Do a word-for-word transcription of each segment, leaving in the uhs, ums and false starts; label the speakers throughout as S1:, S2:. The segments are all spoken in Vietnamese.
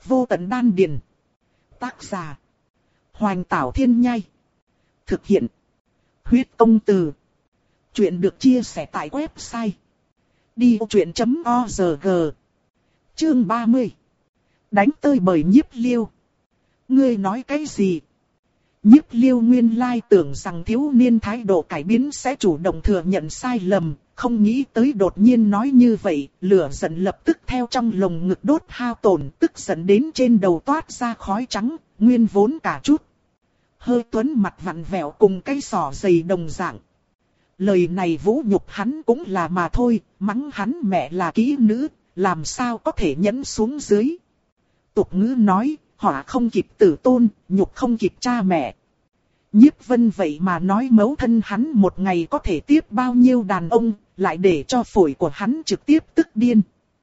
S1: Vô tận đan điền. Tác giả. Hoành Tảo Thiên Nhai. Thực hiện. Huyết Công Từ. Chuyện được chia sẻ tại website đi vô chuyện chấm org. Chương ba mươi. Đánh tơi bởi Nhiếp Liêu. Ngươi nói cái gì? Nhiếp Liêu nguyên lai tưởng rằng thiếu niên thái độ cải biến sẽ chủ động thừa nhận sai lầm, không nghĩ tới đột nhiên nói như vậy, lửa giận lập tức theo trong lồng ngực đốt hao tổn, tức giận đến trên đầu toát ra khói trắng, nguyên vốn cả chút. Hơi tuấn mặt vặn vẹo cùng cái sỏ dày đồng dạng. Lời này vũ nhục hắn cũng là mà thôi, mắng hắn mẹ là kỹ nữ, làm sao có thể nhẫn xuống dưới. Tục ngữ nói, họa không kịp tử tôn, nhục không kịp cha mẹ. Nhiếp Vân vậy mà nói mẫu thân hắn một ngày có thể tiếp bao nhiêu đàn ông, lại để cho phổi của hắn trực tiếp tức điên.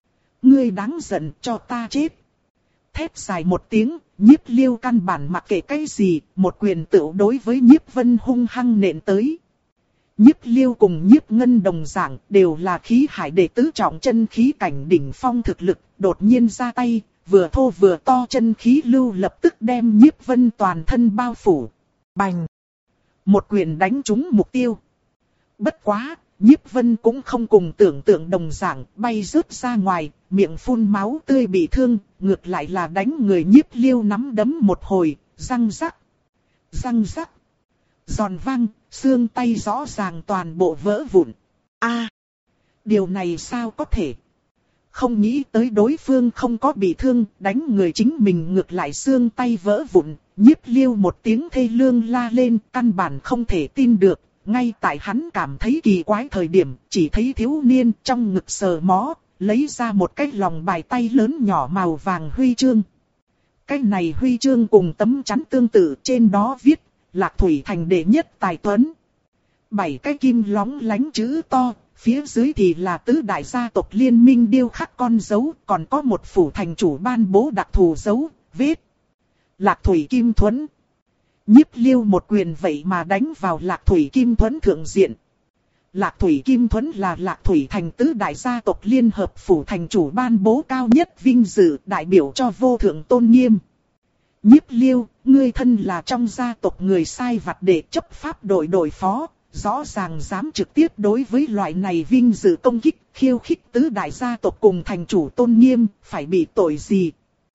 S1: Ngươi đáng giận, cho ta chết. Thét dài một tiếng, Nhiếp Liêu căn bản mặc kệ cái gì, một quyền tựu đối với Nhiếp Vân hung hăng nện tới. Nhiếp Liêu cùng Nhiếp Ngân đồng dạng đều là khí hải đệ tứ trọng chân khí cảnh đỉnh phong thực lực, đột nhiên ra tay, vừa thô vừa to chân khí lưu lập tức đem Nhiếp Vân toàn thân bao phủ. Bành! Một quyền đánh trúng mục tiêu. Bất quá, Nhiếp Vân cũng không cùng tưởng tượng đồng dạng, bay rớt ra ngoài, miệng phun máu tươi bị thương, ngược lại là đánh người Nhiếp Liêu nắm đấm một hồi, răng rắc. Răng rắc. Giòn vang, xương tay rõ ràng toàn bộ vỡ vụn. A, điều này sao có thể? Không nghĩ tới đối phương không có bị thương, đánh người chính mình ngược lại xương tay vỡ vụn. Nhiếp Liêu một tiếng thê lương la lên, căn bản không thể tin được. Ngay tại hắn cảm thấy kỳ quái thời điểm, chỉ thấy thiếu niên trong ngực sờ mó, lấy ra một cái lòng bài tay lớn nhỏ màu vàng huy chương. Cái này huy chương cùng tấm chắn tương tự, trên đó viết Lạc Thủy Thành đệ nhất tài tuấn. Bảy cái kim lóng lánh chữ to, phía dưới thì là tứ đại gia tộc liên minh điêu khắc con dấu, còn có một phủ thành chủ ban bố đặc thù dấu, viết Lạc Thủy Kim Thuẫn. Nhiếp Liêu một quyền vậy mà đánh vào Lạc Thủy Kim Thuẫn thượng diện. Lạc Thủy Kim Thuẫn là Lạc Thủy Thành tứ đại gia tộc liên hợp phủ thành chủ ban bố cao nhất vinh dự, đại biểu cho vô thượng tôn nghiêm. Nhiếp Liêu, ngươi thân là trong gia tộc người sai vặt để chấp pháp đội đội phó, rõ ràng dám trực tiếp đối với loại này vinh dự công kích, khiêu khích tứ đại gia tộc cùng thành chủ tôn nghiêm, phải bị tội gì?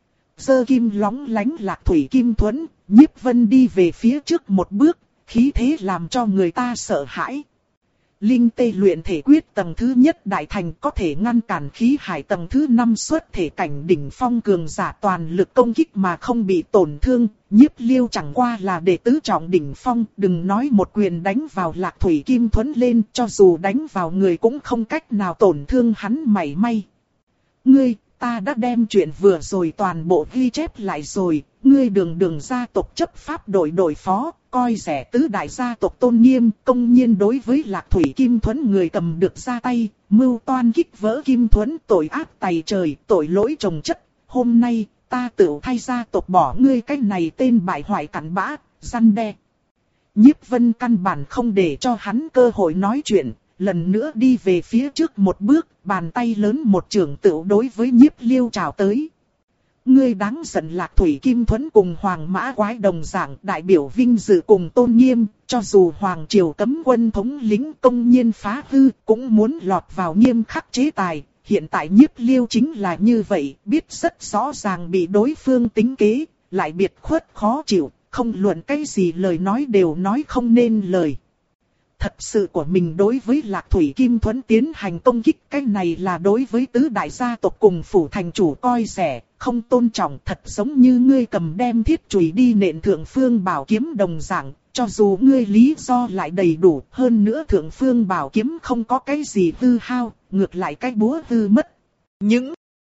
S1: Giơ kim lóng lánh Lạc Thủy Kim Thuẫn, Nhiếp Vân đi về phía trước một bước, khí thế làm cho người ta sợ hãi. Linh tê luyện thể quyết tầng thứ nhất đại thành có thể ngăn cản khí hải tầng thứ năm xuất thể cảnh đỉnh phong cường giả toàn lực công kích mà không bị tổn thương. Nhiếp Liêu chẳng qua là đệ tứ trọng đỉnh phong, đừng nói một quyền đánh vào Lạc Thủy Kim Thuẫn lên, cho dù đánh vào người cũng không cách nào tổn thương hắn mảy may. Ngươi, ta đã đem chuyện vừa rồi toàn bộ ghi chép lại rồi, ngươi đường đường gia tộc chấp pháp đội đội phó, coi rẻ tứ đại gia tộc tôn nghiêm, công nhiên đối với Lạc Thủy Kim Thuẫn người cầm được ra tay, mưu toan kích vỡ Kim Thuẫn, tội ác tày trời, tội lỗi chồng chất. Hôm nay, ta tự thay gia tộc bỏ ngươi cái này tên bại hoại cặn bã, răn đe. Nhiếp Vân căn bản không để cho hắn cơ hội nói chuyện, lần nữa đi về phía trước một bước, bàn tay lớn một chưởng tựu đối với Nhiếp Liêu chào tới. Ngươi đáng giận Lạc Thủy Kim Thuẫn cùng Hoàng Mã Quái đồng dạng đại biểu vinh dự cùng tôn nghiêm, cho dù Hoàng Triều cấm quân thống lĩnh công nhiên phá hư cũng muốn lọt vào nghiêm khắc chế tài. Hiện tại Nhiếp Liêu chính là như vậy, biết rất rõ ràng bị đối phương tính kế, lại biệt khuất khó chịu, không luận cái gì lời nói đều nói không nên lời. Thật sự của mình đối với Lạc Thủy Kim Thuẫn tiến hành công kích, cái này là đối với tứ đại gia tộc cùng phủ thành chủ coi rẻ, không tôn trọng, thật giống như ngươi cầm đem thiết chùy đi nện thượng phương bảo kiếm đồng dạng, cho dù ngươi lý do lại đầy đủ, hơn nữa thượng phương bảo kiếm không có cái gì hư hao, ngược lại cái búa hư mất. Những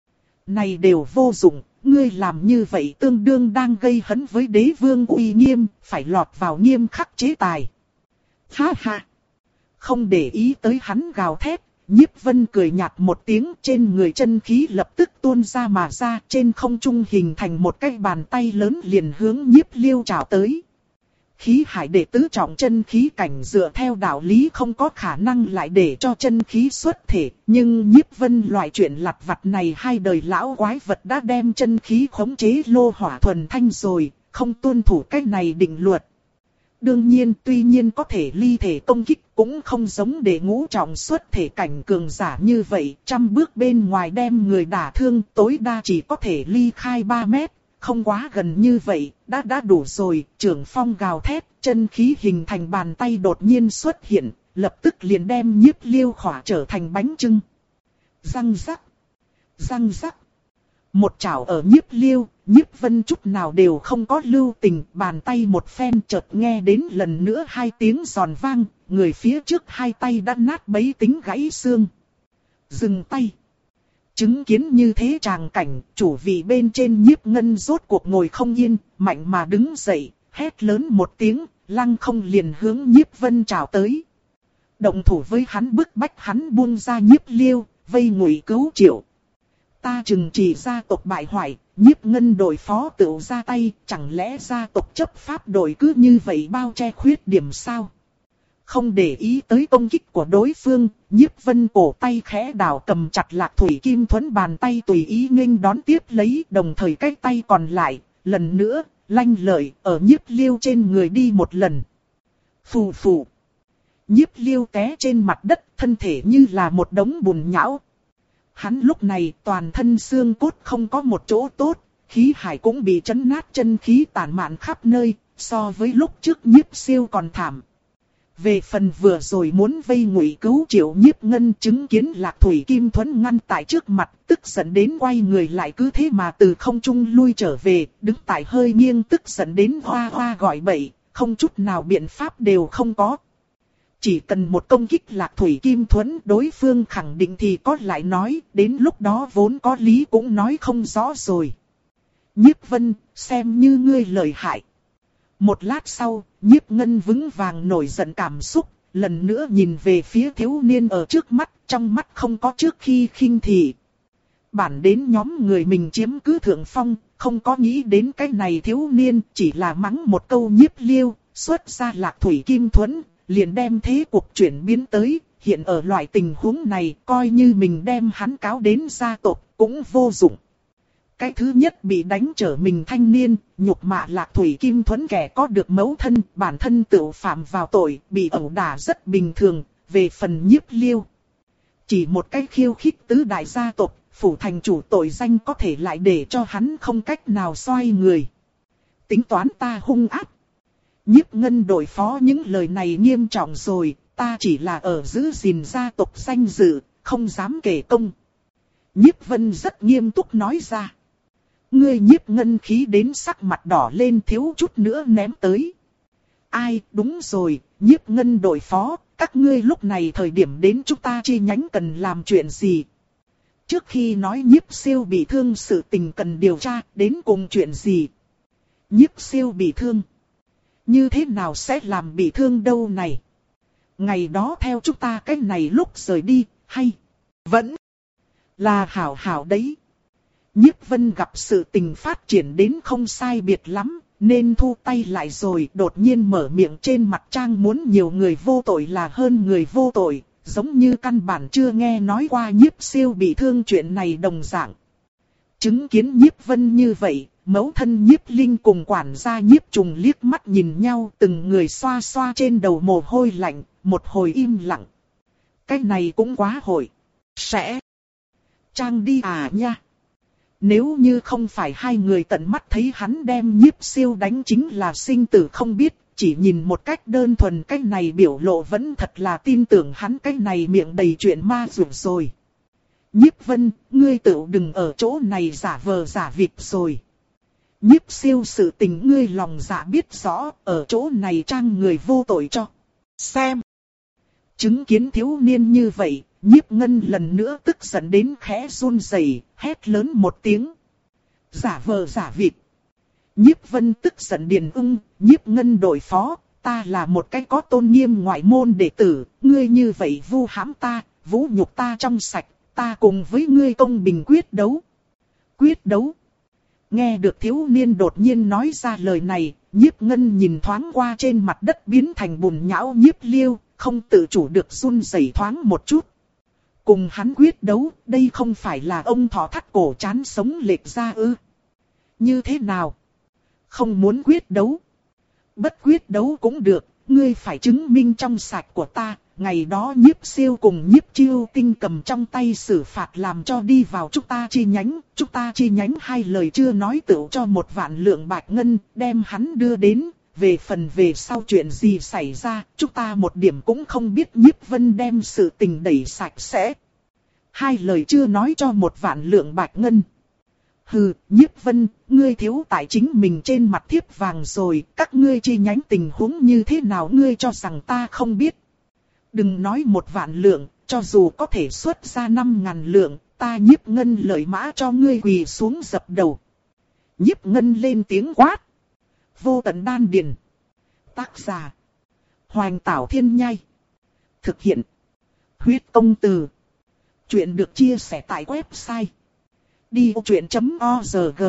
S1: này đều vô dụng, ngươi làm như vậy tương đương đang gây hấn với đế vương uy nghiêm, phải lọt vào nghiêm khắc chế tài. Ha ha! Không để ý tới hắn gào thét, Nhiếp Vân cười nhạt một tiếng, trên người chân khí lập tức tuôn ra mà ra, trên không trung hình thành một cái bàn tay lớn liền hướng Nhiếp Liêu chào tới. khí hải đệ tứ trọng chân khí cảnh dựa theo đạo lý không có khả năng lại để cho chân khí xuất thể. Nhưng Nhiếp Vân loại chuyện lặt vặt này hai đời lão quái vật đã đem chân khí khống chế lô hỏa thuần thanh rồi, không tuân thủ cách này định luật. Đương nhiên tuy nhiên có thể ly thể công kích cũng không giống để ngũ trọng xuất thể cảnh cường giả như vậy. Trăm bước bên ngoài đem người đả thương tối đa chỉ có thể ly khai ba mét. Không quá gần như vậy, đã đã đủ rồi. Trưởng phong gào thét, chân khí hình thành bàn tay đột nhiên xuất hiện, lập tức liền đem Nhiếp Liêu khỏa trở thành bánh chưng. Răng rắc, răng rắc. Một chảo ở Nhiếp Liêu, Nhiếp Vân chút nào đều không có lưu tình, bàn tay một phen chợt nghe đến lần nữa hai tiếng giòn vang, người phía trước hai tay đã nát bấy tính gãy xương. Dừng tay. Chứng kiến như thế tràng cảnh, chủ vị bên trên Nhiếp Ngân rốt cuộc ngồi không yên, mạnh mà đứng dậy, hét lớn một tiếng, lăng không liền hướng Nhiếp Vân chào tới. Động thủ với hắn bức bách hắn buông ra Nhiếp Liêu, vây ngụy cứu Triệu. Ta chừng chỉ gia tộc bại hoại, Nhiếp Ngân đội phó tựu ra tay, chẳng lẽ gia tộc chấp pháp đội cứ như vậy bao che khuyết điểm sao? Không để ý tới công kích của đối phương, Nhiếp Vân cổ tay khẽ đảo cầm chặt Lạc Thủy Kim Thuẫn, bàn tay tùy ý nghênh đón tiếp lấy, đồng thời cái tay còn lại, lần nữa, lanh lợi, ở Nhiếp Liêu trên người đi một lần. Phù phù. Nhiếp Liêu té trên mặt đất, thân thể như là một đống bùn nhão. Hắn lúc này toàn thân xương cốt không có một chỗ tốt, khí hải cũng bị chấn nát, chân khí tản mạn khắp nơi, so với lúc trước Nhiếp Siêu còn thảm. Về phần vừa rồi muốn vây ngụy cứu Triệu, Nhiếp Ngân chứng kiến Lạc Thủy Kim Thuẫn ngăn tại trước mặt, tức giận đến quay người lại, cứ thế mà từ không trung lui trở về, đứng tại hơi nghiêng, tức giận đến hoa hoa gọi bậy, không chút nào biện pháp đều không có. Chỉ cần một công kích Lạc Thủy Kim Thuẫn, đối phương khẳng định thì có lại nói, đến lúc đó vốn có lý cũng nói không rõ rồi. Nhiếp Vân, xem như ngươi lợi hại. Một lát sau, Nhiếp Ngân vững vàng nổi giận cảm xúc, lần nữa nhìn về phía thiếu niên ở trước mắt, trong mắt không có trước khi khinh thị. Bản đến nhóm người mình chiếm cứ thượng phong, không có nghĩ đến cái này thiếu niên, chỉ là mắng một câu Nhiếp Liêu, xuất ra Lạc Thủy Kim Thuẫn, liền đem thế cuộc chuyển biến tới. Hiện ở loại tình huống này, coi như mình đem hắn cáo đến gia tộc cũng vô dụng. Cái thứ nhất bị đánh trở mình thanh niên, nhục mạ Lạc Thủy Kim Thuẫn kẻ có được mẫu thân, bản thân tự phạm vào tội, bị ẩu đả rất bình thường. Về phần Nhiếp Liêu, chỉ một cái khiêu khích tứ đại gia tộc, phủ thành chủ tội danh có thể lại để cho hắn không cách nào xoay người. Tính toán ta hung ác. Nhiếp Ngân đội phó những lời này nghiêm trọng rồi, ta chỉ là ở giữ gìn gia tộc danh dự, không dám kể công. Nhiếp Vân rất nghiêm túc nói ra. Ngươi Nhiếp Ngân khí đến sắc mặt đỏ lên, thiếu chút nữa ném tới. Ai, đúng rồi, Nhiếp Ngân đội phó, các ngươi lúc này thời điểm đến chúng ta chi nhánh cần làm chuyện gì? Trước khi nói Nhiếp Siêu bị thương, sự tình cần điều tra, đến cùng chuyện gì? Nhiếp Siêu bị thương. Như thế nào sẽ làm bị thương đâu này? Ngày đó theo chúng ta cái này lúc rời đi, hay? Vẫn là hảo hảo đấy. Nhiếp Vân gặp sự tình phát triển đến không sai biệt lắm, nên thu tay lại rồi, đột nhiên mở miệng, trên mặt trang muốn nhiều người vô tội là hơn người vô tội, giống như căn bản chưa nghe nói qua Nhiếp Siêu bị thương chuyện này đồng dạng. Chứng kiến Nhiếp Vân như vậy, mẫu thân Nhiếp Linh cùng quản gia Nhiếp Trùng liếc mắt nhìn nhau, từng người xoa xoa trên đầu mồ hôi lạnh, một hồi im lặng. Cái này cũng quá hội. Sẽ. Trang đi à nha. Nếu như không phải hai người tận mắt thấy hắn đem Nhiếp Siêu đánh chính là sinh tử không biết, chỉ nhìn một cách đơn thuần cái này biểu lộ vẫn thật là tin tưởng hắn cái này miệng đầy chuyện ma rủi rồi. Nhiếp Vân, ngươi tự đừng ở chỗ này giả vờ giả vịt rồi. Nhiếp Siêu sự tình ngươi lòng dạ biết rõ, ở chỗ này trang người vô tội cho. Xem. Chứng kiến thiếu niên như vậy, Nhiếp Ngân lần nữa tức giận đến khẽ run rẩy, hét lớn một tiếng. Giả vờ giả vịt. Nhiếp Vân tức giận điền ung, Nhiếp Ngân đội phó, ta là một cái có tôn nghiêm ngoại môn đệ tử, ngươi như vậy vu hãm ta, vũ nhục ta trong sạch, ta cùng với ngươi công bình quyết đấu. Quyết đấu. Nghe được thiếu niên đột nhiên nói ra lời này, Nhiếp Ngân nhìn thoáng qua trên mặt đất biến thành bùn nhão Nhiếp Liêu, không tự chủ được run rẩy thoáng một chút. Cùng hắn quyết đấu, đây không phải là ông thỏ thắt cổ chán sống lệch ra ư? Như thế nào? Không muốn quyết đấu. Bất quyết đấu cũng được, ngươi phải chứng minh trong sạch của ta. Ngày đó Nhiếp Siêu cùng Nhiếp Chiêu Tinh cầm trong tay xử phạt làm cho đi vào chúng ta chi nhánh. Chúng ta chi nhánh hai lời chưa nói tựu cho một vạn lượng bạch ngân, đem hắn đưa đến. Về phần về sau chuyện gì xảy ra, chúng ta một điểm cũng không biết. Nhiếp Vân đem sự tình đẩy sạch sẽ. Hai lời chưa nói cho một vạn lượng bạch ngân. Hừ, Nhiếp Vân, ngươi thiếu tài chính mình trên mặt thiếp vàng rồi, các ngươi chi nhánh tình huống như thế nào ngươi cho rằng ta không biết. Đừng nói một vạn lượng, cho dù có thể xuất ra năm ngàn lượng, ta Nhiếp Ngân lợi mã cho ngươi quỳ xuống dập đầu. Nhiếp Ngân lên tiếng quát. Vô tận đan điền. Tác giả. Hoành Tảo Thiên Nhai. Thực hiện. Huyết Công Từ. Chuyện được chia sẻ tại website đi ô chuyện chấm org.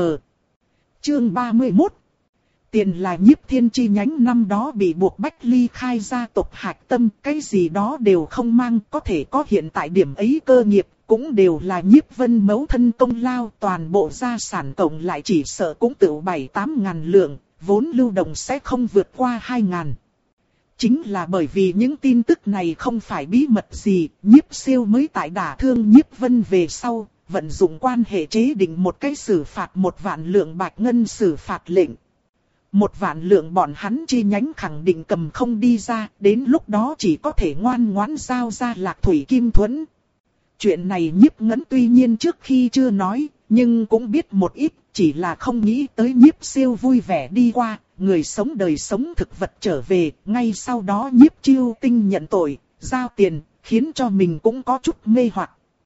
S1: Chương ba mươi mốt. Tiền là Nhiếp Thiên chi nhánh năm đó bị buộc bách ly khai gia tộc hạch tâm, cái gì đó đều không mang, có thể có hiện tại điểm ấy cơ nghiệp, cũng đều là Nhiếp Vân mẫu thân công lao, toàn bộ gia sản cộng lại chỉ sợ cũng tự bảy tám ngàn lượng, vốn lưu động sẽ không vượt qua hai ngàn. Chính là bởi vì những tin tức này không phải bí mật gì, Nhiếp Siêu mới tại đả thương Nhiếp Vân về sau, vận dụng quan hệ chế định một cái xử phạt một vạn lượng bạch ngân xử phạt lệnh. Một vạn lượng bọn hắn chi nhánh khẳng định cầm không đi ra, đến lúc đó chỉ có thể ngoan ngoãn giao ra Lạc Thủy Kim Thuẫn. Chuyện này Nhiếp Ngân tuy nhiên trước khi chưa nói, nhưng cũng biết một ít, chỉ là không nghĩ tới Nhiếp Siêu vui vẻ đi qua, người sống đời sống thực vật trở về, ngay sau đó Nhiếp Chiêu Tinh nhận tội, giao tiền, khiến cho mình cũng có chút mê hoặc.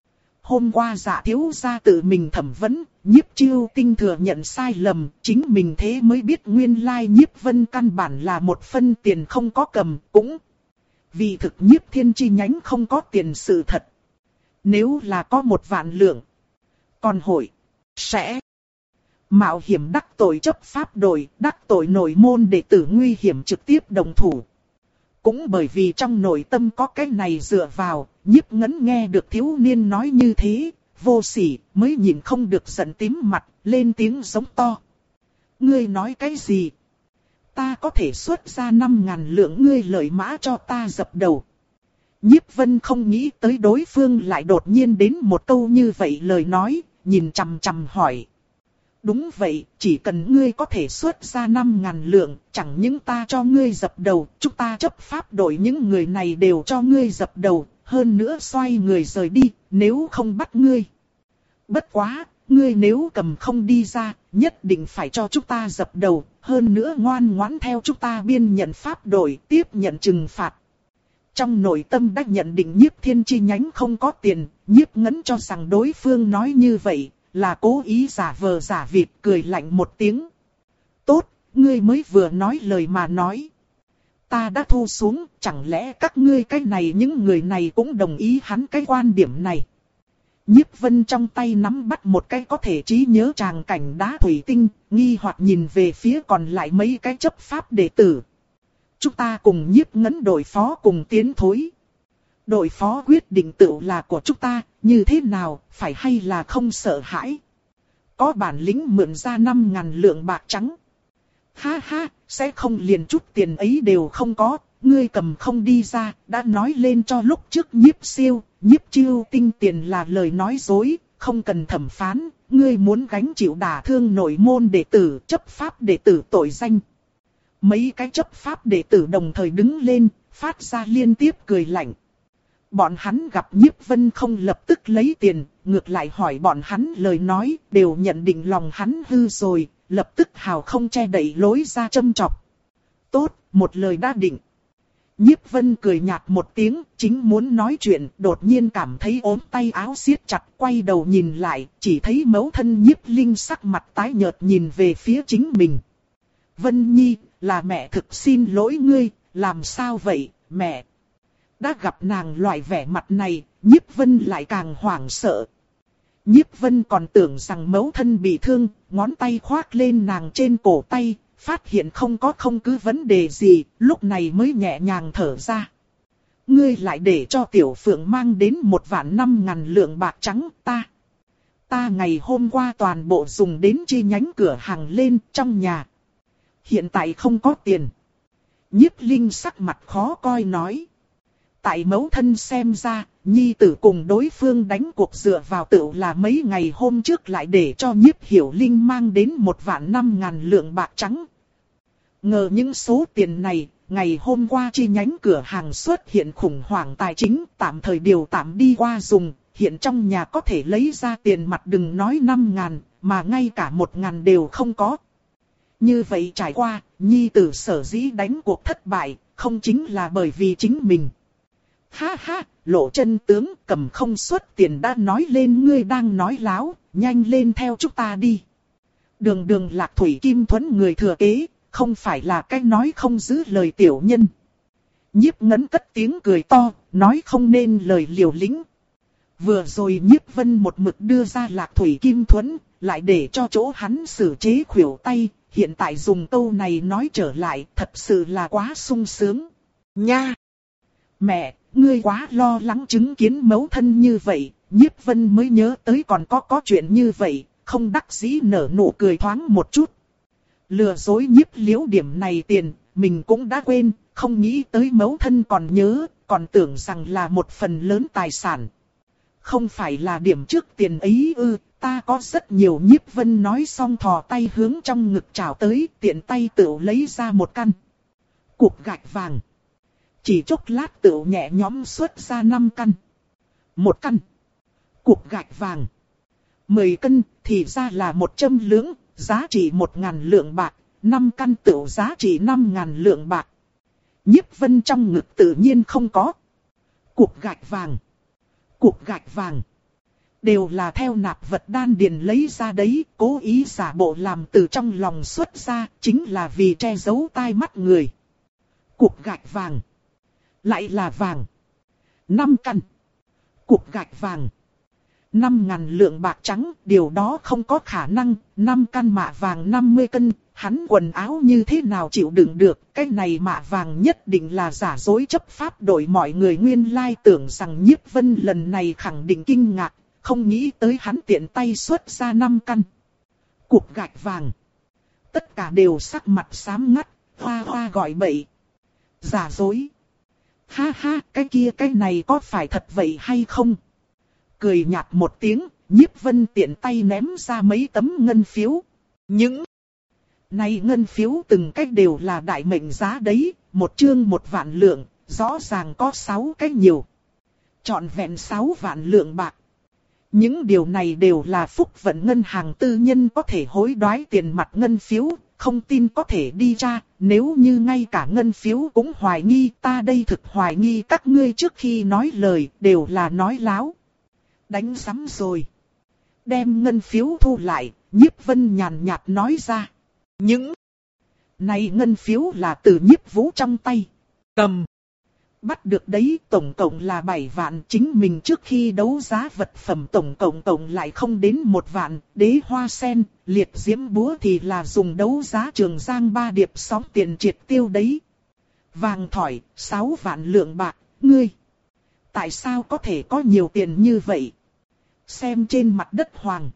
S1: Hôm qua Dạ thiếu gia tự mình thẩm vấn, Nhiếp Chiêu Tinh thừa nhận sai lầm, chính mình thế mới biết nguyên lai Nhiếp Vân căn bản là một phân tiền không có cầm, cũng vì thực Nhiếp Thiên chi nhánh không có tiền sự thật. Nếu là có một vạn lượng, còn hội sẽ mạo hiểm đắc tội chấp pháp đội, đắc tội nội môn đệ tử nguy hiểm trực tiếp đồng thủ. Cũng bởi vì trong nội tâm có cái này dựa vào, Nhiếp Ngân nghe được thiếu niên nói như thế, vô sỉ, mới nhìn không được giận tím mặt, lên tiếng giống to. Ngươi nói cái gì? Ta có thể xuất ra năm ngàn lượng ngươi lợi mã cho ta dập đầu. Nhiếp Vân không nghĩ tới đối phương lại đột nhiên đến một câu như vậy lời nói, nhìn chằm chằm hỏi. Đúng vậy, chỉ cần ngươi có thể xuất ra năm ngàn lượng, chẳng những ta cho ngươi dập đầu, chúng ta chấp pháp đội những người này đều cho ngươi dập đầu, hơn nữa xoay người rời đi, nếu không bắt ngươi. Bất quá, ngươi nếu cầm không đi ra, nhất định phải cho chúng ta dập đầu, hơn nữa ngoan ngoãn theo chúng ta biên nhận pháp đội, tiếp nhận trừng phạt. Trong nội tâm đã nhận định Nhiếp Thiên chi nhánh không có tiền, Nhiếp Ngân cho rằng đối phương nói như vậy là cố ý giả vờ giả vịt, cười lạnh một tiếng. Tốt, ngươi mới vừa nói lời mà nói. Ta đã thu xuống, chẳng lẽ các ngươi cái này những người này cũng đồng ý hắn cái quan điểm này. Nhiếp Vân trong tay nắm bắt một cái có thể trí nhớ tràng cảnh đá thủy tinh, nghi hoặc nhìn về phía còn lại mấy cái chấp pháp đệ tử. Chúng ta cùng Nhiếp Ngân đội phó cùng tiến thối. Đội phó quyết định tự là của chúng ta, như thế nào, phải hay là không sợ hãi. Có bản lĩnh mượn ra năm ngàn lượng bạc trắng. Ha ha, sẽ không liền chút tiền ấy đều không có, ngươi cầm không đi ra, đã nói lên cho lúc trước Nhiếp Siêu, Nhiếp Chiêu Tinh tiền là lời nói dối, không cần thẩm phán, ngươi muốn gánh chịu đả thương nội môn đệ tử, chấp pháp đệ tử tội danh. Mấy cái chấp pháp đệ tử đồng thời đứng lên, phát ra liên tiếp cười lạnh. Bọn hắn gặp Nhiếp Vân không lập tức lấy tiền, ngược lại hỏi bọn hắn lời nói, đều nhận định lòng hắn hư rồi, lập tức hào không che đậy lối ra châm chọc. Tốt, một lời đã định. Nhiếp Vân cười nhạt một tiếng, chính muốn nói chuyện, đột nhiên cảm thấy ốm tay áo siết chặt, quay đầu nhìn lại, chỉ thấy mẫu thân Nhiếp Linh sắc mặt tái nhợt nhìn về phía chính mình. Vân Nhi, là mẹ thực xin lỗi ngươi, làm sao vậy, mẹ? Đã gặp nàng loại vẻ mặt này, Nhiếp Vân lại càng hoảng sợ. Nhiếp Vân còn tưởng rằng mẫu thân bị thương, ngón tay khoác lên nàng trên cổ tay, phát hiện không có không cứ vấn đề gì, lúc này mới nhẹ nhàng thở ra. Ngươi lại để cho Tiểu Phượng mang đến một vạn năm ngàn lượng bạc trắng ta. Ta ngày hôm qua toàn bộ dùng đến chi nhánh cửa hàng lên trong nhà. Hiện tại không có tiền. Nhiếp Linh sắc mặt khó coi nói. Tại mẫu thân xem ra, nhi tử cùng đối phương đánh cuộc dựa vào tựu là mấy ngày hôm trước lại để cho Nhiếp Hiểu Linh mang đến một vạn năm ngàn lượng bạc trắng. Ngờ những số tiền này, ngày hôm qua chi nhánh cửa hàng xuất hiện khủng hoảng tài chính, tạm thời điều tạm đi qua dùng, hiện trong nhà có thể lấy ra tiền mặt đừng nói năm ngàn, mà ngay cả một ngàn đều không có. Như vậy trải qua, nhi tử sở dĩ đánh cuộc thất bại, không chính là bởi vì chính mình. Ha ha, Lộ chân tướng cầm không xuất tiền đã nói lên ngươi đang nói láo, nhanh lên theo chúng ta đi. Đường đường Lạc Thủy Kim Thuẫn người thừa kế, không phải là cái nói không giữ lời tiểu nhân. Nhiếp Ngấn cất tiếng cười to, nói không nên lời liều lĩnh. Vừa rồi Nhiếp Vân một mực đưa ra Lạc Thủy Kim Thuẫn, lại để cho chỗ hắn xử chế khuỷu tay, hiện tại dùng câu này nói trở lại thật sự là quá sung sướng. Nha! Mẹ, ngươi quá lo lắng chứng kiến mẫu thân như vậy, Nhiếp Vân mới nhớ tới còn có có chuyện như vậy, không đắc dĩ nở nụ cười thoáng một chút. Lừa dối Nhiếp Liễu điểm này tiền, mình cũng đã quên, không nghĩ tới mẫu thân còn nhớ, còn tưởng rằng là một phần lớn tài sản. Không phải là điểm trước tiền ấy ư, ta có rất nhiều. Nhiếp Vân nói xong thò tay hướng trong ngực trào tới, tiện tay tự lấy ra một căn cục gạch vàng. Chỉ chốc lát tự nhẹ nhõm xuất ra năm căn. Một căn cục gạch vàng. Mười cân thì ra là một trăm lưỡng, giá trị một ngàn lượng bạc. Năm căn tự giá trị năm ngàn lượng bạc. Nhiếp Vân trong ngực tự nhiên không có cục gạch vàng. Cục gạch vàng đều là theo nạp vật đan điền lấy ra đấy, cố ý giả bộ làm từ trong lòng xuất ra, chính là vì che giấu tai mắt người. Cục gạch vàng lại là vàng. Năm căn cục gạch vàng. Năm ngàn lượng bạc trắng, điều đó không có khả năng. Năm căn mạ vàng năm mươi cân, hắn quần áo như thế nào chịu đựng được. Cái này mạ vàng nhất định là giả dối chấp pháp đổi. Mọi người nguyên lai tưởng rằng Nhiếp Vân lần này khẳng định kinh ngạc, không nghĩ tới hắn tiện tay xuất ra năm căn cục gạch vàng. Tất cả đều sắc mặt xám ngắt, hoa hoa gọi bậy. Giả dối. Ha ha, cái kia cái này có phải thật vậy hay không? Cười nhạt một tiếng, Nhiếp Vân tiện tay ném ra mấy tấm ngân phiếu. Những này ngân phiếu từng cách đều là đại mệnh giá đấy, một chương một vạn lượng, rõ ràng có sáu cách nhiều. Trọn vẹn sáu vạn lượng bạc. Những điều này đều là phúc vận ngân hàng tư nhân có thể hối đoái tiền mặt ngân phiếu, không tin có thể đi tra, nếu như ngay cả ngân phiếu cũng hoài nghi, ta đây thực hoài nghi các ngươi trước khi nói lời đều là nói láo. Đánh sắm rồi. Đem ngân phiếu thu lại, Nhiếp Vân nhàn nhạt nói ra. Những này ngân phiếu là từ Nhiếp Vũ trong tay cầm. Bắt được đấy, tổng cộng là bảy vạn, chính mình trước khi đấu giá vật phẩm tổng cộng tổng lại không đến một vạn, đế hoa sen, liệt diễm búa thì là dùng đấu giá Trường Giang ba điệp sóng tiền triệt tiêu đấy. Vàng thỏi, sáu vạn lượng bạc, ngươi. Tại sao có thể có nhiều tiền như vậy? Xem trên mặt đất hoàng.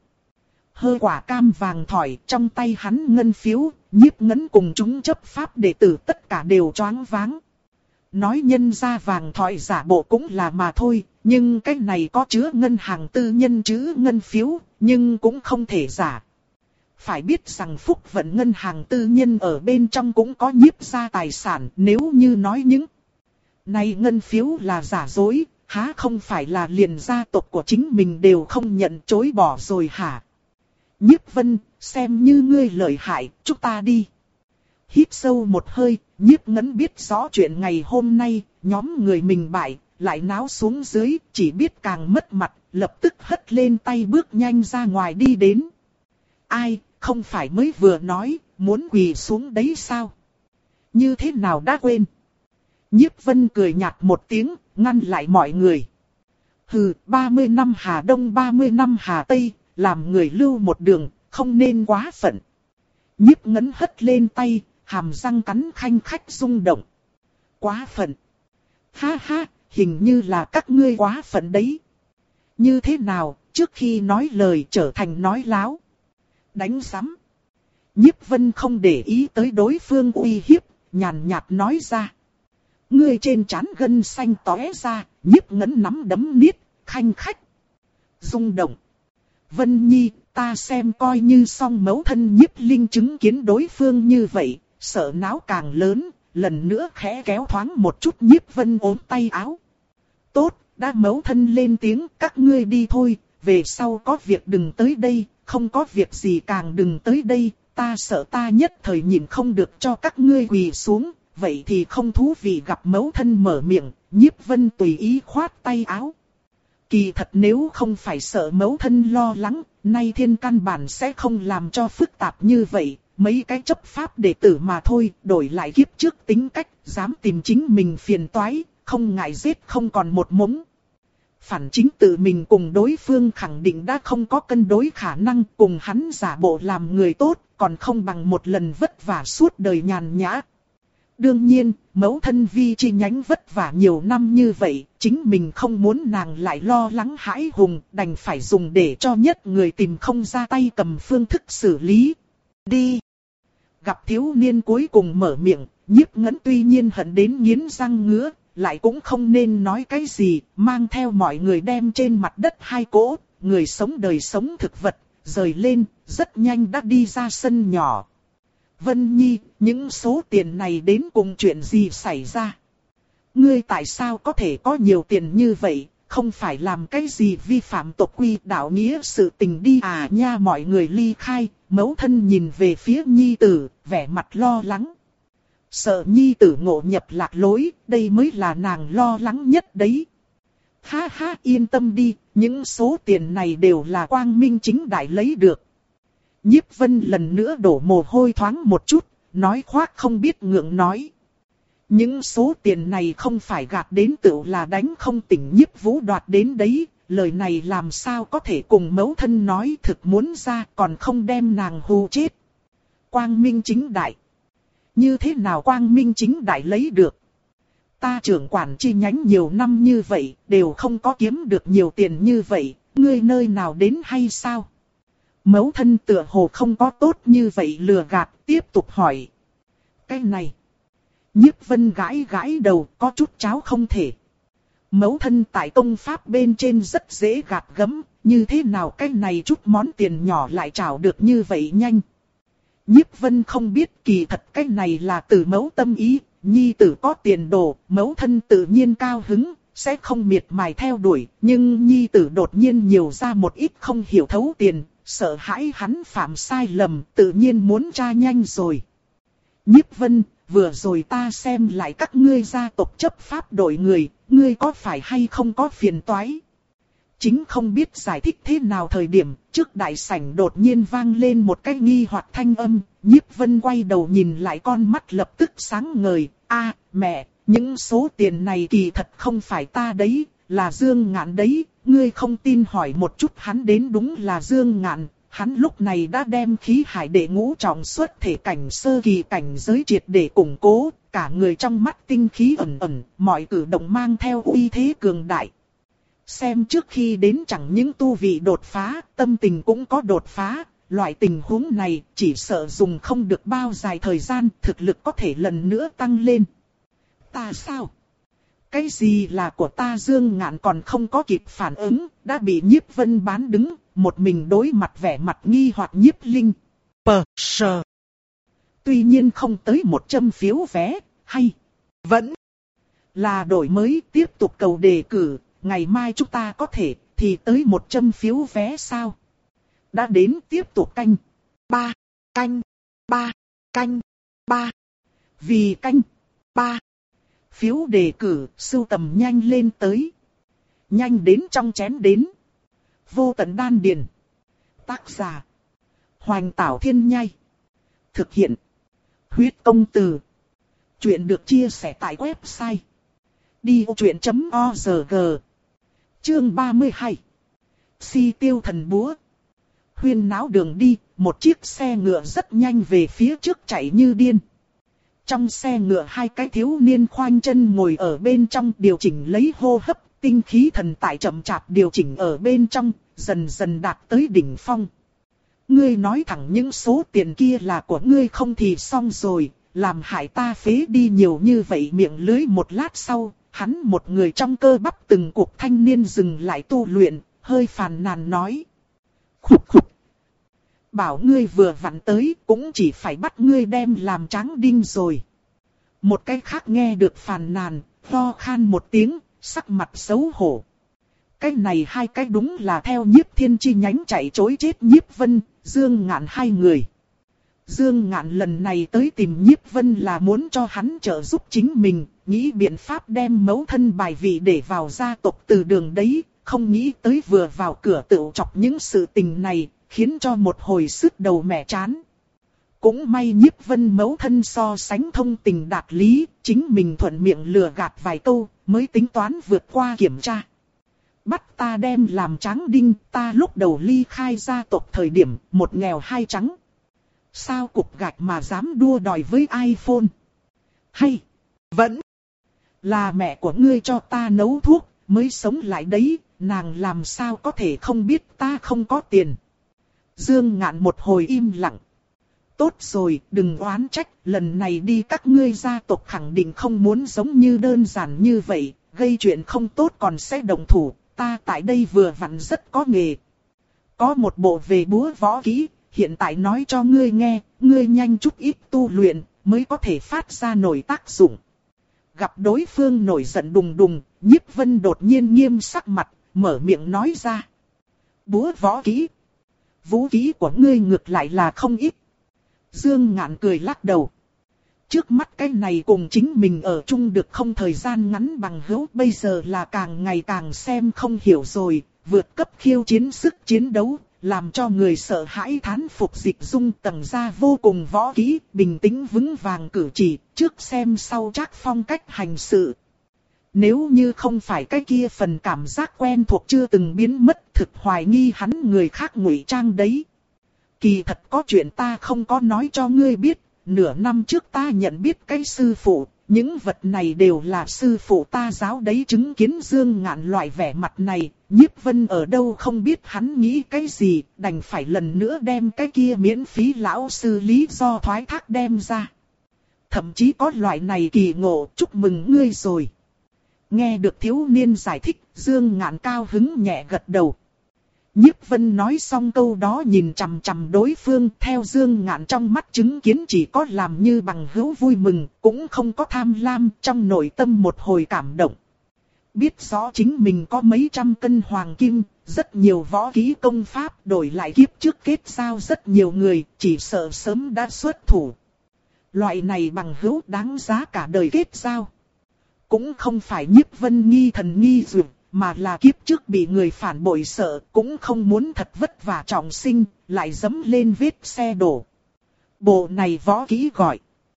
S1: Hơ quả cam vàng thỏi trong tay hắn ngân phiếu, Nhiếp Ngấn cùng chúng chấp pháp đệ tử tất cả đều choáng váng. Nói nhân ra vàng thỏi giả bộ cũng là mà thôi, nhưng cái này có chứa ngân hàng tư nhân chữ ngân phiếu, nhưng cũng không thể giả. Phải biết rằng phúc vận ngân hàng tư nhân ở bên trong cũng có nhiếp ra tài sản, nếu như nói những này ngân phiếu là giả dối, há không phải là liền gia tộc của chính mình đều không nhận chối bỏ rồi hả? Nhiếp Vân, xem như ngươi lợi hại, chúng ta đi. Hít sâu một hơi, Nhiếp Ngấn biết rõ chuyện ngày hôm nay, nhóm người mình bại, lại náo xuống dưới, chỉ biết càng mất mặt, lập tức hất lên tay bước nhanh ra ngoài đi đến. Ai, không phải mới vừa nói, muốn quỳ xuống đấy sao? Như thế nào đã quên? Nhiếp Vân cười nhạt một tiếng, ngăn lại mọi người. Hừ, ba mươi năm Hà Đông ba mươi năm Hà Tây, làm người lưu một đường, không nên quá phận. Nhiếp Ngấn hất lên tay, hàm răng cắn khanh khách rung động. Quá phận. Ha ha, hình như là các ngươi quá phận đấy. Như thế nào, trước khi nói lời trở thành nói láo. Đánh rắm. Nhiếp Vân không để ý tới đối phương uy hiếp, nhàn nhạt nói ra. Ngươi trên trán gân xanh tóe ra, Nhiếp Ngấn nắm đấm niết, khanh khách. Rung động. Vân Nhi, ta xem coi như song mẫu thân Nhiếp Linh chứng kiến đối phương như vậy, sợ náo càng lớn, lần nữa khẽ kéo thoáng một chút Nhiếp Vân ốm tay áo. Tốt, đã mẫu thân lên tiếng, các ngươi đi thôi, về sau có việc đừng tới đây, không có việc gì càng đừng tới đây, ta sợ ta nhất thời nhìn không được cho các ngươi quỳ xuống, vậy thì không thú vị. Gặp mẫu thân mở miệng, Nhiếp Vân tùy ý khoát tay áo. Kỳ thật nếu không phải sợ mẫu thân lo lắng, nay thiên căn bản sẽ không làm cho phức tạp như vậy, mấy cái chấp pháp đệ tử mà thôi, đổi lại kiếp trước tính cách, dám tìm chính mình phiền toái, không ngại giết không còn một mống. Phản chính tự mình cùng đối phương khẳng định đã không có cân đối khả năng, cùng hắn giả bộ làm người tốt, còn không bằng một lần vất vả suốt đời nhàn nhã. Đương nhiên, mẫu thân Vi chi nhánh vất vả nhiều năm như vậy, chính mình không muốn nàng lại lo lắng hãi hùng, đành phải dùng để cho nhất người tìm không ra tay cầm phương thức xử lý. Đi! Gặp thiếu niên cuối cùng mở miệng, Nhiếp Ngấn tuy nhiên hận đến nghiến răng ngứa, lại cũng không nên nói cái gì, mang theo mọi người đem trên mặt đất hai cỗ, người sống đời sống thực vật, rời lên, rất nhanh đã đi ra sân nhỏ. Vân Nhi, những số tiền này đến cùng chuyện gì xảy ra? Ngươi tại sao có thể có nhiều tiền như vậy, không phải làm cái gì vi phạm tộc quy đạo nghĩa sự tình đi à nha. Mọi người ly khai, mẫu thân nhìn về phía Nhi tử, vẻ mặt lo lắng. Sợ Nhi tử ngộ nhập lạc lối, đây mới là nàng lo lắng nhất đấy. Ha ha, yên tâm đi, những số tiền này đều là quang minh chính đại lấy được. Nhiếp Vân lần nữa đổ mồ hôi thoáng một chút, nói khoác không biết ngượng nói. Những số tiền này không phải gạt đến tựu là đánh không tỉnh Nhiếp Vũ đoạt đến đấy, lời này làm sao có thể cùng mẫu thân nói, thực muốn ra còn không đem nàng hù chết. Quang minh chính đại. Như thế nào quang minh chính đại lấy được? Ta trưởng quản chi nhánh nhiều năm như vậy, đều không có kiếm được nhiều tiền như vậy, ngươi nơi nào đến hay sao? Mẫu thân tựa hồ không có tốt như vậy lừa gạt, tiếp tục hỏi. Cái này. Nhiếp Vân gãi gãi đầu, có chút cháo không thể. Mẫu thân tại công pháp bên trên rất dễ gạt gẫm, như thế nào cái này chút món tiền nhỏ lại trảo được như vậy nhanh. Nhiếp Vân không biết kỳ thật cái này là từ mẫu tâm ý, nhi tử có tiền đồ, mẫu thân tự nhiên cao hứng, sẽ không miệt mài theo đuổi, nhưng nhi tử đột nhiên nhiều ra một ít không hiểu thấu tiền, sợ hãi hắn phạm sai lầm, tự nhiên muốn tra nhanh rồi. Nhiếp Vân, vừa rồi ta xem lại các ngươi gia tộc chấp pháp đội người, ngươi có phải hay không có phiền toái? Chính không biết giải thích thế nào thời điểm, trước đại sảnh đột nhiên vang lên một cái nghi hoặc thanh âm, Nhiếp Vân quay đầu nhìn lại con mắt lập tức sáng ngời, a mẹ, những số tiền này kỳ thật không phải ta đấy, là Dương Ngạn đấy, ngươi không tin hỏi một chút hắn đến đúng là Dương Ngạn, hắn lúc này đã đem khí hải đệ ngũ trọng xuất thể cảnh sơ kỳ cảnh giới triệt để củng cố, cả người trong mắt tinh khí ẩn ẩn, mọi cử động mang theo uy thế cường đại. Xem trước khi đến chẳng những tu vị đột phá, tâm tình cũng có đột phá, loại tình huống này chỉ sợ dùng không được bao dài thời gian, thực lực có thể lần nữa tăng lên. Ta sao? Cái gì là của ta? Dương Ngạn còn không có kịp phản ứng, đã bị Nhiếp Vân bán đứng, một mình đối mặt vẻ mặt nghi hoặc Nhiếp Linh. Pờ, sờ. Tuy nhiên không tới một trăm phiếu vé, hay vẫn là đổi mới tiếp tục cầu đề cử, ngày mai chúng ta có thể thì tới một trăm phiếu vé sao? Đã đến tiếp tục canh ba, canh ba, canh ba. Vì canh ba phiếu đề cử, sưu tầm nhanh lên tới. Nhanh đến trong chén đến. Vô tận đan điền. Tác giả. Hoành Tảo Thiên Nhai. Thực hiện. Huyết Công Từ. Chuyện được chia sẻ tại website. đi ô chuyện chấm o rờ giê. Chương ba mươi hai. Si tiêu thần búa. huyên náo đường đi, một chiếc xe ngựa rất nhanh về phía trước chạy như điên. Trong xe ngựa hai cái thiếu niên khoanh chân ngồi ở bên trong điều chỉnh lấy hô hấp, tinh khí thần tại chậm chạp điều chỉnh ở bên trong, dần dần đạt tới đỉnh phong. Ngươi nói thẳng những số tiền kia là của ngươi không thì xong rồi, làm hại ta phế đi nhiều như vậy. Miệng lưới một lát sau, hắn một người trong cơ bắp từng cuộc thanh niên dừng lại tu luyện, hơi phàn nàn nói. Khục khục. Bảo ngươi vừa vặn tới cũng chỉ phải bắt ngươi đem làm tráng đinh rồi. Một cái khác nghe được phàn nàn, ho khan một tiếng, sắc mặt xấu hổ. Cái này hai cái đúng là theo Nhiếp Thiên chi nhánh chạy trối chết Nhiếp Vân, Dương Ngạn hai người. Dương Ngạn lần này tới tìm Nhiếp Vân là muốn cho hắn trợ giúp chính mình, nghĩ biện pháp đem mẫu thân bài vị để vào gia tộc từ đường đấy, không nghĩ tới vừa vào cửa tự chọc những sự tình này, khiến cho một hồi sứt đầu mẻ chán. Cũng may Nhiếp Vân mẫu thân so sánh thông tình đạt lý, chính mình thuận miệng lừa gạt vài câu, mới tính toán vượt qua kiểm tra. Bắt ta đem làm tráng đinh, ta lúc đầu ly khai gia tộc thời điểm, một nghèo hai trắng. Sao cục gạch mà dám đua đòi với iPhone? Hay, vẫn là mẹ của ngươi cho ta nấu thuốc, mới sống lại đấy, nàng làm sao có thể không biết ta không có tiền. Dương Ngạn một hồi im lặng. Tốt rồi, đừng oán trách, lần này đi các ngươi gia tộc khẳng định không muốn giống như đơn giản như vậy, gây chuyện không tốt còn sẽ động thủ, ta tại đây vừa vặn rất có nghề. Có một bộ về búa võ kỹ, hiện tại nói cho ngươi nghe, ngươi nhanh chút ít tu luyện, mới có thể phát ra nổi tác dụng. Gặp đối phương nổi giận đùng đùng, Nhiếp Vân đột nhiên nghiêm sắc mặt, mở miệng nói ra. Búa võ kỹ. Vũ kỹ của ngươi ngược lại là không ít. Dương Ngạn cười lắc đầu. Trước mắt cái này cùng chính mình ở chung được không thời gian ngắn bằng hữu, bây giờ là càng ngày càng xem không hiểu rồi, vượt cấp khiêu chiến sức chiến đấu, làm cho người sợ hãi thán phục. Dịch Dung tầng ra vô cùng võ kỹ, bình tĩnh vững vàng cử chỉ, trước xem sau chắc phong cách hành sự. Nếu như không phải cái kia phần cảm giác quen thuộc chưa từng biến mất, thực hoài nghi hắn người khác ngụy trang đấy. Kỳ thật có chuyện ta không có nói cho ngươi biết, nửa năm trước ta nhận biết cái sư phụ, những vật này đều là sư phụ ta giáo đấy. Chứng kiến Dương Ngạn loại vẻ mặt này, Nhiếp Vân ở đâu không biết hắn nghĩ cái gì, đành phải lần nữa đem cái kia miễn phí lão sư lý do thoái thác đem ra. Thậm chí có loại này kỳ ngộ, chúc mừng ngươi rồi. Nghe được thiếu niên giải thích, Dương Ngạn cao hứng nhẹ gật đầu. Nhiếp Vân nói xong câu đó nhìn chằm chằm đối phương, theo Dương Ngạn trong mắt chứng kiến chỉ có làm như bằng hữu vui mừng, cũng không có tham lam, trong nội tâm một hồi cảm động. Biết rõ chính mình có mấy trăm cân hoàng kim, rất nhiều võ kỹ công pháp, đổi lại kiếp trước kết giao rất nhiều người, chỉ sợ sớm đã xuất thủ. Loại này bằng hữu đáng giá cả đời kết giao. Cũng không phải Nhiếp Vân nghi thần nghi dược, mà là kiếp trước bị người phản bội sợ, cũng không muốn thật vất vả trọng sinh, lại dẫm lên vết xe đổ. Bộ này võ kỹ gọi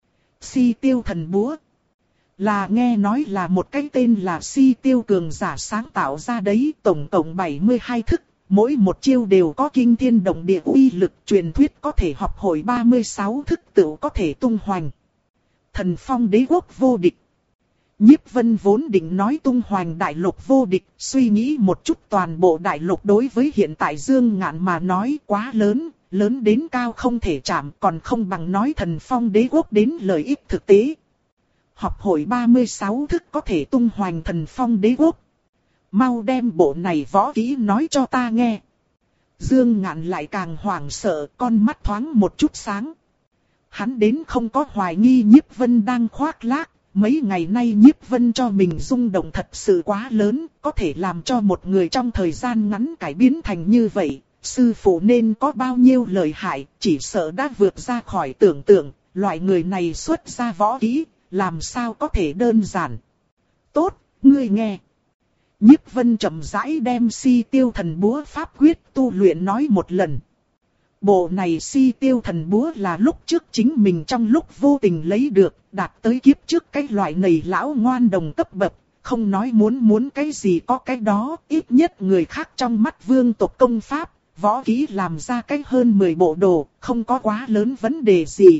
S1: Si Tiêu Thần Búa, là nghe nói là một cái tên là Si Tiêu cường giả sáng tạo ra đấy, tổng cộng bảy mươi hai thức, mỗi một chiêu đều có kinh thiên động địa uy lực, truyền thuyết có thể học hội ba mươi sáu thức tự có thể tung hoành. Thần Phong đế quốc vô địch. Nhiếp Vân vốn định nói tung hoành đại lục vô địch, suy nghĩ một chút toàn bộ đại lục đối với hiện tại Dương Ngạn mà nói quá lớn, lớn đến cao không thể chạm, còn không bằng nói Thần Phong đế quốc đến lợi ích thực tế. Học hội ba mươi sáu thức có thể tung hoành Thần Phong đế quốc. Mau đem bộ này võ kỹ nói cho ta nghe. Dương Ngạn lại càng hoảng sợ, con mắt thoáng một chút sáng. Hắn đến không có hoài nghi Nhiếp Vân đang khoác lác. Mấy ngày nay Nhiếp Vân cho mình rung động thật sự quá lớn, có thể làm cho một người trong thời gian ngắn cải biến thành như vậy. Sư phụ nên có bao nhiêu lợi hại, chỉ sợ đã vượt ra khỏi tưởng tượng, loại người này xuất ra võ kỹ, làm sao có thể đơn giản. Tốt, ngươi nghe. Nhiếp Vân chậm rãi đem Si Tiêu Thần Búa pháp quyết tu luyện nói một lần. Bộ này Si Tiêu Thần Búa là lúc trước chính mình trong lúc vô tình lấy được, đạt tới kiếp trước cái loại này lão ngoan đồng cấp bậc, không nói muốn muốn cái gì có cái đó, ít nhất người khác trong mắt vương tộc công pháp, võ kỹ làm ra cách hơn mười bộ đồ, không có quá lớn vấn đề gì.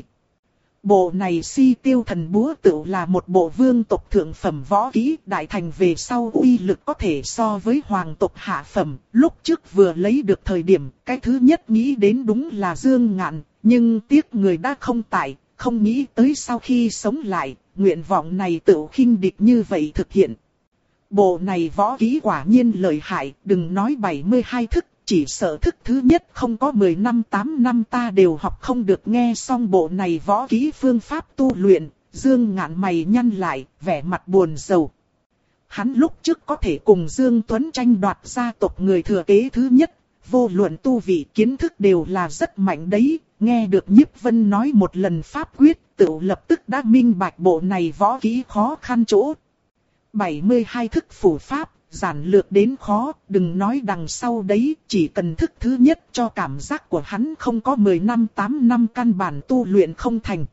S1: Bộ này Si Tiêu Thần Búa tựu là một bộ vương tộc thượng phẩm võ kỹ, đại thành về sau uy lực có thể so với hoàng tộc hạ phẩm. Lúc trước vừa lấy được thời điểm, cái thứ nhất nghĩ đến đúng là Dương Ngạn, nhưng tiếc người đã không tại, không nghĩ tới sau khi sống lại, nguyện vọng này tựu khinh địch như vậy thực hiện. Bộ này võ kỹ quả nhiên lợi hại, đừng nói bảy mươi hai thức. Chỉ sợ thức thứ nhất không có mười năm tám năm ta đều học không được. Nghe xong bộ này võ kỹ phương pháp tu luyện, Dương Ngạn mày nhăn lại, vẻ mặt buồn rầu. Hắn lúc trước có thể cùng Dương Tuấn tranh đoạt gia tộc người thừa kế thứ nhất, vô luận tu vị kiến thức đều là rất mạnh đấy. Nghe được Nhiếp Vân nói một lần pháp quyết, tự lập tức đã minh bạch bộ này võ kỹ khó khăn chỗ. bảy mươi hai thức phù pháp. Giản lược đến khó, đừng nói đằng sau đấy, chỉ cần thức thứ nhất cho cảm giác của hắn không có mười năm tám năm căn bản tu luyện không thành.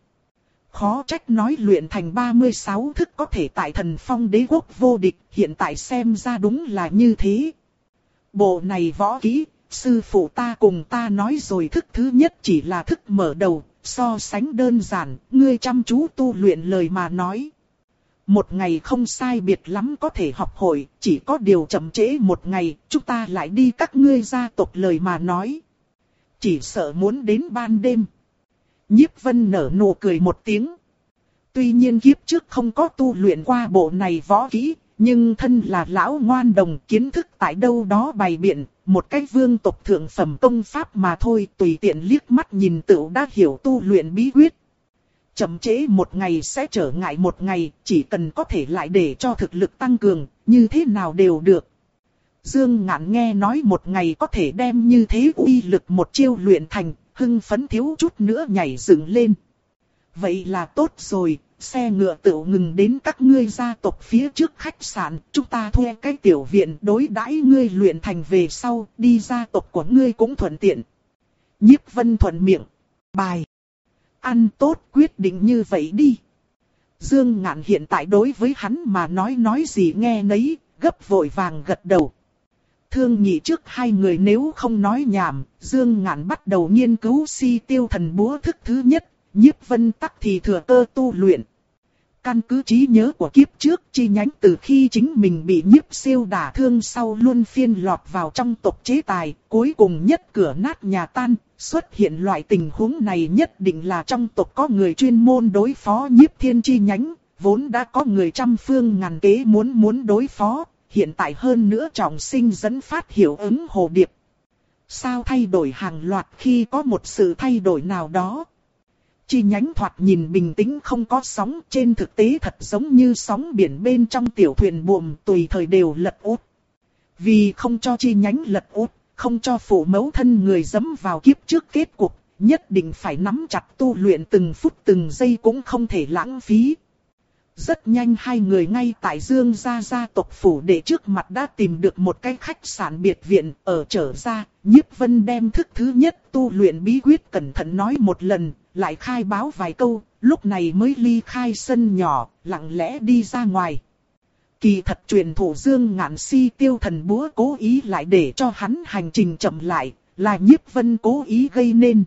S1: Khó trách nói luyện thành ba mươi sáu thức có thể tại Thần Phong Đế Quốc vô địch, hiện tại xem ra đúng là như thế. Bộ này võ kỹ, sư phụ ta cùng ta nói rồi thức thứ nhất chỉ là thức mở đầu, so sánh đơn giản, ngươi chăm chú tu luyện lời mà nói. Một ngày không sai biệt lắm có thể học hội, chỉ có điều chậm trễ một ngày, chúng ta lại đi các ngươi gia tộc lời mà nói. Chỉ sợ muốn đến ban đêm. Nhiếp Vân nở nụ cười một tiếng. Tuy nhiên kiếp trước không có tu luyện qua bộ này võ kỹ, nhưng thân là lão ngoan đồng kiến thức tại đâu đó bày biện, một cái vương tộc thượng phẩm công pháp mà thôi, tùy tiện liếc mắt nhìn tựu đã hiểu tu luyện bí quyết. Chậm trễ một ngày sẽ trở ngại một ngày, chỉ cần có thể lại để cho thực lực tăng cường, như thế nào đều được. Dương Ngạn nghe nói một ngày có thể đem như thế uy lực một chiêu luyện thành, hưng phấn thiếu chút nữa nhảy dựng lên. Vậy là tốt rồi, xe ngựa tựu ngừng đến các ngươi gia tộc phía trước khách sạn, chúng ta thuê cái tiểu viện đối đãi ngươi luyện thành về sau, đi gia tộc của ngươi cũng thuận tiện. Nhiếp Vân thuận miệng, bài. Ăn tốt quyết định như vậy đi. Dương Ngạn hiện tại đối với hắn mà nói nói gì nghe nấy, gấp vội vàng gật đầu. Thương nghị trước hai người nếu không nói nhảm, Dương Ngạn bắt đầu nghiên cứu Si Tiêu Thần Búa thức thứ nhất, Nhiếp Vân tắc thì thừa cơ tu luyện. Căn cứ trí nhớ của kiếp trước chi nhánh từ khi chính mình bị Nhiếp Siêu đả thương sau luôn phiên lọt vào trong tộc chế tài, cuối cùng nhất cửa nát nhà tan. Xuất hiện loại tình huống này nhất định là trong tộc có người chuyên môn đối phó Nhiếp Thiên chi nhánh, vốn đã có người trăm phương ngàn kế muốn muốn đối phó, hiện tại hơn nữa trọng sinh dẫn phát hiệu ứng hồ điệp. Sao thay đổi hàng loạt khi có một sự thay đổi nào đó? Chi nhánh thoạt nhìn bình tĩnh không có sóng, trên thực tế thật giống như sóng biển bên trong tiểu thuyền buồm tùy thời đều lật úp. Vì không cho chi nhánh lật úp, không cho phụ mẫu thân người dẫm vào kiếp trước kết cục, nhất định phải nắm chặt tu luyện từng phút từng giây cũng không thể lãng phí. Rất nhanh hai người ngay tại Dương gia gia tộc phủ đệ trước mặt đã tìm được một cái khách sạn biệt viện. Ở trở ra, Nhiếp Vân đem thức thứ nhất tu luyện bí quyết cẩn thận nói một lần, lại khai báo vài câu, lúc này mới ly khai sân nhỏ, lặng lẽ đi ra ngoài. Kỳ thật truyền thủ Dương Ngạn Si Tiêu Thần Búa cố ý lại để cho hắn hành trình chậm lại, là Nhiếp Vân cố ý gây nên.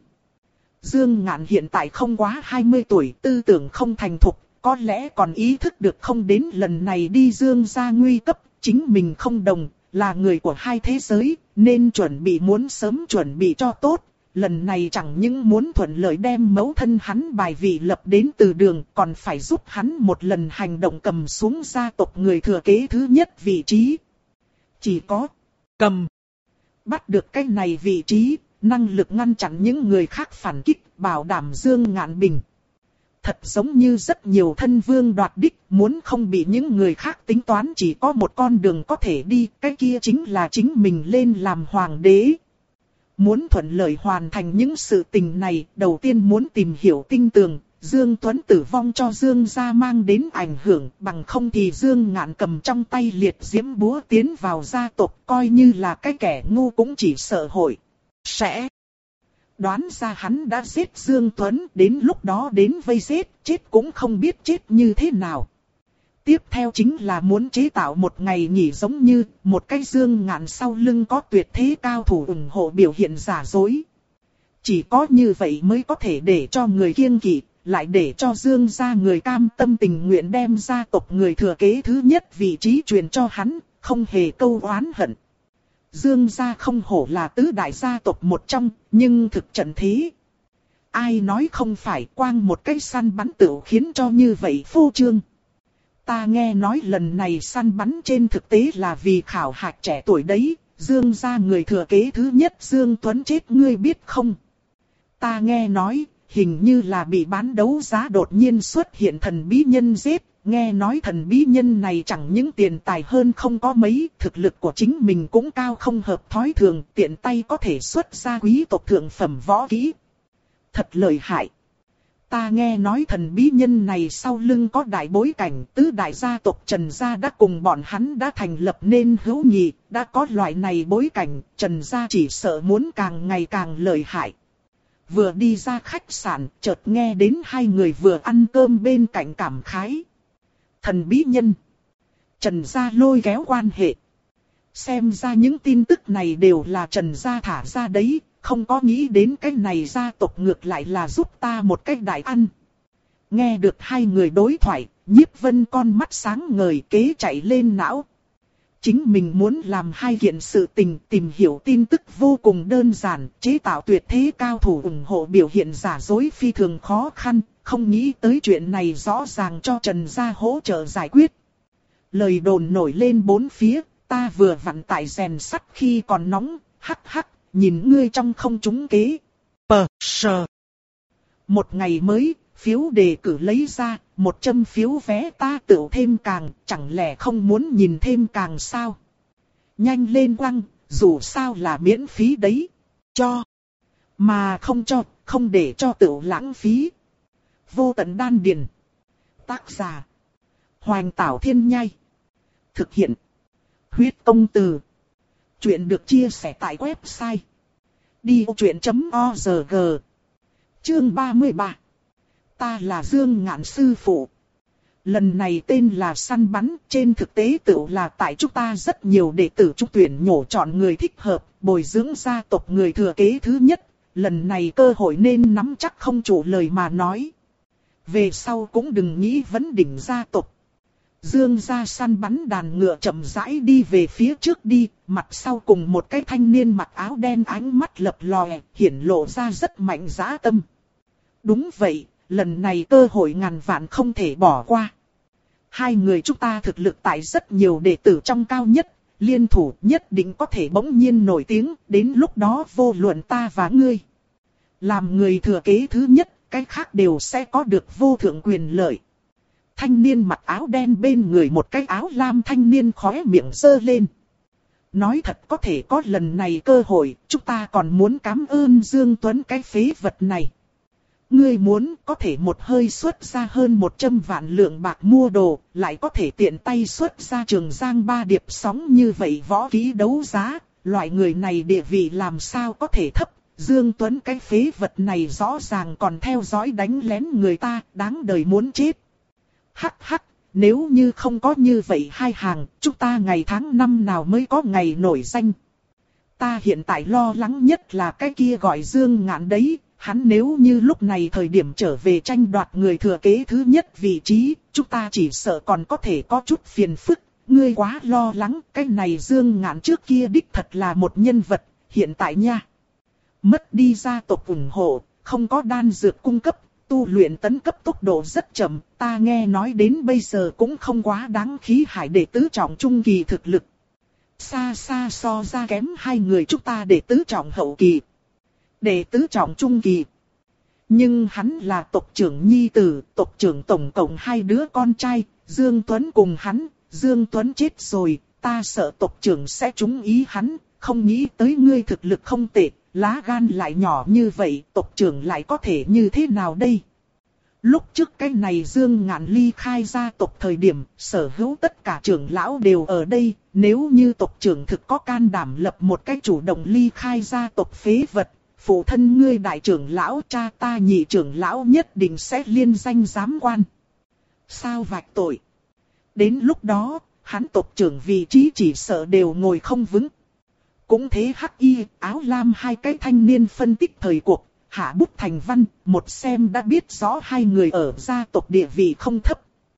S1: Dương Ngạn hiện tại không quá hai mươi tuổi, tư tưởng không thành thục, có lẽ còn ý thức được không đến lần này đi Dương gia nguy cấp, chính mình không đồng, là người của hai thế giới, nên chuẩn bị muốn sớm chuẩn bị cho tốt. Lần này chẳng những muốn thuận lợi đem mẫu thân hắn bài vị lập đến từ đường, còn phải giúp hắn một lần hành động cầm xuống gia tộc người thừa kế thứ nhất vị trí. Chỉ có cầm bắt được cái này vị trí, năng lực ngăn chặn những người khác phản kích, bảo đảm Dương Ngạn bình. Thật giống như rất nhiều thân vương đoạt đích, muốn không bị những người khác tính toán chỉ có một con đường có thể đi, cái kia chính là chính mình lên làm hoàng đế. Muốn thuận lợi hoàn thành những sự tình này, đầu tiên muốn tìm hiểu tinh tường, Dương Tuấn tử vong cho Dương gia mang đến ảnh hưởng, bằng không thì Dương Ngạn cầm trong tay liệt diễm búa tiến vào gia tộc, coi như là cái kẻ ngu cũng chỉ sợ hội sẽ đoán ra hắn đã giết Dương Tuấn, đến lúc đó đến vây giết, chết cũng không biết chết như thế nào. Tiếp theo chính là muốn chế tạo một ngày nghỉ giống như một cái Dương Ngạn sau lưng có tuyệt thế cao thủ ủng hộ biểu hiện giả dối. Chỉ có như vậy mới có thể để cho người kiêng kỵ, lại để cho Dương gia người cam tâm tình nguyện đem gia tộc người thừa kế thứ nhất vị trí truyền cho hắn, không hề câu oán hận. Dương gia không hổ là tứ đại gia tộc một trong, nhưng thực trận thế. Ai nói không phải quang một cái săn bắn tựu khiến cho như vậy phô trương. Ta nghe nói lần này săn bắn trên thực tế là vì khảo hạch trẻ tuổi đấy, Dương gia người thừa kế thứ nhất Dương Tuấn chết ngươi biết không? Ta nghe nói, hình như là bị bán đấu giá đột nhiên xuất hiện thần bí nhân giết, nghe nói thần bí nhân này chẳng những tiền tài hơn không có mấy, thực lực của chính mình cũng cao không hợp thói thường, tiện tay có thể xuất ra quý tộc thượng phẩm võ kỹ. Thật lợi hại. Ta nghe nói thần bí nhân này sau lưng có đại bối cảnh, tứ đại gia tộc Trần gia đã cùng bọn hắn đã thành lập nên hữu nghị, đã có loại này bối cảnh, Trần gia chỉ sợ muốn càng ngày càng lợi hại. Vừa đi ra khách sạn, chợt nghe đến hai người vừa ăn cơm bên cạnh cảm khái. Thần bí nhân. Trần gia lôi kéo quan hệ. Xem ra những tin tức này đều là Trần gia thả ra đấy, không có nghĩ đến cái này gia tộc ngược lại là giúp ta một cách đại ăn. Nghe được hai người đối thoại, Nhiếp Vân con mắt sáng ngời kế chạy lên não. Chính mình muốn làm hai kiện sự tình, tìm hiểu tin tức vô cùng đơn giản, chế tạo tuyệt thế cao thủ ủng hộ biểu hiện giả dối phi thường khó khăn, không nghĩ tới chuyện này rõ ràng cho Trần gia hỗ trợ giải quyết. Lời đồn nổi lên bốn phía, ta vừa vặn tại rèn sắt khi còn nóng, hắc hắc, nhìn ngươi trong không trúng kế. Pờ, sờ. Một ngày mới, phiếu đề cử lấy ra, một trăm phiếu vé ta tự thêm càng, chẳng lẽ không muốn nhìn thêm càng sao? Nhanh lên quăng, dù sao là miễn phí đấy. Cho. Mà không cho, không để cho tự lãng phí. Vô tận đan điền. Tác giả. Hoành Tảo Thiên Nhai. Thực hiện. Huyết Công Từ. Chuyện được chia sẻ tại website. đi ô chuyện chấm org. Chương ba mươi ba. Ta là Dương Ngạn sư phụ. Lần này tên là săn bắn, trên thực tế tự là tại chúng ta rất nhiều đệ tử trúng tuyển nhổ chọn người thích hợp, bồi dưỡng gia tộc người thừa kế thứ nhất. Lần này cơ hội nên nắm chắc không chủ lời mà nói. Về sau cũng đừng nghĩ vấn đỉnh gia tộc. Dương gia săn bắn đàn ngựa chậm rãi đi về phía trước đi, mặt sau cùng một cái thanh niên mặc áo đen ánh mắt lập lòe, hiển lộ ra rất mạnh dã tâm. Đúng vậy, lần này cơ hội ngàn vạn không thể bỏ qua. Hai người chúng ta thực lực tại rất nhiều đệ tử trong cao nhất, liên thủ nhất định có thể bỗng nhiên nổi tiếng, đến lúc đó vô luận ta và ngươi. Làm người thừa kế thứ nhất, cái khác đều sẽ có được vô thượng quyền lợi. Thanh niên mặc áo đen bên người một cái áo lam thanh niên khóe miệng giơ lên. Nói thật có thể có lần này cơ hội, chúng ta còn muốn cảm ơn Dương Tuấn cái phế vật này. Ngươi muốn có thể một hơi xuất ra hơn một trăm vạn lượng bạc mua đồ, lại có thể tiện tay xuất ra Trường Giang ba điệp sóng như vậy võ kỹ đấu giá, loại người này địa vị làm sao có thể thấp. Dương Tuấn cái phế vật này rõ ràng còn theo dõi đánh lén người ta, đáng đời muốn chết. Hắc hắc, nếu như không có như vậy hai hàng, chúng ta ngày tháng năm nào mới có ngày nổi danh. Ta hiện tại lo lắng nhất là cái kia gọi Dương Ngạn đấy, hắn nếu như lúc này thời điểm trở về tranh đoạt người thừa kế thứ nhất vị trí, chúng ta chỉ sợ còn có thể có chút phiền phức. Ngươi quá lo lắng, cái này Dương Ngạn trước kia đích thật là một nhân vật, hiện tại nha. Mất đi gia tộc ủng hộ, không có đan dược cung cấp, tu luyện tấn cấp tốc độ rất chậm, ta nghe nói đến bây giờ cũng không quá đáng khí hải đệ tứ trọng trung kỳ thực lực. Xa xa so ra kém hai người chúng ta đệ tứ trọng hậu kỳ. Đệ tứ trọng trung kỳ. Nhưng hắn là tộc trưởng nhi tử, tộc trưởng tổng cộng hai đứa con trai, Dương Tuấn cùng hắn, Dương Tuấn chết rồi, ta sợ tộc trưởng sẽ trúng ý hắn, không nghĩ tới ngươi thực lực không tệ. Lá gan lại nhỏ như vậy, tộc trưởng lại có thể như thế nào đây? Lúc trước cái này Dương Ngạn ly khai gia tộc thời điểm, sở hữu tất cả trưởng lão đều ở đây, nếu như tộc trưởng thực có can đảm lập một cái chủ động ly khai gia tộc phế vật, phụ thân ngươi đại trưởng lão cha ta nhị trưởng lão nhất định sẽ liên danh giám quan. Sao vạch tội? Đến lúc đó, hắn tộc trưởng vị trí chỉ sợ đều ngồi không vững. Cũng thế hắc y, áo lam hai cái thanh niên phân tích thời cuộc, hạ bút thành văn, một xem đã biết rõ hai người ở gia tộc địa vị không thấp.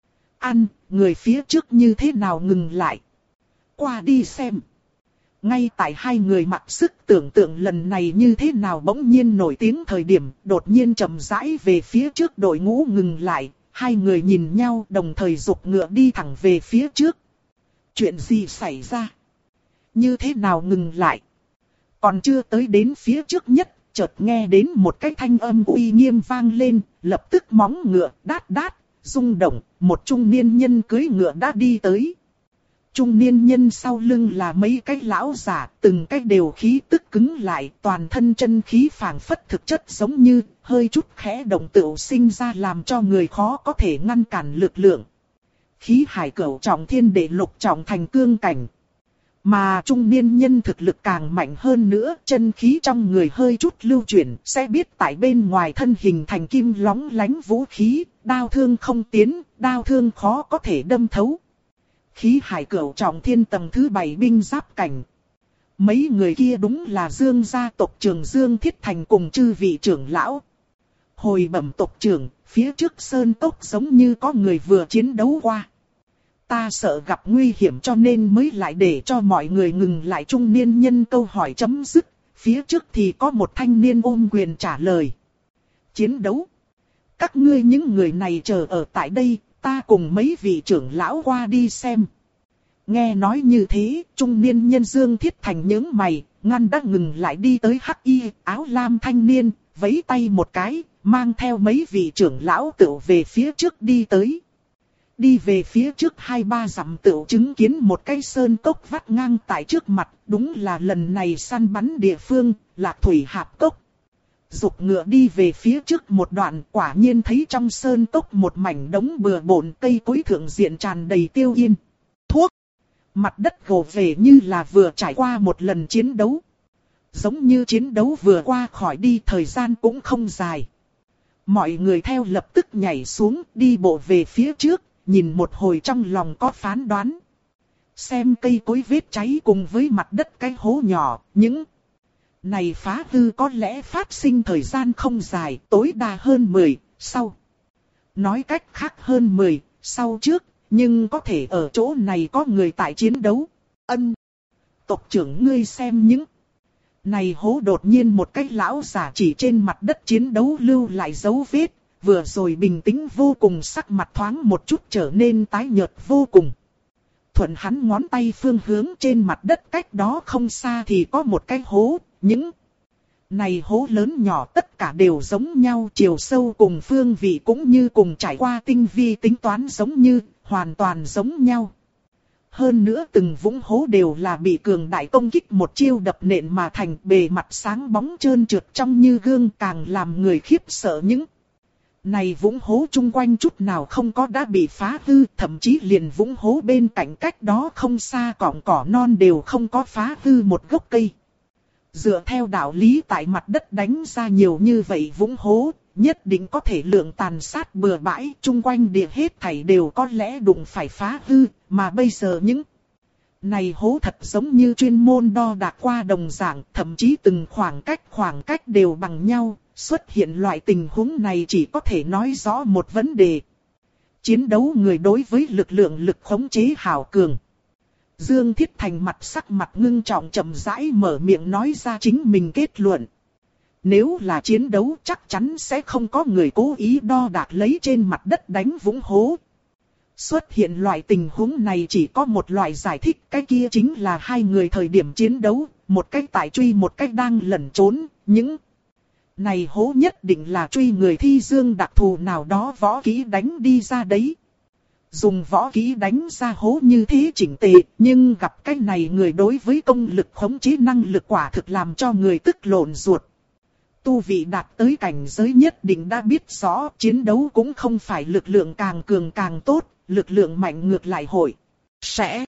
S1: Ăn, người phía trước như thế nào ngừng lại. Qua đi xem. Ngay tại hai người mặc sức tưởng tượng lần này như thế nào bỗng nhiên nổi tiếng thời điểm, đột nhiên chậm rãi về phía trước đội ngũ ngừng lại, hai người nhìn nhau đồng thời giục ngựa đi thẳng về phía trước. Chuyện gì xảy ra? Như thế nào ngừng lại? Còn chưa tới đến phía trước nhất, chợt nghe đến một cái thanh âm uy nghiêm vang lên, lập tức móng ngựa đát đát, rung động, một trung niên nhân cưỡi ngựa đã đi tới. Trung niên nhân sau lưng là mấy cái lão giả, từng cái đều khí tức cứng lại, toàn thân chân khí phảng phất thực chất giống như, hơi chút khẽ động tựu sinh ra làm cho người khó có thể ngăn cản lực lượng. Khí hải cửu trọng thiên đệ lục trọng thành cương cảnh. Mà trung niên nhân thực lực càng mạnh hơn nữa, chân khí trong người hơi chút lưu chuyển, sẽ biết tại bên ngoài thân hình thành kim lóng lánh vũ khí, đao thương không tiến, đao thương khó có thể đâm thấu. Khí hải cửu trọng thiên tầng thứ bảy binh giáp cảnh. Mấy người kia đúng là Dương gia tộc trưởng Dương Thiết Thành cùng chư vị trưởng lão. Hồi bẩm tộc trưởng, phía trước sơn tốc giống như có người vừa chiến đấu qua. Ta sợ gặp nguy hiểm cho nên mới lại để cho mọi người ngừng lại. Trung niên nhân câu hỏi chấm dứt, phía trước thì có một thanh niên ôm quyền trả lời. Chiến đấu? Các ngươi những người này chờ ở tại đây, ta cùng mấy vị trưởng lão qua đi xem. Nghe nói như thế, trung niên nhân Dương Thiết Thành nhướng mày, ngăn đã ngừng lại đi tới hắc y, áo lam thanh niên, vẫy tay một cái, mang theo mấy vị trưởng lão tựu về phía trước đi tới. Đi về phía trước hai ba dặm tựu chứng kiến một cái sơn cốc vắt ngang tại trước mặt, đúng là lần này săn bắn địa phương, Lạc Thủy Hạp Cốc. Dục ngựa đi về phía trước một đoạn, quả nhiên thấy trong sơn cốc một mảnh đống bừa bộn, cây cối thượng diện tràn đầy tiêu yên. Thuốc. Mặt đất gồ về như là vừa trải qua một lần chiến đấu. Giống như chiến đấu vừa qua khỏi đi, thời gian cũng không dài. Mọi người theo lập tức nhảy xuống, đi bộ về phía trước, nhìn một hồi trong lòng có phán đoán. Xem cây cối vết cháy cùng với mặt đất cái hố nhỏ, những này phá hư có lẽ phát sinh thời gian không dài, tối đa hơn mười, sau. Nói cách khác hơn mười, sau trước, nhưng có thể ở chỗ này có người tại chiến đấu. Ân. Tộc trưởng ngươi xem những này hố. Đột nhiên một cái lão giả chỉ trên mặt đất chiến đấu lưu lại dấu vết, vừa rồi bình tĩnh vô cùng, sắc mặt thoáng một chút trở nên tái nhợt vô cùng. Thuận hắn ngón tay phương hướng trên mặt đất cách đó không xa thì có một cái hố, những này hố lớn nhỏ tất cả đều giống nhau, chiều sâu cùng phương vị cũng như cùng trải qua tinh vi tính toán giống như, hoàn toàn giống nhau. Hơn nữa từng vũng hố đều là bị cường đại công kích một chiêu đập nện mà thành, bề mặt sáng bóng trơn trượt trong như gương, càng làm người khiếp sợ. Những này vũng hố chung quanh chút nào không có đã bị phá hư, thậm chí liền vũng hố bên cạnh cách đó không xa cọng cỏ non đều không có phá hư một gốc cây. Dựa theo đạo lý tại mặt đất đánh ra nhiều như vậy vũng hố, nhất định có thể lượng tàn sát bừa bãi, chung quanh địa hết thảy đều có lẽ đụng phải phá hư, mà bây giờ những này hố thật giống như chuyên môn đo đạc qua đồng dạng, thậm chí từng khoảng cách khoảng cách đều bằng nhau. Xuất hiện loại tình huống này chỉ có thể nói rõ một vấn đề. Chiến đấu người đối với lực lượng lực khống chế hảo cường. Dương Thiết Thành mặt sắc mặt ngưng trọng chậm rãi mở miệng nói ra chính mình kết luận. Nếu là chiến đấu chắc chắn sẽ không có người cố ý đo đạc lấy trên mặt đất đánh vũng hố. Xuất hiện loại tình huống này chỉ có một loại giải thích, cái kia chính là hai người thời điểm chiến đấu, một cách tại truy một cách đang lẩn trốn, những này hố nhất định là truy người thi dương đặc thù nào đó võ kỹ đánh đi ra đấy. Dùng võ kỹ đánh ra hố như thế chỉnh tề, nhưng gặp cái này người đối với công lực khống chế năng lực quả thực làm cho người tức lộn ruột. Tu vị đạt tới cảnh giới nhất định đã biết rõ chiến đấu cũng không phải lực lượng càng cường càng tốt, lực lượng mạnh ngược lại hội sẽ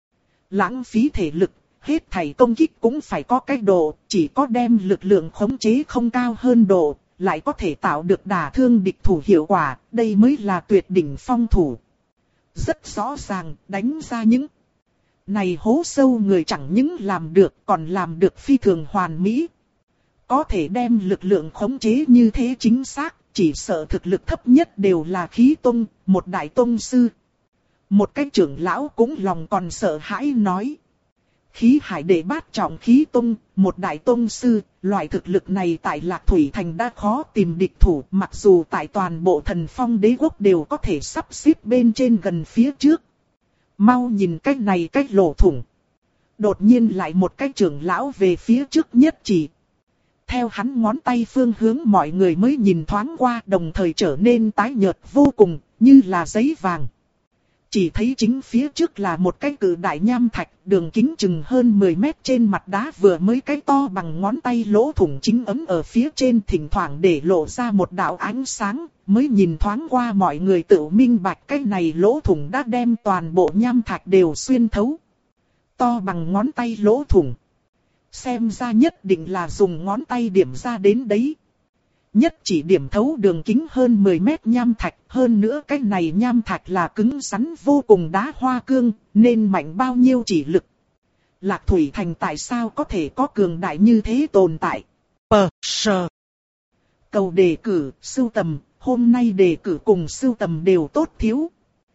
S1: lãng phí thể lực. Hết thảy công kích cũng phải có cái độ, chỉ có đem lực lượng khống chế không cao hơn độ, lại có thể tạo được đả thương địch thủ hiệu quả, đây mới là tuyệt đỉnh phong thủ. Rất rõ ràng, đánh ra những này hố sâu người chẳng những làm được còn làm được phi thường hoàn mỹ. Có thể đem lực lượng khống chế như thế chính xác, chỉ sợ thực lực thấp nhất đều là khí tông, một đại tông sư. Một cái trưởng lão cũng lòng còn sợ hãi nói. Khí hải đệ bát trọng khí tông, một đại tông sư, loại thực lực này tại Lạc Thủy Thành đã khó tìm địch thủ, mặc dù tại toàn bộ Thần Phong Đế quốc đều có thể sắp xếp bên trên gần phía trước. Mau nhìn cái này cái lỗ thủng. Đột nhiên lại một cái trưởng lão về phía trước nhất chỉ. Theo hắn ngón tay phương hướng mọi người mới nhìn thoáng qua, đồng thời trở nên tái nhợt vô cùng, như là giấy vàng. Chỉ thấy chính phía trước là một cái cự đại nham thạch, đường kính chừng hơn mười mét, trên mặt đá vừa mới cái to bằng ngón tay lỗ thủng chính ấm ở phía trên, thỉnh thoảng để lộ ra một đạo ánh sáng, mới nhìn thoáng qua mọi người tự minh bạch cái này lỗ thủng đã đem toàn bộ nham thạch đều xuyên thấu. To bằng ngón tay lỗ thủng. Xem ra nhất định là dùng ngón tay điểm ra đến đấy. Nhất chỉ điểm thấu đường kính hơn mười mét nham thạch, hơn nữa cái này nham thạch là cứng rắn vô cùng đá hoa cương, nên mạnh bao nhiêu chỉ lực. Lạc Thủy Thành tại sao có thể có cường đại như thế tồn tại? Pờ, sờ. Cầu đề cử, sưu tầm, hôm nay đề cử cùng sưu tầm đều tốt thiếu.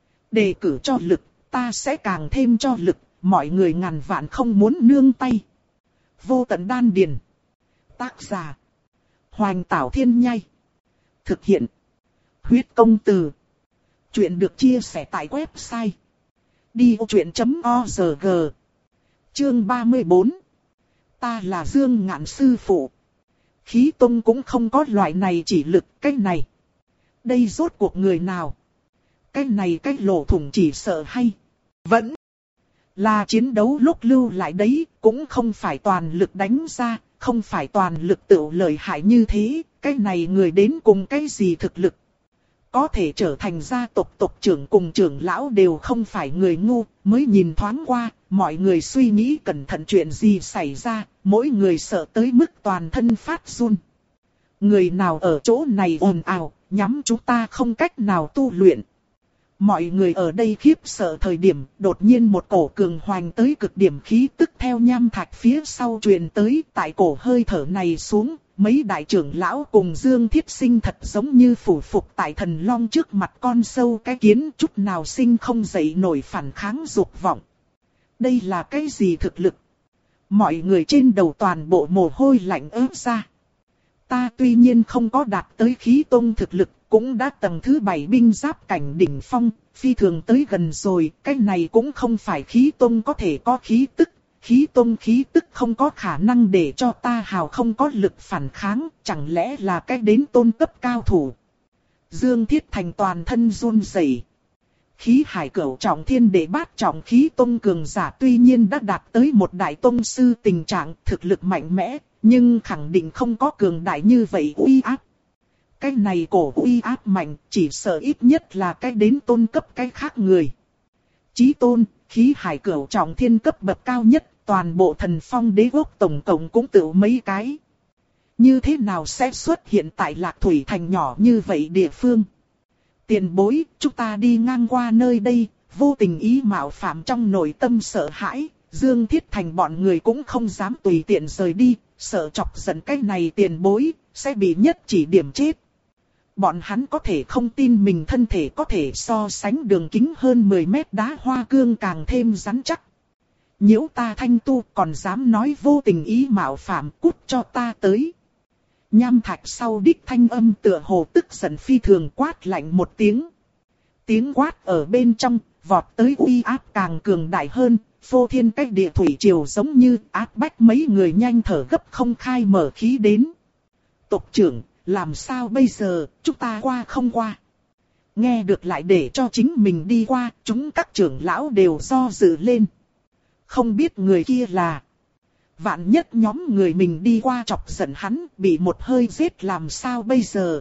S1: Đề cử cho lực, ta sẽ càng thêm cho lực, mọi người ngàn vạn không muốn nương tay. Vô tận đan điền. Tác giả Hoành Tảo Thiên Nhai. Thực hiện Huyết Công Từ. Chuyện được chia sẻ tại website đi ô chuyện chấm org. Chương ba mươi bốn. Ta là Dương Ngạn sư phụ. Khí Tông cũng không có loại này chỉ lực, cái này. Đây rốt cuộc người nào? Cái này cái lỗ thủng chỉ sợ hay vẫn là chiến đấu lúc lưu lại đấy, cũng không phải toàn lực đánh ra, không phải toàn lực tự lợi hại như thế, cái này người đến cùng cái gì thực lực. Có thể trở thành gia tộc tộc trưởng cùng trưởng lão đều không phải người ngu, mới nhìn thoáng qua, mọi người suy nghĩ cẩn thận chuyện gì xảy ra, mỗi người sợ tới mức toàn thân phát run. Người nào ở chỗ này ồn ào, nhắm chúng ta không cách nào tu luyện. Mọi người ở đây khiếp sợ thời điểm, đột nhiên một cổ cường hoành tới cực điểm khí tức theo nham thạch phía sau truyền tới, tại cổ hơi thở này xuống, mấy đại trưởng lão cùng Dương Thiết Sinh thật giống như phủ phục tại thần long trước mặt con sâu cái kiến, chút nào sinh không dậy nổi phản kháng dục vọng. Đây là cái gì thực lực? Mọi người trên đầu toàn bộ mồ hôi lạnh ướt ra. Ta tuy nhiên không có đạt tới khí tông thực lực, cũng đã tầng thứ bảy binh giáp cảnh đỉnh phong, phi thường tới gần rồi, cái này cũng không phải khí tông có thể có khí tức, khí tông khí tức không có khả năng để cho ta hào không có lực phản kháng, chẳng lẽ là cái đến tôn cấp cao thủ. Dương Thiết Thành toàn thân run rẩy. Khí hải cửu trọng thiên đệ bát trọng khí tông cường giả tuy nhiên đã đạt tới một đại tông sư tình trạng thực lực mạnh mẽ, nhưng khẳng định không có cường đại như vậy uy áp. Cái này cổ uy áp mạnh, chỉ sợ ít nhất là cái đến tôn cấp cái khác người. Chí tôn, khí hải cửu trọng thiên cấp bậc cao nhất, toàn bộ Thần Phong Đế quốc tổng cộng cũng tự mấy cái. Như thế nào sẽ xuất hiện tại Lạc Thủy Thành nhỏ như vậy địa phương? Tiền bối, chúng ta đi ngang qua nơi đây, vô tình ý mạo phạm trong nội tâm sợ hãi, Dương Thiết Thành bọn người cũng không dám tùy tiện rời đi, sợ chọc giận cái này tiền bối, sẽ bị nhất chỉ điểm chết. Bọn hắn có thể không tin mình thân thể có thể so sánh đường kính hơn mười mét đá hoa cương càng thêm rắn chắc. Nhiễu ta thanh tu còn dám nói vô tình ý mạo phạm, cút cho ta tới. Nham thạch sau đích thanh âm tựa hồ tức giận phi thường, quát lạnh một tiếng. Tiếng quát ở bên trong, vọt tới uy áp càng cường đại hơn, phô thiên cách địa thủy triều giống như áp bách mấy người nhanh thở gấp không khai mở khí đến. Tộc trưởng, làm sao bây giờ, chúng ta qua không qua? Nghe được lại để cho chính mình đi qua, chúng các trưởng lão đều do dự lên. Không biết người kia là... Vạn nhất nhóm người mình đi qua chọc giận hắn, bị một hơi giết làm sao bây giờ?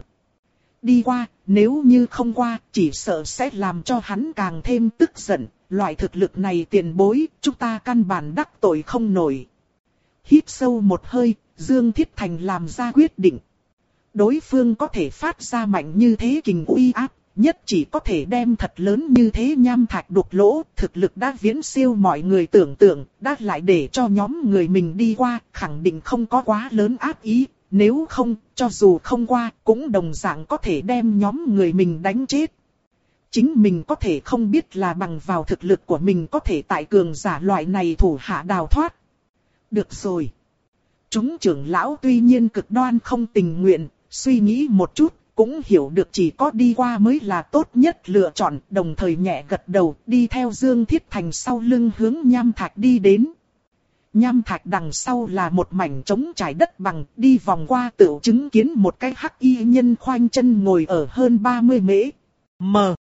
S1: Đi qua, nếu như không qua, chỉ sợ sẽ làm cho hắn càng thêm tức giận. Loại thực lực này tiền bối, chúng ta căn bản đắc tội không nổi. Hít sâu một hơi, Dương Thiết Thành làm ra quyết định. Đối phương có thể phát ra mạnh như thế kình uy áp, nhất chỉ có thể đem thật lớn như thế nham thạch đục lỗ, thực lực đã viễn siêu mọi người tưởng tượng, đã lại để cho nhóm người mình đi qua, khẳng định không có quá lớn ác ý, nếu không, cho dù không qua, cũng đồng dạng có thể đem nhóm người mình đánh chết. Chính mình có thể không biết là bằng vào thực lực của mình có thể tại cường giả loại này thủ hạ đào thoát. Được rồi. Chúng trưởng lão tuy nhiên cực đoan không tình nguyện, suy nghĩ một chút, cũng hiểu được chỉ có đi qua mới là tốt nhất lựa chọn, đồng thời nhẹ gật đầu, đi theo Dương Thiết Thành sau lưng hướng nham thạch đi đến. Nham thạch đằng sau là một mảnh trống trải đất bằng, đi vòng qua tựu chứng kiến một cái hắc y nhân khoanh chân ngồi ở hơn ba mươi mễ. Mờ.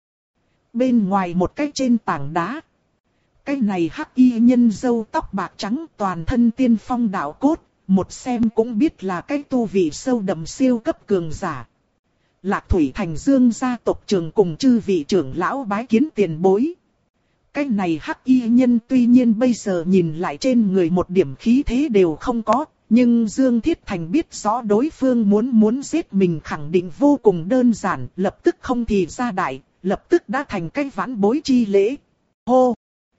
S1: Bên ngoài một cái trên tảng đá. Cái này hắc y nhân râu tóc bạc trắng toàn thân tiên phong đạo cốt, một xem cũng biết là cái tu vị sâu đậm siêu cấp cường giả. Lạc Thủy Thành Dương gia tộc trưởng cùng chư vị trưởng lão bái kiến tiền bối. Cái này hắc y nhân tuy nhiên bây giờ nhìn lại trên người một điểm khí thế đều không có, nhưng Dương Thiết Thành biết rõ đối phương muốn muốn giết mình khẳng định vô cùng đơn giản, lập tức không thì ra đại, lập tức đã thành cái vãn bối chi lễ. Hô!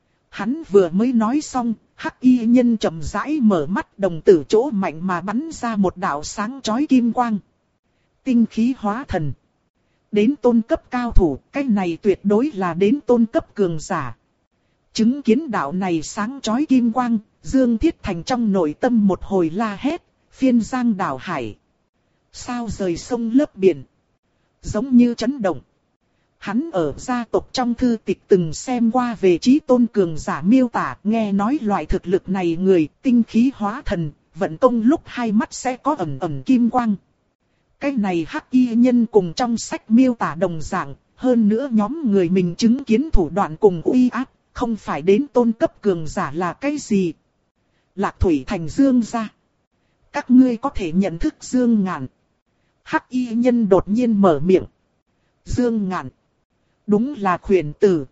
S1: Hắn vừa mới nói xong, hắc y nhân chậm rãi mở mắt, đồng tử chỗ mạnh mà bắn ra một đạo sáng chói kim quang. Tinh khí hóa thần. Đến tôn cấp cao thủ, cái này tuyệt đối là đến tôn cấp cường giả. Chứng kiến đạo này sáng chói kim quang, Dương Thiết Thành trong nội tâm một hồi la hét, phiên giang đảo hải. Sao rời sông lấp biển. Giống như chấn động. Hắn ở gia tộc trong thư tịch từng xem qua về trí tôn cường giả miêu tả, nghe nói loại thực lực này người tinh khí hóa thần, vận công lúc hai mắt sẽ có ẩn ẩn kim quang. Cái này hắc y nhân cùng trong sách miêu tả đồng dạng, hơn nữa nhóm người mình chứng kiến thủ đoạn cùng uy áp, không phải đến tôn cấp cường giả là cái gì. Lạc Thủy Thành Dương gia. Các ngươi có thể nhận thức Dương Ngạn. Hắc y nhân đột nhiên mở miệng. Dương Ngạn. Đúng là khuyển tử.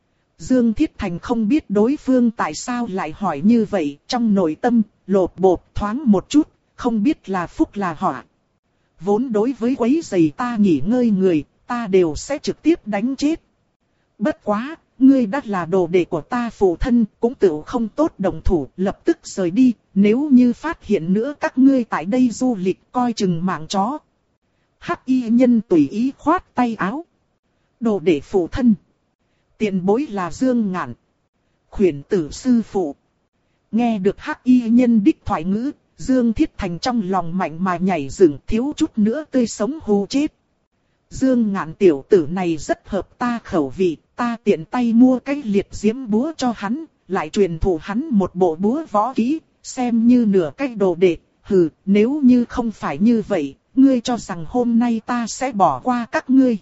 S1: Dương Thiết Thành không biết đối phương tại sao lại hỏi như vậy, trong nội tâm, lột bột thoáng một chút, không biết là phúc là họa. Vốn đối với quấy giày ta nghỉ ngơi người, ta đều sẽ trực tiếp đánh chết. Bất quá, ngươi đã là đồ đệ của ta phụ thân, cũng tự không tốt đồng thủ, lập tức rời đi, nếu như phát hiện nữa các ngươi tại đây du lịch coi chừng mạng chó. Hắc y nhân tùy ý khoát tay áo. Đồ đệ phụ thân. Tiền bối là Dương Ngạn. Khuyển tử sư phụ. Nghe được hắc y nhân đích thoại ngữ, Dương Thiết Thành trong lòng mạnh mà nhảy dựng, thiếu chút nữa tươi sống hù chết. Dương Ngạn tiểu tử này rất hợp ta khẩu vị, ta tiện tay mua cái liệt diễm búa cho hắn, lại truyền thụ hắn một bộ búa võ kỹ, xem như nửa cái đồ đệ. Hừ, nếu như không phải như vậy, ngươi cho rằng hôm nay ta sẽ bỏ qua các ngươi.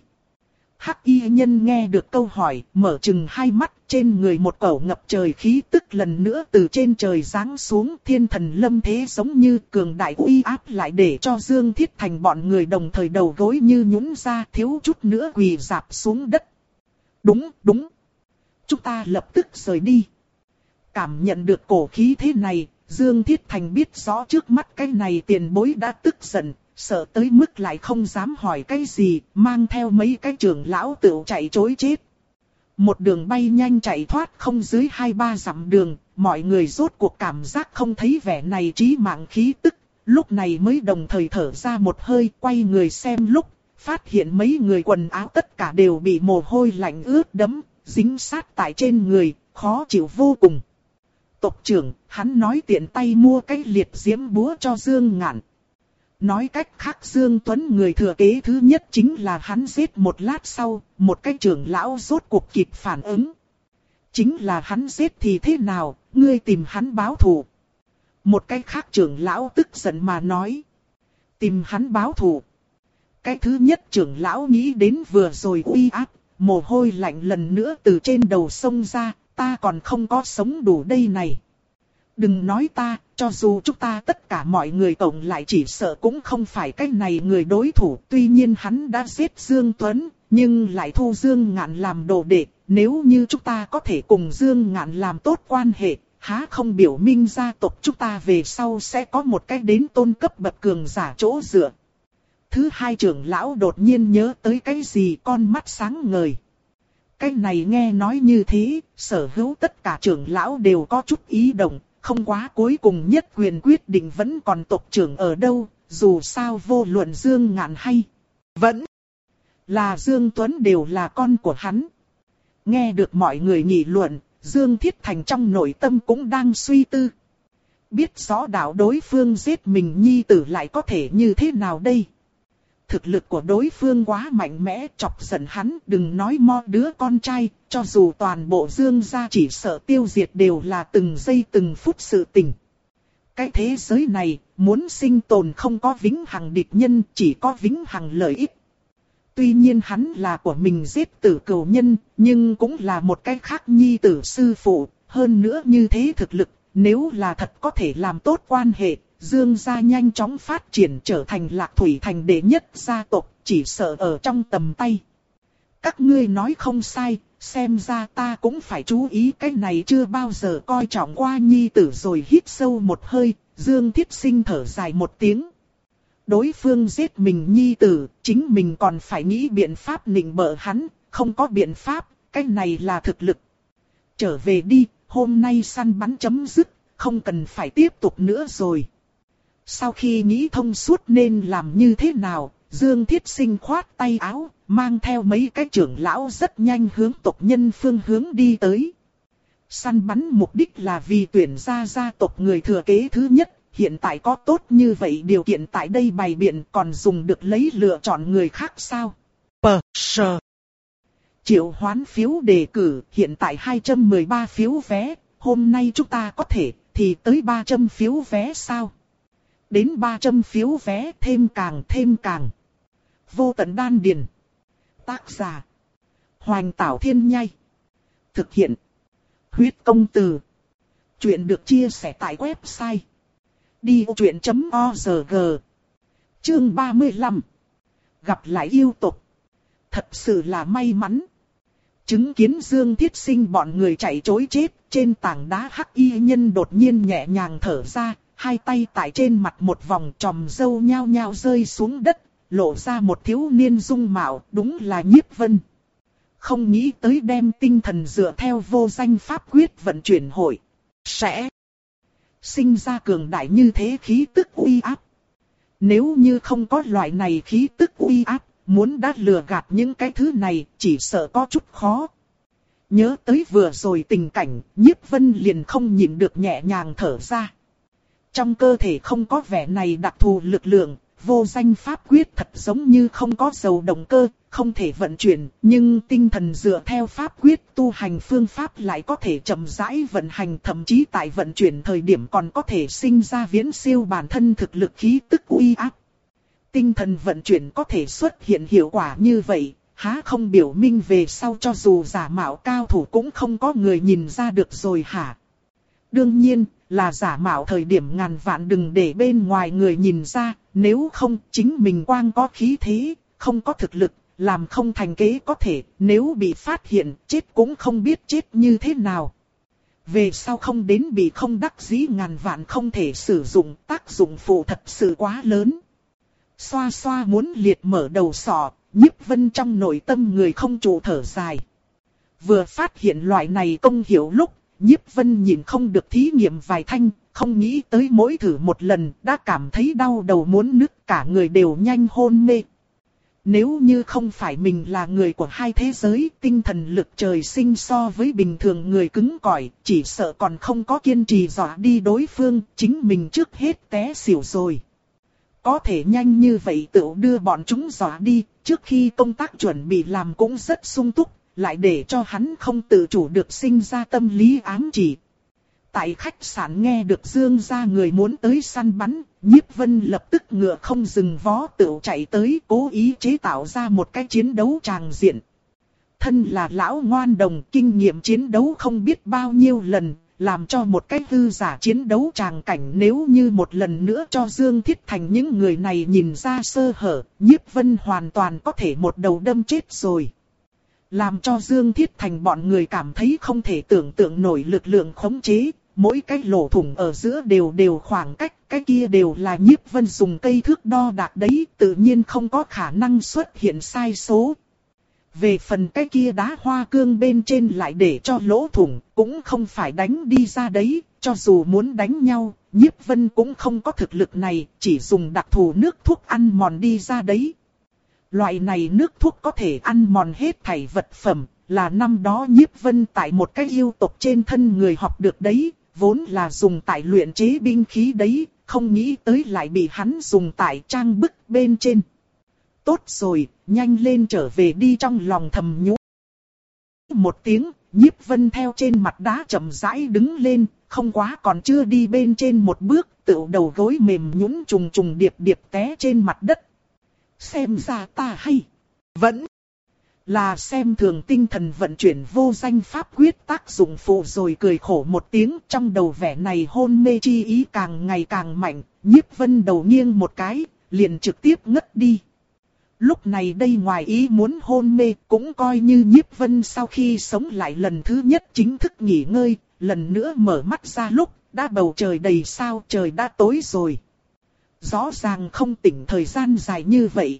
S1: Hắc y nhân nghe được câu hỏi, mở trừng hai mắt, trên người một cẩu ngập trời khí tức lần nữa từ trên trời giáng xuống, thiên thần lâm thế giống như cường đại uy áp lại để cho Dương Thiết Thành bọn người đồng thời đầu gối như nhũn ra, thiếu chút nữa quỳ rạp xuống đất. Đúng, đúng. Chúng ta lập tức rời đi. Cảm nhận được cổ khí thế này, Dương Thiết Thành biết rõ trước mắt cái này tiền bối đã tức giận. Sợ tới mức lại không dám hỏi cái gì, mang theo mấy cái trưởng lão tựu chạy trối chết. Một đường bay nhanh chạy thoát không dưới hai ba dặm đường, mọi người rốt cuộc cảm giác không thấy vẻ này chí mạng khí tức, lúc này mới đồng thời thở ra một hơi, quay người xem lúc, phát hiện mấy người quần áo tất cả đều bị mồ hôi lạnh ướt đẫm, dính sát tại trên người, khó chịu vô cùng. Tộc trưởng, hắn nói tiện tay mua cái liệt diễm búa cho Dương Ngạn. Nói cách khác Dương Tuấn người thừa kế thứ nhất chính là hắn giết một lát sau, một cái trưởng lão rốt cuộc kịp phản ứng. Chính là hắn giết thì thế nào, ngươi tìm hắn báo thù. Một cái khác trưởng lão tức giận mà nói. Tìm hắn báo thù. Cái thứ nhất trưởng lão nghĩ đến vừa rồi uy áp, mồ hôi lạnh lần nữa từ trên đầu sông ra, ta còn không có sống đủ đây này. Đừng nói ta, cho dù chúng ta tất cả mọi người tổng lại chỉ sợ cũng không phải cái này người đối thủ. Tuy nhiên hắn đã giết Dương Tuấn, nhưng lại thu Dương Ngạn làm đồ đệ. Nếu như chúng ta có thể cùng Dương Ngạn làm tốt quan hệ, há không biểu minh gia tộc chúng ta về sau sẽ có một cái đến tôn cấp bậc cường giả chỗ dựa. Thứ hai trưởng lão đột nhiên nhớ tới cái gì, con mắt sáng ngời. Cái này nghe nói như thế, sở hữu tất cả trưởng lão đều có chút ý động, không quá cuối cùng nhất quyền quyết định vẫn còn tộc trưởng ở đâu, dù sao vô luận Dương Ngạn hay vẫn là Dương Tuấn đều là con của hắn. Nghe được mọi người nghị luận, Dương Thiết Thành trong nội tâm cũng đang suy tư. Biết rõ đạo đối phương giết mình nhi tử lại có thể như thế nào đây? Thực lực của đối phương quá mạnh mẽ, chọc giận hắn, đừng nói mo đứa con trai, cho dù toàn bộ Dương gia chỉ sợ tiêu diệt đều là từng giây từng phút sự tình. Cái thế giới này, muốn sinh tồn không có vĩnh hằng địch nhân, chỉ có vĩnh hằng lợi ích. Tuy nhiên hắn là của mình giết tử cừu nhân, nhưng cũng là một cái khác nhi tử sư phụ, hơn nữa như thế thực lực, nếu là thật có thể làm tốt quan hệ, Dương gia nhanh chóng phát triển trở thành Lạc Thủy Thành đệ nhất gia tộc, chỉ sợ ở trong tầm tay. Các ngươi nói không sai, xem ra ta cũng phải chú ý, cái này chưa bao giờ coi trọng qua nhi tử. Rồi hít sâu một hơi, Dương Thiết Sinh thở dài một tiếng. Đối phương giết mình nhi tử, chính mình còn phải nghĩ biện pháp nịnh bợ hắn, không có biện pháp, cái này là thực lực. Trở về đi, hôm nay săn bắn chấm dứt, không cần phải tiếp tục nữa rồi. Sau khi nghĩ thông suốt nên làm như thế nào, Dương Thiết Sinh khoát tay áo, mang theo mấy cái trưởng lão rất nhanh hướng tộc nhân phương hướng đi tới. Săn bắn mục đích là vì tuyển ra gia tộc người thừa kế thứ nhất, hiện tại có tốt như vậy điều kiện tại đây bày biện còn dùng được lấy lựa chọn người khác sao? Pờ sờ. Triệu hoán phiếu đề cử, hiện tại hai trăm mười ba phiếu vé, hôm nay chúng ta có thể, thì tới ba trăm phiếu vé sao? Đến ba trăm phiếu vé, thêm càng thêm càng. Vô tận đan điền. Tác giả: Hoành Tảo Thiên Nhai. Thực hiện: Huyết Công Từ. Chuyện được chia sẻ tại website đi ô chuyện chấm org. Chương ba mươi lăm. Gặp lại yêu tộc. Thật sự là may mắn. Chứng kiến Dương Thiết Sinh bọn người chạy trối chết, trên tảng đá hắc y nhân đột nhiên nhẹ nhàng thở ra, hai tay tại trên mặt một vòng tròm râu nhao nhao rơi xuống đất, lộ ra một thiếu niên dung mạo, đúng là Nhiếp Vân. Không nghĩ tới đem tinh thần dựa theo vô danh pháp quyết vận chuyển hội, sẽ sinh ra cường đại như thế khí tức uy áp. Nếu như không có loại này khí tức uy áp, muốn đã lừa gạt những cái thứ này, chỉ sợ có chút khó. Nhớ tới vừa rồi tình cảnh, Nhiếp Vân liền không nhịn được nhẹ nhàng thở ra. Trong cơ thể không có vẻ này đặc thù lực lượng, vô danh pháp quyết thật giống như không có dầu động cơ, không thể vận chuyển, nhưng tinh thần dựa theo pháp quyết tu hành phương pháp lại có thể chậm rãi vận hành, thậm chí tại vận chuyển thời điểm còn có thể sinh ra viễn siêu bản thân thực lực khí tức uy áp. Tinh thần vận chuyển có thể xuất hiện hiệu quả như vậy, há không biểu minh về sau cho dù giả mạo cao thủ cũng không có người nhìn ra được rồi hả? Đương nhiên, là giả mạo thời điểm ngàn vạn đừng để bên ngoài người nhìn ra, nếu không chính mình quang có khí thế, không có thực lực, làm không thành kế có thể, nếu bị phát hiện, chết cũng không biết chết như thế nào. Về sau không đến bị không đắc dĩ ngàn vạn không thể sử dụng, tác dụng phụ thật sự quá lớn. Xoa xoa muốn liệt mở đầu sọ, Nhiếp Vân trong nội tâm người không trụ thở dài. Vừa phát hiện loại này công hiệu lúc, Nhiếp Vân nhìn không được thí nghiệm vài thanh, không nghĩ tới mỗi thử một lần đã cảm thấy đau đầu muốn nứt, cả người đều nhanh hôn mê. Nếu như không phải mình là người của hai thế giới, tinh thần lực trời sinh so với bình thường người cứng cỏi, chỉ sợ còn không có kiên trì dọa đi đối phương, chính mình trước hết té xỉu rồi. Có thể nhanh như vậy tự đưa bọn chúng dọa đi, trước khi công tác chuẩn bị làm cũng rất sung túc, lại để cho hắn không tự chủ được sinh ra tâm lý ám chỉ. Tại khách sạn nghe được Dương gia người muốn tới săn bắn, Nhiếp Vân lập tức ngựa không dừng vó tự chạy tới, cố ý chế tạo ra một cái chiến đấu tràng diện. Thân là lão ngoan đồng, kinh nghiệm chiến đấu không biết bao nhiêu lần, làm cho một cái hư giả chiến đấu tràng cảnh, nếu như một lần nữa cho Dương Thiết Thành những người này nhìn ra sơ hở, Nhiếp Vân hoàn toàn có thể một đầu đâm chết rồi. Làm cho Dương Thiết Thành bọn người cảm thấy không thể tưởng tượng nổi lực lượng khống chế, mỗi cái lỗ thủng ở giữa đều đều khoảng cách, cái kia đều là Nhiếp Vân dùng cây thước đo đạc đấy, tự nhiên không có khả năng xuất hiện sai số. Về phần cái kia đá hoa cương bên trên lại để cho lỗ thủng, cũng không phải đánh đi ra đấy, cho dù muốn đánh nhau, Nhiếp Vân cũng không có thực lực này, chỉ dùng đặc thù nước thuốc ăn mòn đi ra đấy. Loại này nước thuốc có thể ăn mòn hết thảy vật phẩm, là năm đó Nhiếp Vân tại một cái yêu tộc trên thân người học được đấy, vốn là dùng tại luyện chế binh khí đấy, không nghĩ tới lại bị hắn dùng tại trang bức bên trên. Tốt rồi, nhanh lên trở về đi, trong lòng thầm nhủ. Một tiếng, Nhiếp Vân theo trên mặt đá chậm rãi đứng lên, không quá còn chưa đi bên trên một bước, tựu đầu gối mềm nhũn trùng trùng điệp điệp té trên mặt đất. Xem ra ta hay, vẫn là xem thường tinh thần vận chuyển vô danh pháp quyết tác dụng phụ rồi, cười khổ một tiếng, trong đầu vẻ này hôn mê chi ý càng ngày càng mạnh, Nhiếp Vân đầu nghiêng một cái, liền trực tiếp ngất đi. Lúc này đây ngoài ý muốn hôn mê, cũng coi như Nhiếp Vân sau khi sống lại lần thứ nhất chính thức nghỉ ngơi, lần nữa mở mắt ra lúc, đã bầu trời đầy sao, trời đã tối rồi. Rõ ràng không tỉnh thời gian dài như vậy.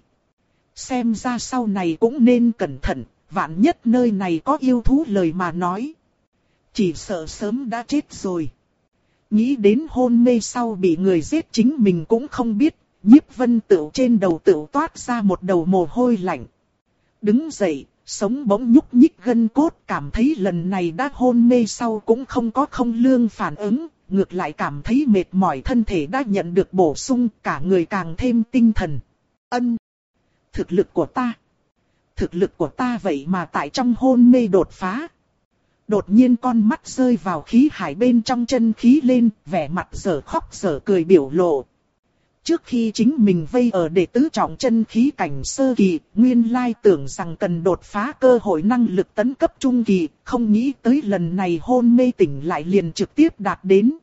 S1: Xem ra sau này cũng nên cẩn thận, vạn nhất nơi này có yêu thú lời mà nói. Chỉ sợ sớm đã chết rồi. Nghĩ đến hôn mê sau bị người giết chính mình cũng không biết, Nhiếp Vân tựu trên đầu tựu toát ra một đầu mồ hôi lạnh. Đứng dậy, sống bỗng nhúc nhích gân cốt, cảm thấy lần này đã hôn mê sau cũng không có không lương phản ứng, ngược lại cảm thấy mệt mỏi, thân thể đã nhận được bổ sung, cả người càng thêm tinh thần. Ân! Thực lực của ta! Thực lực của ta vậy mà tại trong hôn mê đột phá. Đột nhiên con mắt rơi vào khí hải bên trong chân khí lên, vẻ mặt dở khóc dở cười biểu lộ. Trước khi chính mình vây ở đệ tứ trọng chân khí cảnh sơ kỳ, nguyên lai tưởng rằng cần đột phá cơ hội năng lực tấn cấp trung kỳ, không nghĩ tới lần này hôn mê tỉnh lại liền trực tiếp đạt đến.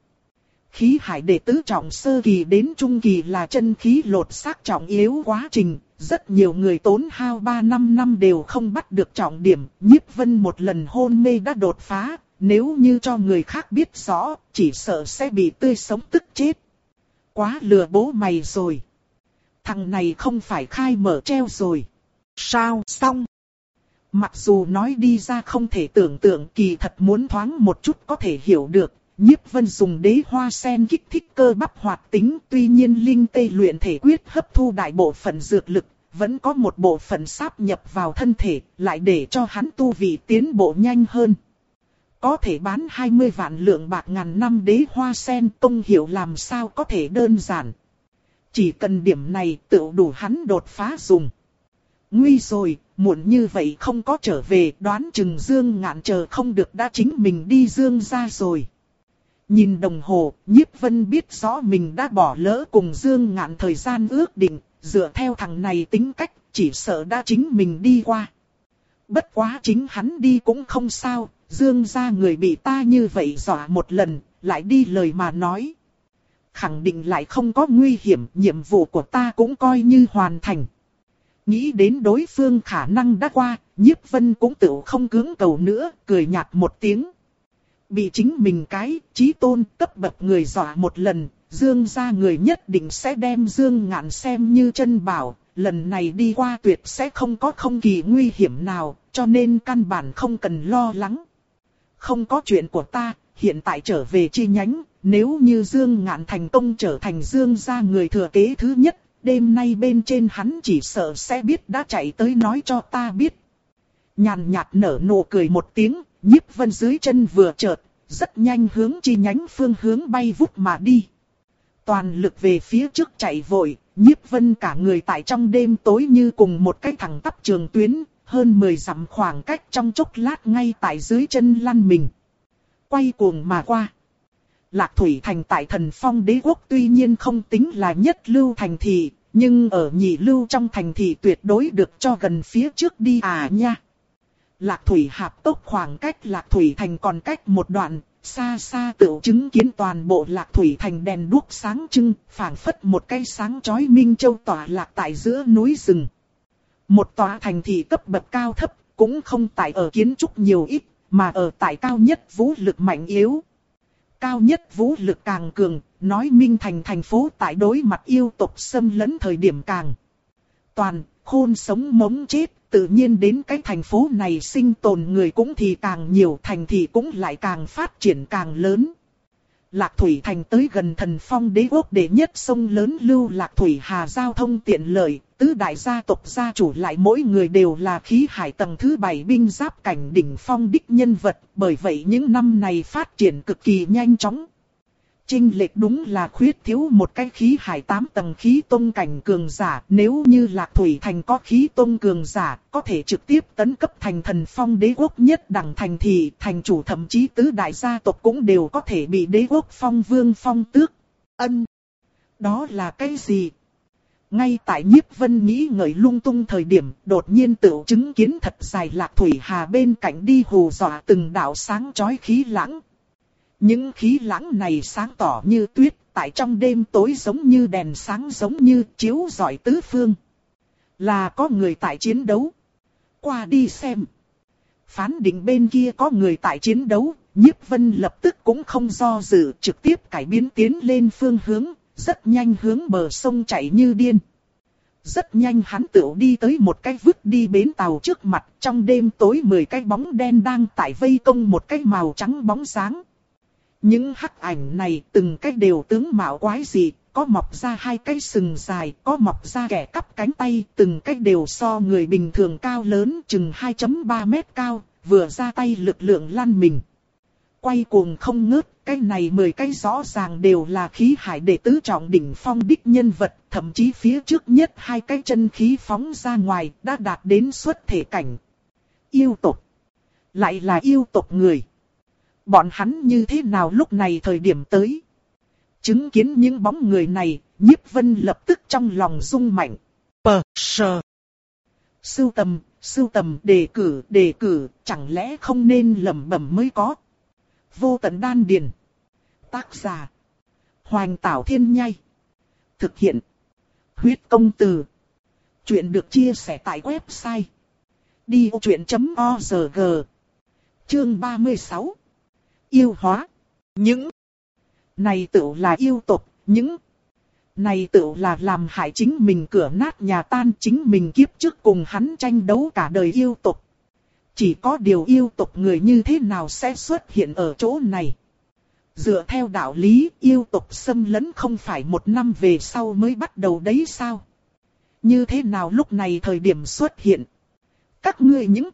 S1: Khí hải đệ tứ trọng sơ kỳ đến trung kỳ là chân khí lột xác trọng yếu quá trình, rất nhiều người tốn hao ba năm năm đều không bắt được trọng điểm, Nhiếp Vân một lần hôn mê đã đột phá, nếu như cho người khác biết rõ, chỉ sợ sẽ bị tươi sống tức chết. Quá lừa bố mày rồi. Thằng này không phải khai mở treo rồi. Sao xong? Mặc dù nói đi ra không thể tưởng tượng, kỳ thật muốn thoáng một chút có thể hiểu được. Nhiếp Vân dùng đế hoa sen kích thích cơ bắp hoạt tính, tuy nhiên linh tê luyện thể quyết hấp thu đại bộ phận dược lực, vẫn có một bộ phận sáp nhập vào thân thể, lại để cho hắn tu vị tiến bộ nhanh hơn. Có thể bán hai mươi vạn lượng bạc ngàn năm đế hoa sen, công hiệu làm sao có thể đơn giản. Chỉ cần điểm này tự đủ hắn đột phá dùng. Nguy rồi, muộn như vậy không có trở về, đoán chừng Dương Ngạn chờ không được đã chính mình đi Dương ra rồi. Nhìn đồng hồ, Nhiếp Vân biết rõ mình đã bỏ lỡ cùng Dương Ngạn thời gian ước định, dựa theo thằng này tính cách, chỉ sợ đã chính mình đi qua. Bất quá chính hắn đi cũng không sao, Dương gia người bị ta như vậy dọa một lần, lại đi lời mà nói. Khẳng định lại không có nguy hiểm, nhiệm vụ của ta cũng coi như hoàn thành. Nghĩ đến đối phương khả năng đã qua, Nhiếp Vân cũng tự không cưỡng cầu nữa, cười nhạt một tiếng. Bị chính mình cái chí tôn cấp bậc người dọa một lần, Dương gia người nhất định sẽ đem Dương Ngạn xem như chân bảo, lần này đi qua tuyệt sẽ không có không kỳ nguy hiểm nào, cho nên căn bản không cần lo lắng. Không có chuyện của ta, hiện tại trở về chi nhánh, nếu như Dương Ngạn thành công trở thành Dương gia người thừa kế thứ nhất, đêm nay bên trên hắn chỉ sợ sẽ biết đã chạy tới nói cho ta biết. Nhàn nhạt nở nụ cười một tiếng, Nhiếp Vân dưới chân vừa chợt, rất nhanh hướng chi nhánh phương hướng bay vút mà đi. Toàn lực về phía trước chạy vội, Nhiếp Vân cả người tại trong đêm tối như cùng một cái thẳng tắp trường tuyến, hơn mười dặm khoảng cách trong chốc lát ngay tại dưới chân lăn mình. Quay cuồng mà qua. Lạc Thủy Thành tại Thần Phong Đế Quốc tuy nhiên không tính là nhất lưu thành thị, nhưng ở nhị lưu trong thành thị tuyệt đối được cho gần phía trước đi à nha. Lạc Thủy Hạp Tốc khoảng cách Lạc Thủy Thành còn cách một đoạn, xa xa tựu chứng kiến toàn bộ Lạc Thủy Thành đèn đuốc sáng trưng, phảng phất một cây sáng chói minh châu tỏa lạc tại giữa núi rừng. Một tòa thành thị cấp bậc cao thấp, cũng không tại ở kiến trúc nhiều ít, mà ở tại cao nhất vũ lực mạnh yếu. Cao nhất vũ lực càng cường, nói Minh Thành thành phố tại đối mặt yêu tộc xâm lấn thời điểm càng toàn, khôn sống mống chết, tự nhiên đến cái thành phố này sinh tồn người cũng thì càng nhiều, thành thị cũng lại càng phát triển càng lớn. Lạc Thủy Thành tới gần Thần Phong Đế quốc đệ nhất sông lớn lưu Lạc Thủy Hà giao thông tiện lợi, tứ đại gia tộc gia chủ lại mỗi người đều là khí hải tầng thứ bảy binh giáp cảnh đỉnh phong đích nhân vật, bởi vậy những năm này phát triển cực kỳ nhanh chóng. Chênh lệch đúng là khuyết thiếu một cái khí hải tám tầng khí tông cảnh cường giả, nếu như Lạc Thủy Thành có khí tông cường giả, có thể trực tiếp tấn cấp thành Thần Phong Đế quốc nhất đẳng thành thị, thành chủ thậm chí tứ đại gia tộc cũng đều có thể bị đế quốc phong vương phong tước. Ân, đó là cái gì? Ngay tại Nhiếp Vân nghĩ ngợi lung tung thời điểm, đột nhiên tự chứng kiến thật dài Lạc Thủy Hà bên cạnh đi hù dọa từng đạo sáng chói khí lãng. Những khí lãng này sáng tỏ như tuyết, tại trong đêm tối giống như đèn sáng giống như chiếu rọi tứ phương. Là có người tại chiến đấu. Qua đi xem. Phán định bên kia có người tại chiến đấu, Nhiếp Vân lập tức cũng không do dự, trực tiếp cải biến tiến lên phương hướng, rất nhanh hướng bờ sông chạy như điên. Rất nhanh hắn tựu đi tới một cái vứt đi bến tàu trước mặt, trong đêm tối mười cái bóng đen đang tại vây công một cái màu trắng bóng sáng. Những hắc ảnh này từng cái đều tướng mạo quái dị, có mọc ra hai cái sừng dài, có mọc ra kẻ cắp cánh tay, từng cái đều so người bình thường cao lớn chừng hai phẩy ba mét cao, vừa ra tay lực lượng lăn mình. Quay cuồng không ngớt, cái này mười cái rõ ràng đều là khí hải đệ tứ trọng đỉnh phong đích nhân vật, thậm chí phía trước nhất hai cái chân khí phóng ra ngoài đã đạt đến xuất thể cảnh. Yêu tộc, lại là yêu tộc người. Bọn hắn như thế nào lúc này thời điểm tới? Chứng kiến những bóng người này, Nhiếp Vân lập tức trong lòng rung mạnh. Pờ, sờ. Sưu tầm, sưu tầm, đề cử, đề cử, chẳng lẽ không nên lẩm bẩm mới có? Vô tận đan điền. Tác giả. Hoành Tảo Thiên Nhai. Thực hiện. Huyết công từ. Chuyện được chia sẻ tại website. đi ô chuyện chấm org. Chương ba mươi sáu. Yêu hóa. Những này tự là yêu tộc, những này tự là làm hại chính mình cửa nát nhà tan, chính mình kiếp trước cùng hắn tranh đấu cả đời yêu tộc. Chỉ có điều yêu tộc người như thế nào sẽ xuất hiện ở chỗ này? Dựa theo đạo lý, yêu tộc xâm lấn không phải một năm về sau mới bắt đầu đấy sao? Như thế nào lúc này thời điểm xuất hiện? Các ngươi những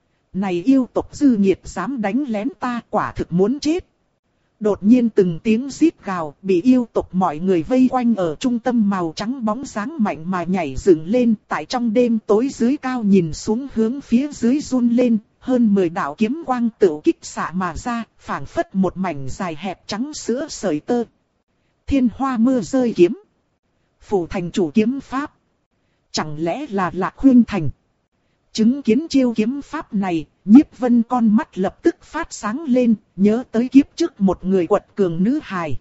S1: này yêu tộc dư nghiệt dám đánh lén ta, quả thực muốn chết. Đột nhiên từng tiếng rít gào, bị yêu tộc mọi người vây quanh ở trung tâm màu trắng bóng dáng mạnh mà nhảy dựng lên, tại trong đêm tối dưới cao nhìn xuống hướng phía dưới run lên, hơn mười đạo kiếm quang tựu kích xạ mà ra, phảng phất một mảnh dài hẹp trắng sữa sợi tơ. Thiên hoa mưa rơi kiếm. Phủ thành chủ kiếm pháp. Chẳng lẽ là Lạc Huyên Thành? Chứng kiến chiêu kiếm pháp này, Nhiếp Vân con mắt lập tức phát sáng lên, nhớ tới kiếp trước một người quật cường nữ hài.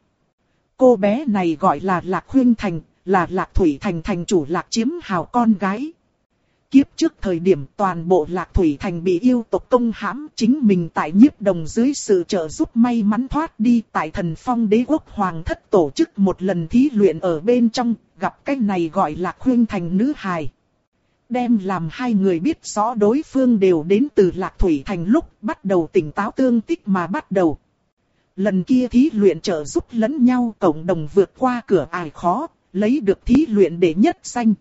S1: Cô bé này gọi là Lạc Huyên Thành, là Lạc Thủy Thành thành chủ Lạc Chiếm Hào con gái. Kiếp trước thời điểm toàn bộ Lạc Thủy Thành bị yêu tộc công hãm, chính mình tại Nhiếp Đồng dưới sự trợ giúp may mắn thoát đi, tại Thần Phong Đế quốc hoàng thất tổ chức một lần thí luyện ở bên trong, gặp cái này gọi Lạc Huyên Thành nữ hài. Đem làm hai người biết rõ đối phương đều đến từ Lạc Thủy Thành lúc bắt đầu tỉnh táo tương tích mà bắt đầu. Lần kia thí luyện trợ giúp lẫn nhau, cộng đồng vượt qua cửa ải khó, lấy được thí luyện đệ nhất danh.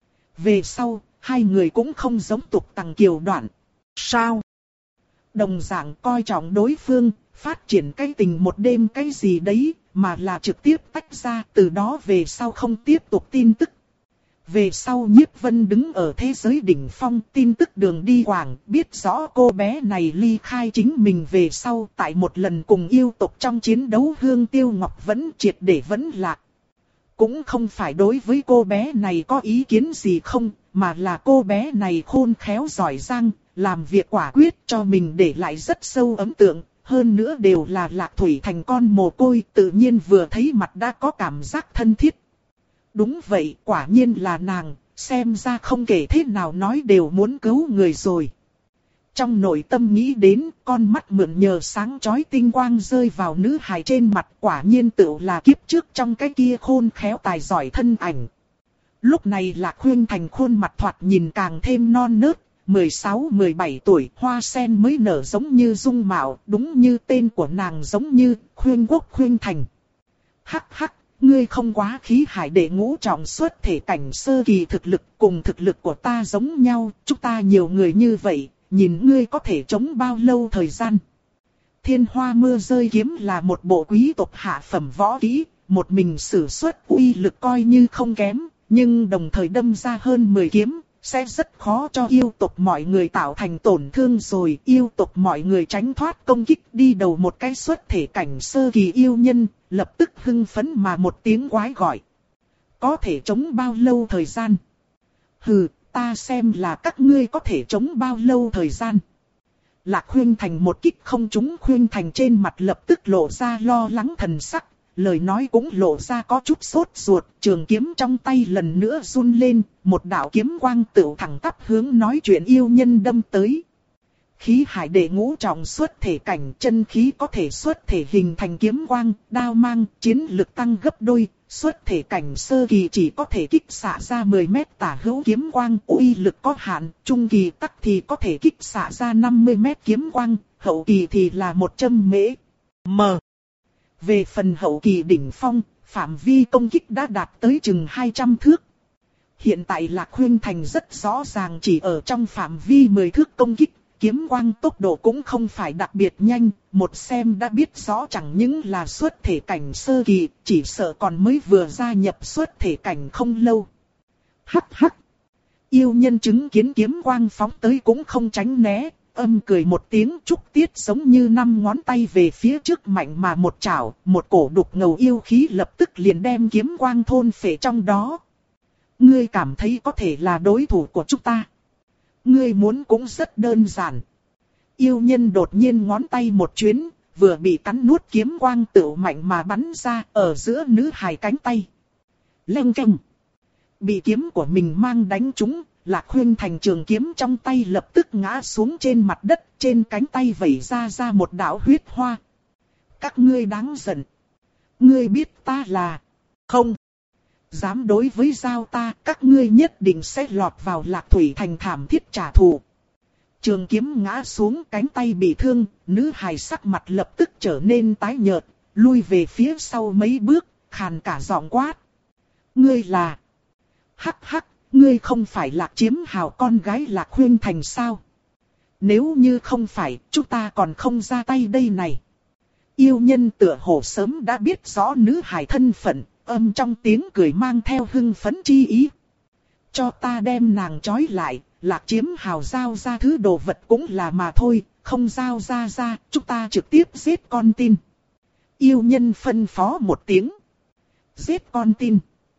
S1: Về sau, hai người cũng không giống tục tằng kiều đoạn. Sao? Đồng dạng coi trọng đối phương, phát triển cái tình một đêm cái gì đấy, mà là trực tiếp tách ra, từ đó về sau không tiếp tục tin tức. Về sau Nhiếp Vân đứng ở thế giới đỉnh phong, tin tức đường đi quảng, biết rõ cô bé này ly khai chính mình về sau, tại một lần cùng yêu tộc trong chiến đấu Hương Tiêu Ngọc vẫn triệt để vẫn lạc. Cũng không phải đối với cô bé này có ý kiến gì không, mà là cô bé này khôn khéo giỏi giang, làm việc quả quyết cho mình để lại rất sâu ấn tượng, hơn nữa đều là Lạc Thủy Thành con mồ côi, tự nhiên vừa thấy mặt đã có cảm giác thân thiết. Đúng vậy, quả nhiên là nàng, xem ra không kể thế nào nói đều muốn cứu người rồi. Trong nội tâm nghĩ đến, con mắt mượn nhờ sáng chói tinh quang rơi vào nữ hài trên mặt, quả nhiên tựu là kiếp trước trong cái kia khôn khéo tài giỏi thân ảnh. Lúc này Lạc Khuynh Thành khuôn mặt thoạt nhìn càng thêm non nớt, mười sáu mười bảy tuổi, hoa sen mới nở giống như dung mạo, đúng như tên của nàng giống như Khuynh Quốc Khuynh Thành. Hắc hắc, ngươi không quá khí hải đệ ngũ trọng xuất thể cảnh sơ kỳ thực lực cùng thực lực của ta giống nhau, chúng ta nhiều người như vậy, nhìn ngươi có thể chống bao lâu thời gian. Thiên Hoa Mưa Rơi Kiếm là một bộ quý tộc hạ phẩm võ kỹ, một mình sử xuất uy lực coi như không kém, nhưng đồng thời đâm ra hơn mười kiếm, sẽ rất khó cho yêu tộc mọi người tạo thành tổn thương rồi. Yêu tộc mọi người tránh thoát công kích đi đầu một cái xuất thể cảnh sơ kỳ yêu nhân, lập tức hưng phấn mà một tiếng quái gọi. Có thể chống bao lâu thời gian? Hừ, ta xem là các ngươi có thể chống bao lâu thời gian. Lạc Khuynh Thành một kích không trúng, Khuynh Thành trên mặt lập tức lộ ra lo lắng thần sắc, lời nói cũng lộ ra có chút sốt ruột, trường kiếm trong tay lần nữa run lên, một đạo kiếm quang tựu thẳng tắp hướng nói chuyện yêu nhân đâm tới. Khí hải đệ ngũ trọng xuất thể cảnh, chân khí có thể xuất thể hình thành kiếm quang, đao mang, chiến lực tăng gấp đôi. Xuất thể cảnh sơ kỳ chỉ có thể kích xạ ra mười mét tả hữu kiếm quang, uy lực có hạn, trung kỳ tắc thì có thể kích xạ ra năm mươi mét kiếm quang, hậu kỳ thì là một trăm mễ. M. Về phần hậu kỳ đỉnh phong, phạm vi công kích đã đạt tới chừng hai trăm thước. Hiện tại Lạc Khuynh Thành rất rõ ràng chỉ ở trong phạm vi mười thước công kích. Kiếm quang tốc độ cũng không phải đặc biệt nhanh, một xem đã biết rõ chẳng những là xuất thể cảnh sơ kỳ, chỉ sợ còn mới vừa gia nhập xuất thể cảnh không lâu. Hắc hắc! Yêu nhân chứng kiến kiếm quang phóng tới cũng không tránh né, âm cười một tiếng, trúc tiết giống như năm ngón tay về phía trước mạnh mà một chảo, một cổ đục ngầu yêu khí lập tức liền đem kiếm quang thôn phệ trong đó. Ngươi cảm thấy có thể là đối thủ của chúng ta? Ngươi muốn cũng rất đơn giản. Yêu nhân đột nhiên ngón tay một chuyến, vừa bị cắn nuốt kiếm quang tựu mạnh mà bắn ra ở giữa nữ hài cánh tay. Leng keng. Bị kiếm của mình mang đánh trúng, Lạc Khuynh Thành trường kiếm trong tay lập tức ngã xuống trên mặt đất, trên cánh tay vẩy ra ra một đạo huyết hoa. Các ngươi đáng giận. Ngươi biết ta là... Không. Dám đối với giao ta, các ngươi nhất định sẽ lọt vào Lạc Thủy Thành thảm thiết trả thù. Trường kiếm ngã xuống, cánh tay bị thương, nữ hài sắc mặt lập tức trở nên tái nhợt, lui về phía sau mấy bước, khàn cả giọng quát. Ngươi là... Hắc hắc, ngươi không phải Lạc Chiếm Hào con gái Lạc Khuynh Thành sao? Nếu như không phải, chúng ta còn không ra tay đây này. Yêu nhân tựa hồ sớm đã biết rõ nữ hài thân phận, âm trong tiếng cười mang theo hưng phấn chi ý. Cho ta đem nàng trói lại, Lạc Chiếm Hào giao ra thứ đồ vật cũng là mà thôi, không giao ra ra, chúng ta trực tiếp giết con tin. Yêu nhân phân phó một tiếng. Giết con tin.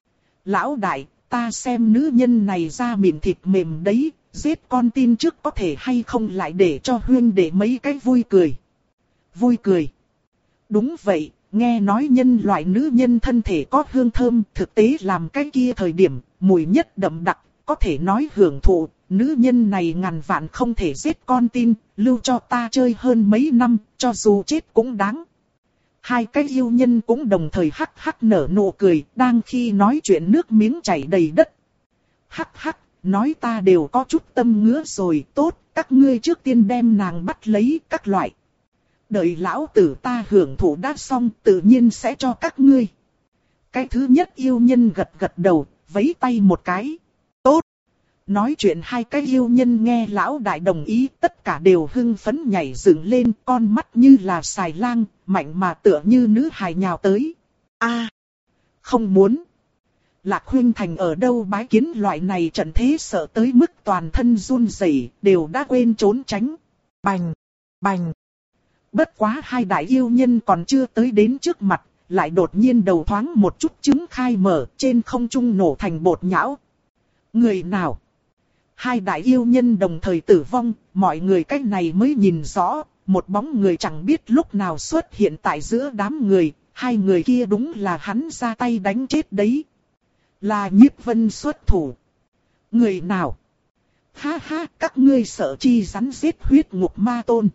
S1: Lão đại, ta xem nữ nhân này da mịn thịt mềm đấy, giết con tin trước có thể hay không lại để cho huyên để mấy cái vui cười. Vui cười. Đúng vậy. Nghe nói nhân loại nữ nhân thân thể có hương thơm, thực tế làm cái kia thời điểm, mùi nhất đậm đặc, có thể nói hưởng thụ, nữ nhân này ngàn vạn không thể giết con tin, lưu cho ta chơi hơn mấy năm, cho dù chết cũng đáng. Hai cái yêu nhân cũng đồng thời hắc hắc nở nụ cười, đang khi nói chuyện nước miếng chảy đầy đất. Hắc hắc, nói ta đều có chút tâm ngứa rồi, tốt, các ngươi trước tiên đem nàng bắt lấy các loại. Đợi lão tử ta hưởng thụ đã xong tự nhiên sẽ cho các ngươi. Cái thứ nhất yêu nhân gật gật đầu, vẫy tay một cái. Tốt. Nói chuyện hai cái yêu nhân nghe lão đại đồng ý, tất cả đều hưng phấn nhảy dựng lên, con mắt như là xài lang, mạnh mà tựa như nữ hài nhào tới. A, à, không muốn. Lạc Khuynh Thành ở đâu bái kiến loại này trận thế sợ tới mức toàn thân run rẩy, đều đã quên trốn tránh. Bành, bành. Bất quá hai đại yêu nhân còn chưa tới đến trước mặt, lại đột nhiên đầu thoáng một chút trứng khai mở, trên không trung nổ thành bột nhão. Người nào? Hai đại yêu nhân đồng thời tử vong, mọi người cách này mới nhìn rõ, một bóng người chẳng biết lúc nào xuất hiện tại giữa đám người, hai người kia đúng là hắn ra tay đánh chết đấy. Là Nhiếp Vân xuất thủ. Người nào? Ha ha, các ngươi sợ chi rắn giết huyết ngục ma tôn.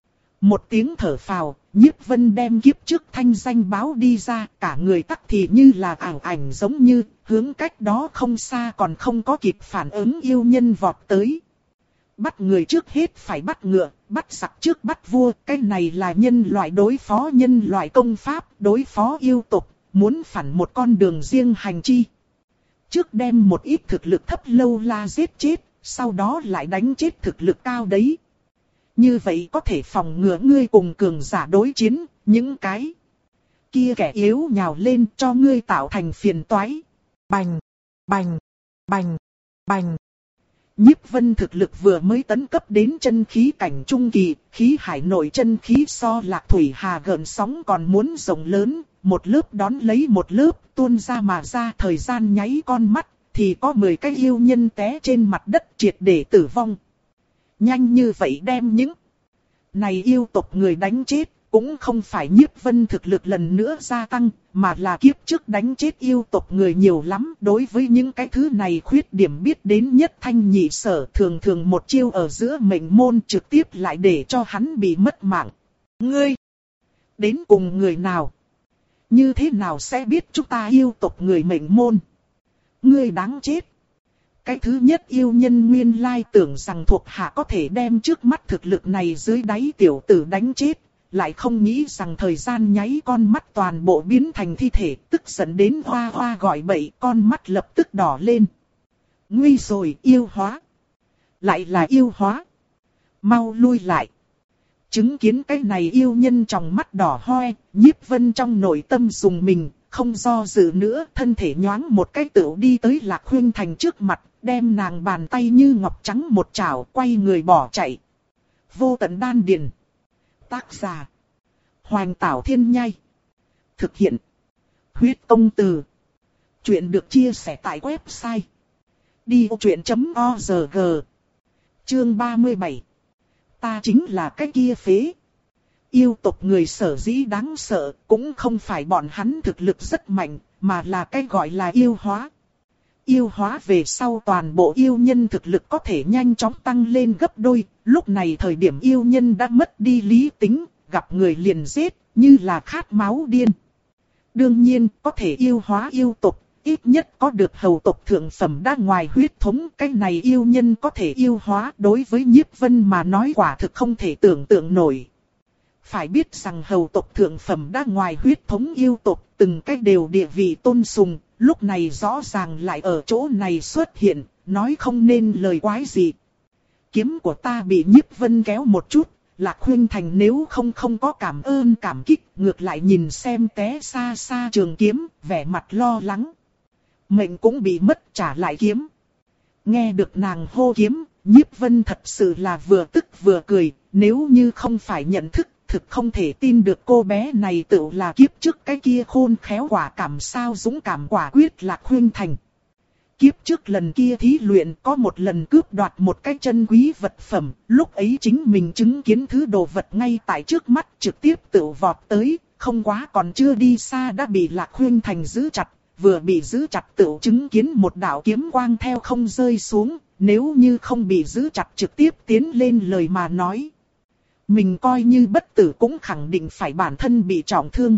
S1: Một tiếng thở phào, Nhiếp Vân đem kiếp trước thanh danh báo đi ra, cả người tắc thì như là ảo ảnh giống như, hướng cách đó không xa còn không có kịp phản ứng yêu nhân vọt tới. Bắt người trước hết phải bắt ngựa, bắt giặc trước bắt vua, cái này là nhân loại đối phó nhân loại công pháp, đối phó yêu tục, muốn phản một con đường riêng hành chi. Trước đem một ít thực lực thấp lâu la giết chết, sau đó lại đánh chết thực lực cao đấy. Như vậy có thể phòng ngừa ngươi cùng cường giả đối chiến, những cái kia kẻ yếu nhào lên cho ngươi tạo thành phiền toái. Bành, bành, bành, bành. Nhiếp Vân thực lực vừa mới tấn cấp đến chân khí cảnh trung kỳ, khí hải nội chân khí so Lạc Thủy Hà gợn sóng còn muốn rộng lớn, một lớp đón lấy một lớp tuôn ra mà ra, thời gian nháy con mắt, thì có mười cái yêu nhân té trên mặt đất triệt để tử vong. Nhanh như vậy đem những này yêu tộc người đánh chết, cũng không phải Nhiếp Vân thực lực lần nữa gia tăng, mà là kiếp trước đánh chết yêu tộc người nhiều lắm. Đối với những cái thứ này khuyết điểm biết đến nhất thanh nhị sở, thường thường một chiêu ở giữa mệnh môn trực tiếp lại để cho hắn bị mất mạng. Ngươi, đến cùng người nào? Như thế nào sẽ biết chúng ta yêu tộc người mệnh môn? Ngươi đáng chết. Cái thứ nhất yêu nhân nguyên lai tưởng rằng thuộc hạ có thể đem trước mắt thực lực này dưới đáy tiểu tử đánh chết, lại không nghĩ rằng thời gian nháy con mắt toàn bộ biến thành thi thể, tức giận đến hoa hoa gọi bậy, con mắt lập tức đỏ lên. Nguy rồi, yêu hóa. Lại là yêu hóa. Mau lui lại. Chứng kiến cái này yêu nhân trong mắt đỏ hoe, Nhiếp Vân trong nội tâm dùng mình, không do dự nữa, thân thể nhoáng một cái tựu đi tới Lạc Khuynh Thành trước mặt, đem nàng bàn tay như ngọc trắng một chảo, quay người bỏ chạy. Vô tận đan điền. Tác giả: Hoành Tảo Thiên Nhai. Thực hiện: Huyết Công Từ. Chuyện được chia sẻ tại website đi ô chuyện chấm org. Chương ba mươi bảy. Ta chính là cái kia phế. Yêu tộc người sở dĩ đáng sợ, cũng không phải bọn hắn thực lực rất mạnh, mà là cái gọi là yêu hóa. Yêu hóa về sau toàn bộ yêu nhân thực lực có thể nhanh chóng tăng lên gấp đôi, lúc này thời điểm yêu nhân đã mất đi lý tính, gặp người liền giết, như là khát máu điên. Đương nhiên, có thể yêu hóa yêu tộc, ít nhất có được hầu tộc thượng phẩm đã ngoài huyết thống, cái này yêu nhân có thể yêu hóa, đối với Nhiếp Vân mà nói quả thực không thể tưởng tượng nổi. Phải biết rằng hầu tộc thượng phẩm đã ngoài huyết thống yêu tộc, từng cách đều địa vị tôn sùng, lúc này rõ ràng lại ở chỗ này xuất hiện, nói không nên lời quái gì. Kiếm của ta bị Nhiếp Vân kéo một chút, Lạc Khuynh Thành nếu không không có cảm ơn cảm kích, ngược lại nhìn xem té xa xa trường kiếm, vẻ mặt lo lắng. Mệnh cũng bị mất, trả lại kiếm. Nghe được nàng hô kiếm, Nhiếp Vân thật sự là vừa tức vừa cười, nếu như không phải nhận thức, thực không thể tin được cô bé này tự là kiếp trước cái kia khôn khéo quả cảm sao dũng cảm quả quyết Lạc Khuynh Thành. Kiếp trước lần kia thí luyện có một lần cướp đoạt một cái chân quý vật phẩm, lúc ấy chính mình chứng kiến thứ đồ vật ngay tại trước mắt trực tiếp tự vọt tới, không quá còn chưa đi xa đã bị Lạc Khuynh Thành giữ chặt, vừa bị giữ chặt tự chứng kiến một đạo kiếm quang theo không rơi xuống, nếu như không bị giữ chặt trực tiếp tiến lên lời mà nói. Mình coi như bất tử cũng khẳng định phải bản thân bị trọng thương.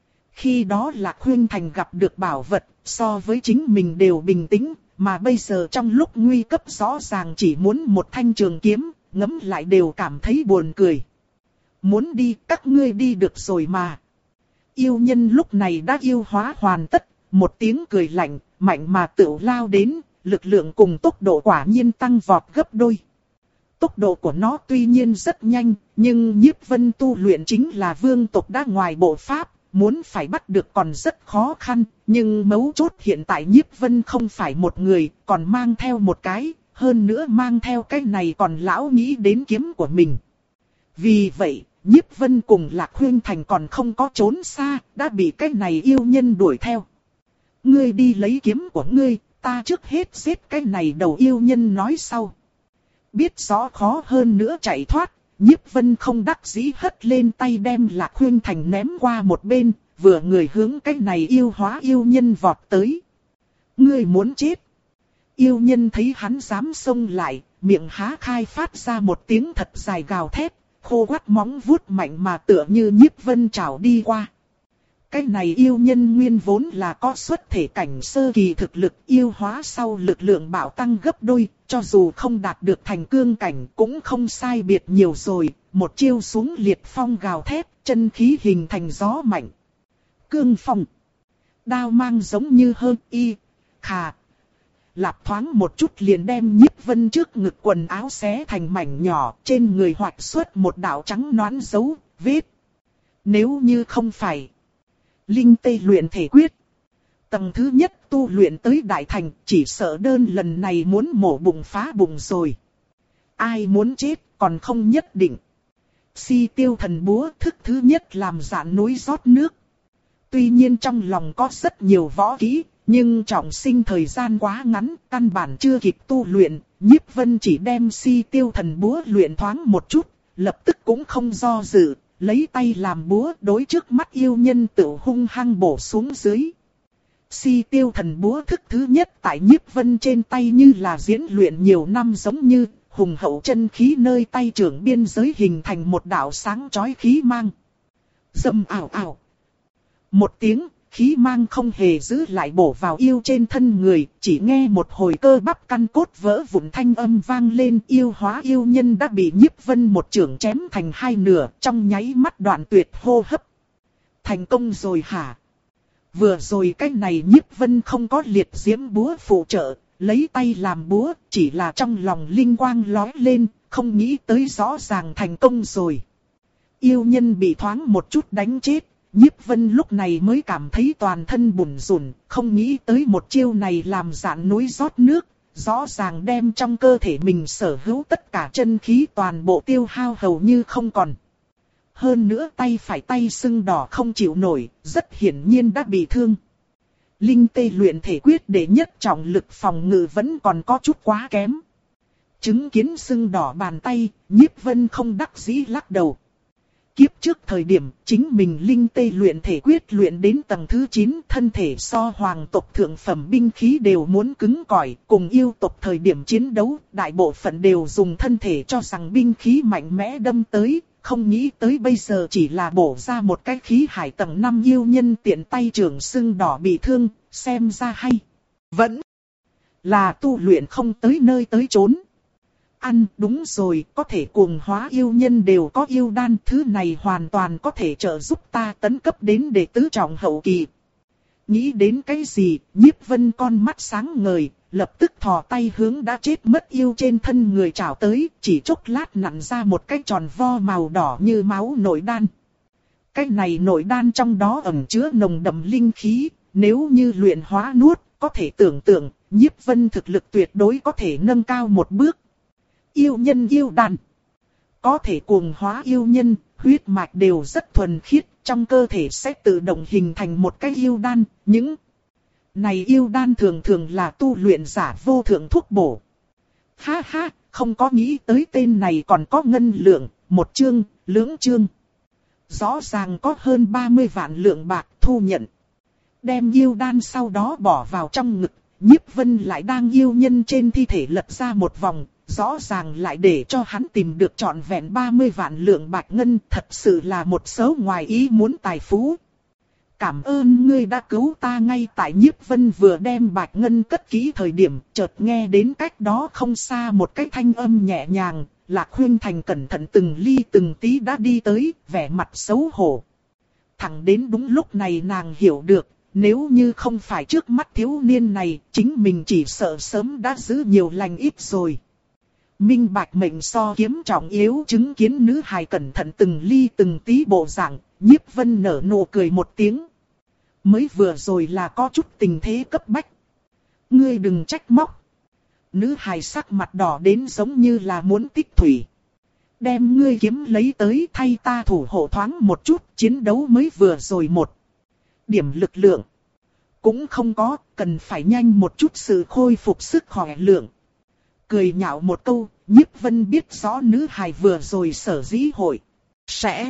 S1: Khi đó Lạc Khuynh Thành gặp được bảo vật, so với chính mình đều bình tĩnh, mà bây giờ trong lúc nguy cấp rõ ràng chỉ muốn một thanh trường kiếm, ngẫm lại đều cảm thấy buồn cười. Muốn đi, các ngươi đi được rồi mà. Yêu nhân lúc này đã yêu hóa hoàn tất, một tiếng cười lạnh, mạnh mà tựu lao đến, lực lượng cùng tốc độ quả nhiên tăng vọt gấp đôi. Tốc độ của nó tuy nhiên rất nhanh, nhưng Nhiếp Vân tu luyện chính là vương tộc đã ngoài bộ pháp, muốn phải bắt được còn rất khó khăn, nhưng mấu chốt hiện tại Nhiếp Vân không phải một người, còn mang theo một cái, hơn nữa mang theo cái này còn lão nghĩ đến kiếm của mình. Vì vậy, Nhiếp Vân cùng Lạc Khuynh Thành còn không có trốn xa, đã bị cái này yêu nhân đuổi theo. Ngươi đi lấy kiếm của ngươi, ta trước hết giết cái này đầu yêu nhân nói sau. Biết rõ khó hơn nữa chạy thoát, Nhiếp Vân không đắc dĩ hất lên tay đem Lạc Khuynh Thành ném qua một bên, vừa người hướng cái này yêu hóa yêu nhân vọt tới. Ngươi muốn chết. Yêu nhân thấy hắn dám xông lại, miệng há khai phát ra một tiếng thật dài gào thét, khô quắt móng vuốt mạnh mà tựa như Nhiếp Vân trảo đi qua. Cái này yêu nhân nguyên vốn là có xuất thể cảnh sơ kỳ thực lực, yêu hóa sau lực lượng bạo tăng gấp đôi, cho dù không đạt được thành cương cảnh cũng không sai biệt nhiều rồi, một chiêu xuống liệt phong gào thét, chân khí hình thành gió mạnh. Cương phong, đao mang giống như hơn y, khà. Lạp thoáng một chút liền đem Nhiếp Vân trước ngực quần áo xé thành mảnh nhỏ, trên người hoạch xuất một đạo trắng nõn dấu, vết. Nếu như không phải Linh Tê luyện thể quyết, tầng thứ nhất tu luyện tới đại thành, chỉ sợ đơn lần này muốn mổ bụng phá bụng rồi. Ai muốn chết còn không nhất định. Si tiêu thần búa thức thứ nhất làm dạn núi rót nước. Tuy nhiên trong lòng có rất nhiều võ kỹ, nhưng trọng sinh thời gian quá ngắn, căn bản chưa kịp tu luyện. Nhiếp Vân chỉ đem si tiêu thần búa luyện thoáng một chút, lập tức cũng không do dự, lấy tay làm búa đối trước mắt yêu nhân tự hung hăng bổ xuống dưới. Si tiêu thần búa thức thứ nhất tại Nhiếp Vân trên tay như là diễn luyện nhiều năm, giống như hùng hậu chân khí nơi tay trưởng biên giới hình thành một đạo sáng chói khí mang. Dầm ảo ảo. Một tiếng, khí mang không hề giữ lại bổ vào yêu trên thân người, chỉ nghe một hồi cơ bắp căn cốt vỡ vụn thanh âm vang lên, yêu hóa yêu nhân đã bị Nhiếp Vân một chưởng chém thành hai nửa, trong nháy mắt đoạn tuyệt hô hấp. Thành công rồi hả? Vừa rồi cái này Nhiếp Vân không có liệt diễm búa phụ trợ, lấy tay làm búa, chỉ là trong lòng linh quang lóe lên, không nghĩ tới rõ ràng thành công rồi. Yêu nhân bị thoáng một chút đánh chết. Nhiếp Vân lúc này mới cảm thấy toàn thân bủn rủn, không nghĩ tới một chiêu này làm dạn núi rót nước, rõ ràng đem trong cơ thể mình sở hữu tất cả chân khí toàn bộ tiêu hao hầu như không còn. Hơn nữa tay phải tay sưng đỏ không chịu nổi, rất hiển nhiên đã bị thương. Linh Tê luyện thể quyết đệ nhất trọng lực phòng ngự vẫn còn có chút quá kém. Chứng kiến sưng đỏ bàn tay, Nhiếp Vân không đắc dĩ lắc đầu. Kiếp trước thời điểm, chính mình Linh Tê luyện thể quyết luyện đến tầng thứ chín, thân thể so hoàng tộc thượng phẩm binh khí đều muốn cứng cỏi, cùng yêu tộc thời điểm chiến đấu, đại bộ phận đều dùng thân thể cho rằng binh khí mạnh mẽ đâm tới, không nghĩ tới bây giờ chỉ là bổ ra một cái khí hải tầng năm yêu nhân tiện tay trường sưng đỏ bị thương, xem ra hay. Vẫn là tu luyện không tới nơi tới chốn. Ăn đúng rồi, có thể cuồng hóa yêu nhân đều có yêu đan, thứ này hoàn toàn có thể trợ giúp ta tấn cấp đến đệ tứ trọng hậu kỳ. Nghĩ đến cái gì, Nhiếp Vân con mắt sáng ngời, lập tức thò tay hướng đã chết mất yêu trên thân người chảo tới, chỉ chốc lát nặn ra một cái tròn vo màu đỏ như máu nội đan. Cái này nội đan trong đó ẩn chứa nồng đậm linh khí, nếu như luyện hóa nuốt, có thể tưởng tượng, Nhiếp Vân thực lực tuyệt đối có thể nâng cao một bước. Yêu nhân yêu đan, có thể cuồng hóa yêu nhân, huyết mạch đều rất thuần khiết, trong cơ thể sẽ tự động hình thành một cái yêu đan. Những này yêu đan thường thường là tu luyện giả vô thượng thuốc bổ. Ha ha, không có nghĩ tới tên này còn có ngân lượng, một chương, lưỡng chương. Rõ ràng có hơn ba mươi vạn lượng bạc thu nhận. Đem yêu đan sau đó bỏ vào trong ngực, Nhiếp Vân lại đang yêu nhân trên thi thể lật ra một vòng. Rõ ràng lại để cho hắn tìm được trọn vẹn ba mươi vạn lượng bạch ngân, thật sự là một số ngoài ý muốn tài phú. Cảm ơn ngươi đã cứu ta. Ngay tại Nhiếp Vân vừa đem bạch ngân cất kỹ thời điểm, chợt nghe đến cách đó không xa một cái thanh âm nhẹ nhàng, Lạc Khuyên Thành cẩn thận từng ly từng tí đã đi tới, vẻ mặt xấu hổ. Thẳng đến đúng lúc này nàng hiểu được, nếu như không phải trước mắt thiếu niên này, chính mình chỉ sợ sớm đã giữ nhiều lành ít rồi. Minh bạch mệnh so kiếm trọng yếu, chứng kiến nữ hài cẩn thận từng ly từng tí bộ dạng, Nhiếp Vân nở nụ cười một tiếng. Mới vừa rồi là có chút tình thế cấp bách. Ngươi đừng trách móc. Nữ hài sắc mặt đỏ đến giống như là muốn tích thủy. Đem ngươi kiếm lấy tới thay ta thủ hộ thoáng một chút, chiến đấu mới vừa rồi một điểm lực lượng cũng không có, cần phải nhanh một chút sự khôi phục sức khỏe lượng. Cười nhạo một câu, Nhiếp Vân biết rõ nữ hài vừa rồi sở dĩ hội sẽ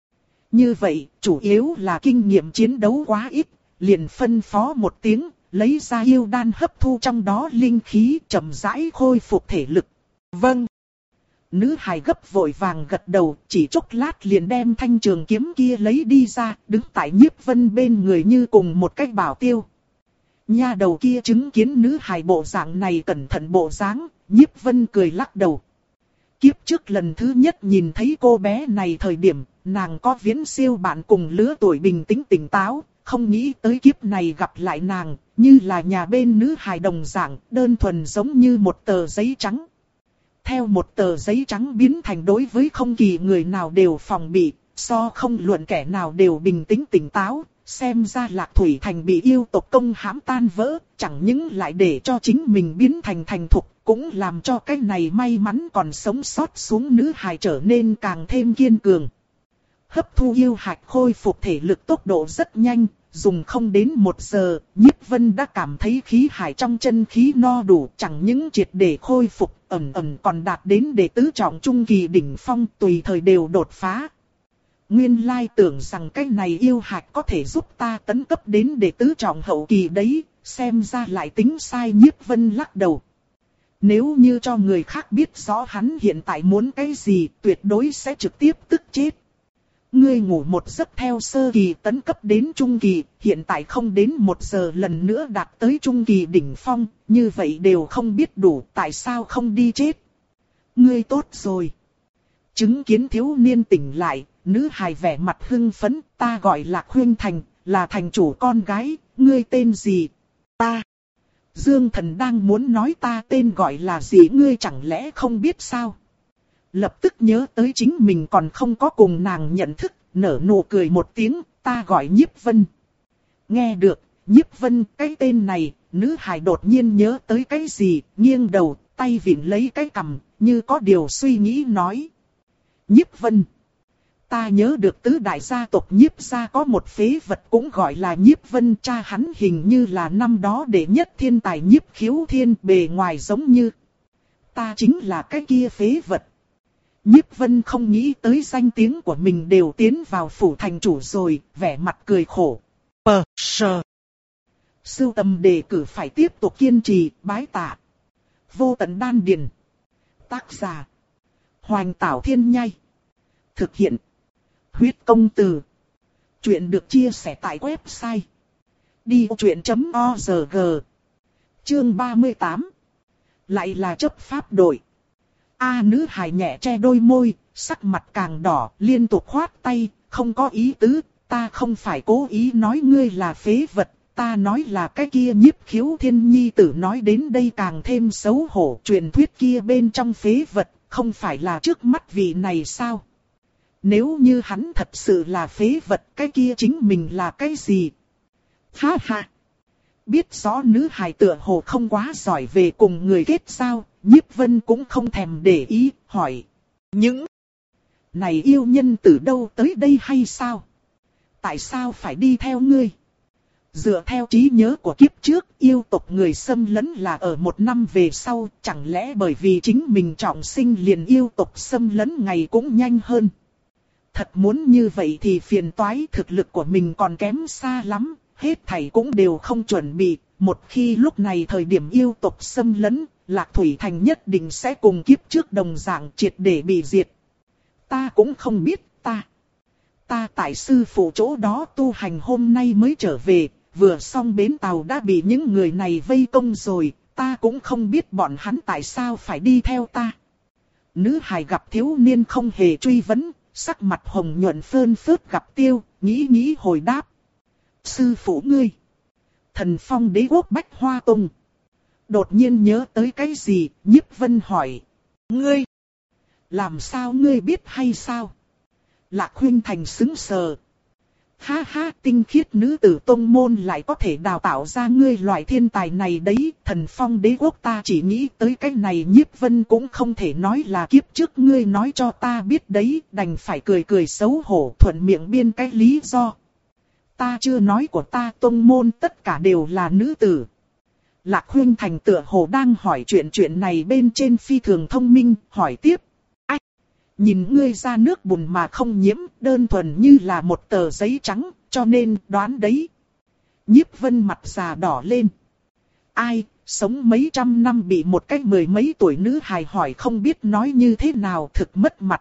S1: như vậy, chủ yếu là kinh nghiệm chiến đấu quá ít, liền phân phó một tiếng, lấy ra yêu đan hấp thu trong đó linh khí, chậm rãi khôi phục thể lực.
S2: Vâng.
S1: Nữ hài gấp vội vàng gật đầu, chỉ chốc lát liền đem thanh trường kiếm kia lấy đi ra, đứng tại Nhiếp Vân bên người như cùng một cách bảo tiêu. Nha đầu kia chứng kiến nữ hài bộ dạng này cẩn thận bộ dáng, Nhiếp Vân cười lắc đầu. Kiếp trước lần thứ nhất nhìn thấy cô bé này thời điểm, nàng có viễn siêu bạn cùng lứa tuổi bình tĩnh tỉnh táo, không nghĩ tới kiếp này gặp lại nàng, như là nhà bên nữ hài đồng dạng, đơn thuần giống như một tờ giấy trắng. Theo một tờ giấy trắng biến thành đối với không kỳ người nào đều phòng bị, so không luận kẻ nào đều bình tĩnh tỉnh táo, xem ra Lạc Thủy Thành bị yêu tộc công hãm tan vỡ, chẳng những lại để cho chính mình biến thành thành thục, cũng làm cho cái này may mắn còn sống sót xuống nữ hài trở nên càng thêm kiên cường. Hấp thu yêu hạch khôi phục thể lực tốc độ rất nhanh, dùng không đến một giờ, Nhiếp Vân đã cảm thấy khí hải trong chân khí no đủ, chẳng những triệt để khôi phục, ẩn ẩn còn đạt đến đệ tứ trọng trung kỳ đỉnh phong, tùy thời đều đột phá. Nguyên lai tưởng rằng cái này yêu hạch có thể giúp ta tấn cấp đến đệ tứ trọng hậu kỳ đấy, xem ra lại tính sai. Nhiếp Vân lắc đầu. Nếu như cho người khác biết rõ hắn hiện tại muốn cái gì, tuyệt đối sẽ trực tiếp tức chết. Ngươi ngủ một giấc theo sơ kỳ tấn cấp đến trung kỳ, hiện tại không đến một giờ lần nữa đạt tới trung kỳ đỉnh phong, như vậy đều không biết đủ, tại sao không đi chết. Ngươi tốt rồi. Chứng kiến thiếu niên tỉnh lại, nữ hài vẻ mặt hưng phấn, ta gọi là Khuyên Thành, là thành chủ con gái, ngươi tên gì? Ta. Dương Thần đang muốn nói ta tên gọi là gì, ngươi chẳng lẽ không biết sao? Lập tức nhớ tới chính mình còn không có cùng nàng nhận thức, nở nụ cười một tiếng, ta gọi Nhiếp Vân. Nghe được, Nhiếp Vân, cái tên này, nữ hài đột nhiên nhớ tới cái gì, nghiêng đầu, tay vịn lấy cái cằm, như có điều suy nghĩ nói. Nhiếp Vân. Ta nhớ được tứ đại gia tộc Nhiếp gia có một phế vật cũng gọi là Nhiếp Vân, cha hắn hình như là năm đó đệ nhất thiên tài Nhiếp Khiếu Thiên, bề ngoài giống như. Ta chính là cái kia phế vật. Nhiếp Vân không nghĩ tới danh tiếng của mình đều tiến vào phủ thành chủ rồi, vẻ mặt cười khổ. Pờ, sờ. Sưu tầm đề cử phải tiếp tục kiên trì, bái tạ. Vô tận đan điền. Tác giả. Hoành Tảo Thiên Nhai. Thực hiện. Huyết công từ. Chuyện được chia sẻ tại website. đi ô chuyện chấm o rờ giê. Chương ba mươi tám. Lại là chấp pháp đội. A nữ hài nhẹ che đôi môi, sắc mặt càng đỏ, liên tục khoát tay, không có ý tứ, ta không phải cố ý nói ngươi là phế vật, ta nói là cái kia Nhiếp Khiếu Thiên nhi tử. Nói đến đây càng thêm xấu hổ, truyền thuyết kia bên trong phế vật, không phải là trước mắt vị này sao? Nếu như hắn thật sự là phế vật, cái kia chính mình là cái gì? Ha ha! Biết rõ nữ hài tựa hồ không quá giỏi về cùng người kết giao, Nhiếp Vân cũng không thèm để ý, hỏi. Những này yêu nhân từ đâu tới đây hay sao? Tại sao phải đi theo ngươi? Dựa theo trí nhớ của kiếp trước, yêu tộc người xâm lấn là ở một năm về sau, chẳng lẽ bởi vì chính mình trọng sinh liền yêu tộc xâm lấn ngày cũng nhanh hơn? Thật muốn như vậy thì phiền toái, thực lực của mình còn kém xa lắm, hết thảy cũng đều không chuẩn bị. Một khi lúc này thời điểm yêu tộc xâm lấn, Lạc Thủy Thành nhất định sẽ cùng kiếp trước đồng dạng triệt để bị diệt. Ta cũng không biết, ta. Ta tại sư phụ chỗ đó tu hành hôm nay mới trở về, vừa xong bến tàu đã bị những người này vây công rồi, ta cũng không biết bọn hắn tại sao phải đi theo ta. Nữ hài gặp thiếu niên không hề truy vấn, sắc mặt hồng nhuận phơn phớt gặp tiêu, nghĩ nghĩ hồi đáp. Sư phụ ngươi. Thần Phong Đế quốc Bách Hoa Tông. Đột nhiên nhớ tới cái gì, Nhiếp Vân hỏi. Ngươi. Làm sao ngươi biết hay sao? Lạc Khuyên Thành sững sờ. Ha ha, tinh khiết nữ tử tông môn lại có thể đào tạo ra ngươi loại thiên tài này đấy. Thần Phong Đế quốc ta chỉ nghĩ tới cái này, Nhiếp Vân cũng không thể nói là kiếp trước ngươi nói cho ta biết đấy, đành phải cười cười xấu hổ thuận miệng biên cái lý do. Ta chưa nói của ta tông môn tất cả đều là nữ tử. Lạc Khuyên Thành tựa hồ đang hỏi chuyện chuyện này bên trên phi thường thông minh, hỏi tiếp. Ách! Nhìn ngươi ra nước bùn mà không nhiễm, đơn thuần như là một tờ giấy trắng, cho nên đoán đấy. Nhiếp Vân mặt già đỏ lên. Ai, Sống mấy trăm năm bị một cái mười mấy tuổi nữ hài hỏi không biết nói như thế nào thực mất mặt.